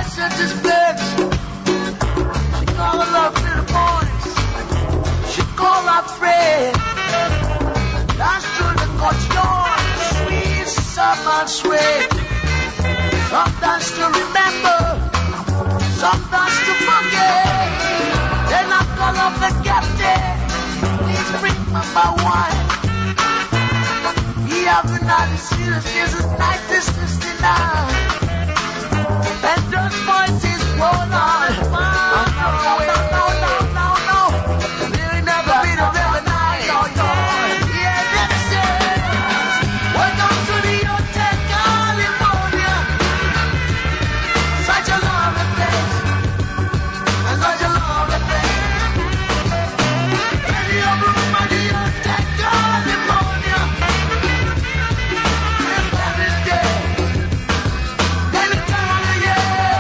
essence is blessed. She call her love little boys. She call her friend. Dance to the cotillon, sweet summer swing. Sometimes to remember, sometimes to forget. Then I call up the captain. Please bring my wine. He have the night is serious, the night is 69. And those voices roll on. No. There ain't never been a better night. Yeah, that's it. Welcome to the Hotel California. Such a lovely place. Such a lovely place. In your room at the Hotel California. Every day. Every time of the year.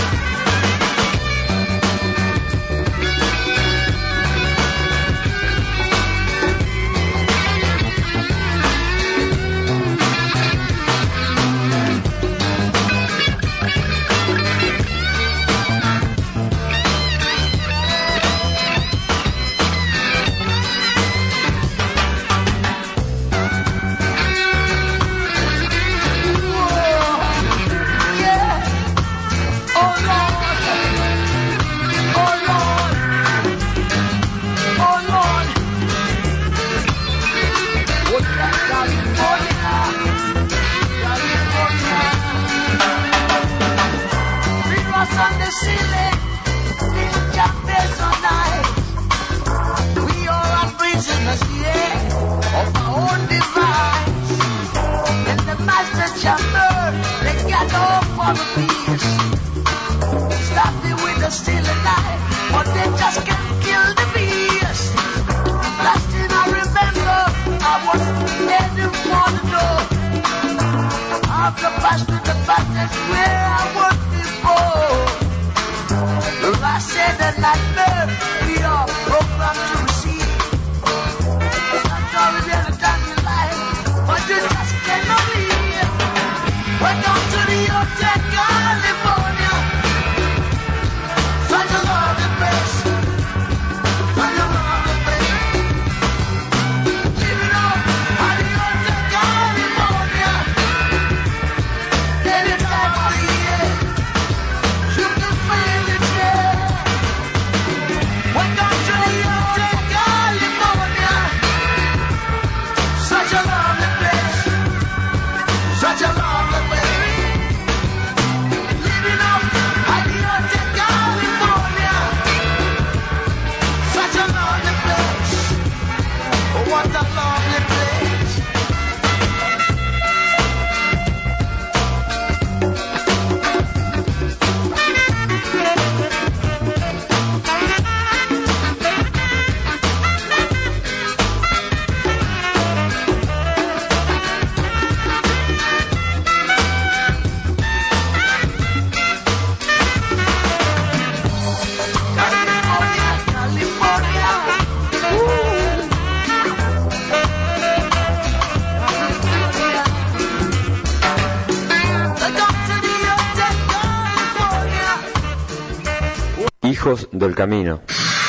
Hijos del camino.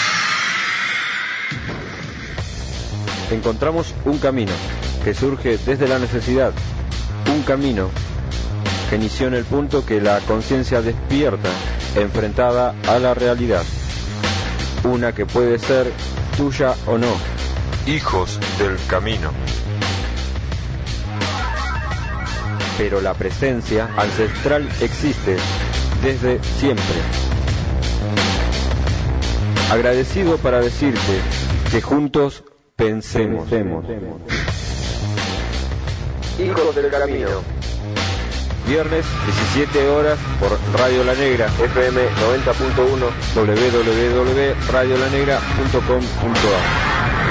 Encontramos un camino que surge desde la necesidad, un camino que inició en el punto que la conciencia despierta, enfrentada a la realidad, una que puede ser tuya o no. Hijos del camino. Pero la presencia ancestral existe desde siempre. Agradecido para decirte que juntos pensemos. Hijos del camino. Viernes, 17 horas, por Radio La Negra, FM 90.1, www.radiolanegra.com.ar.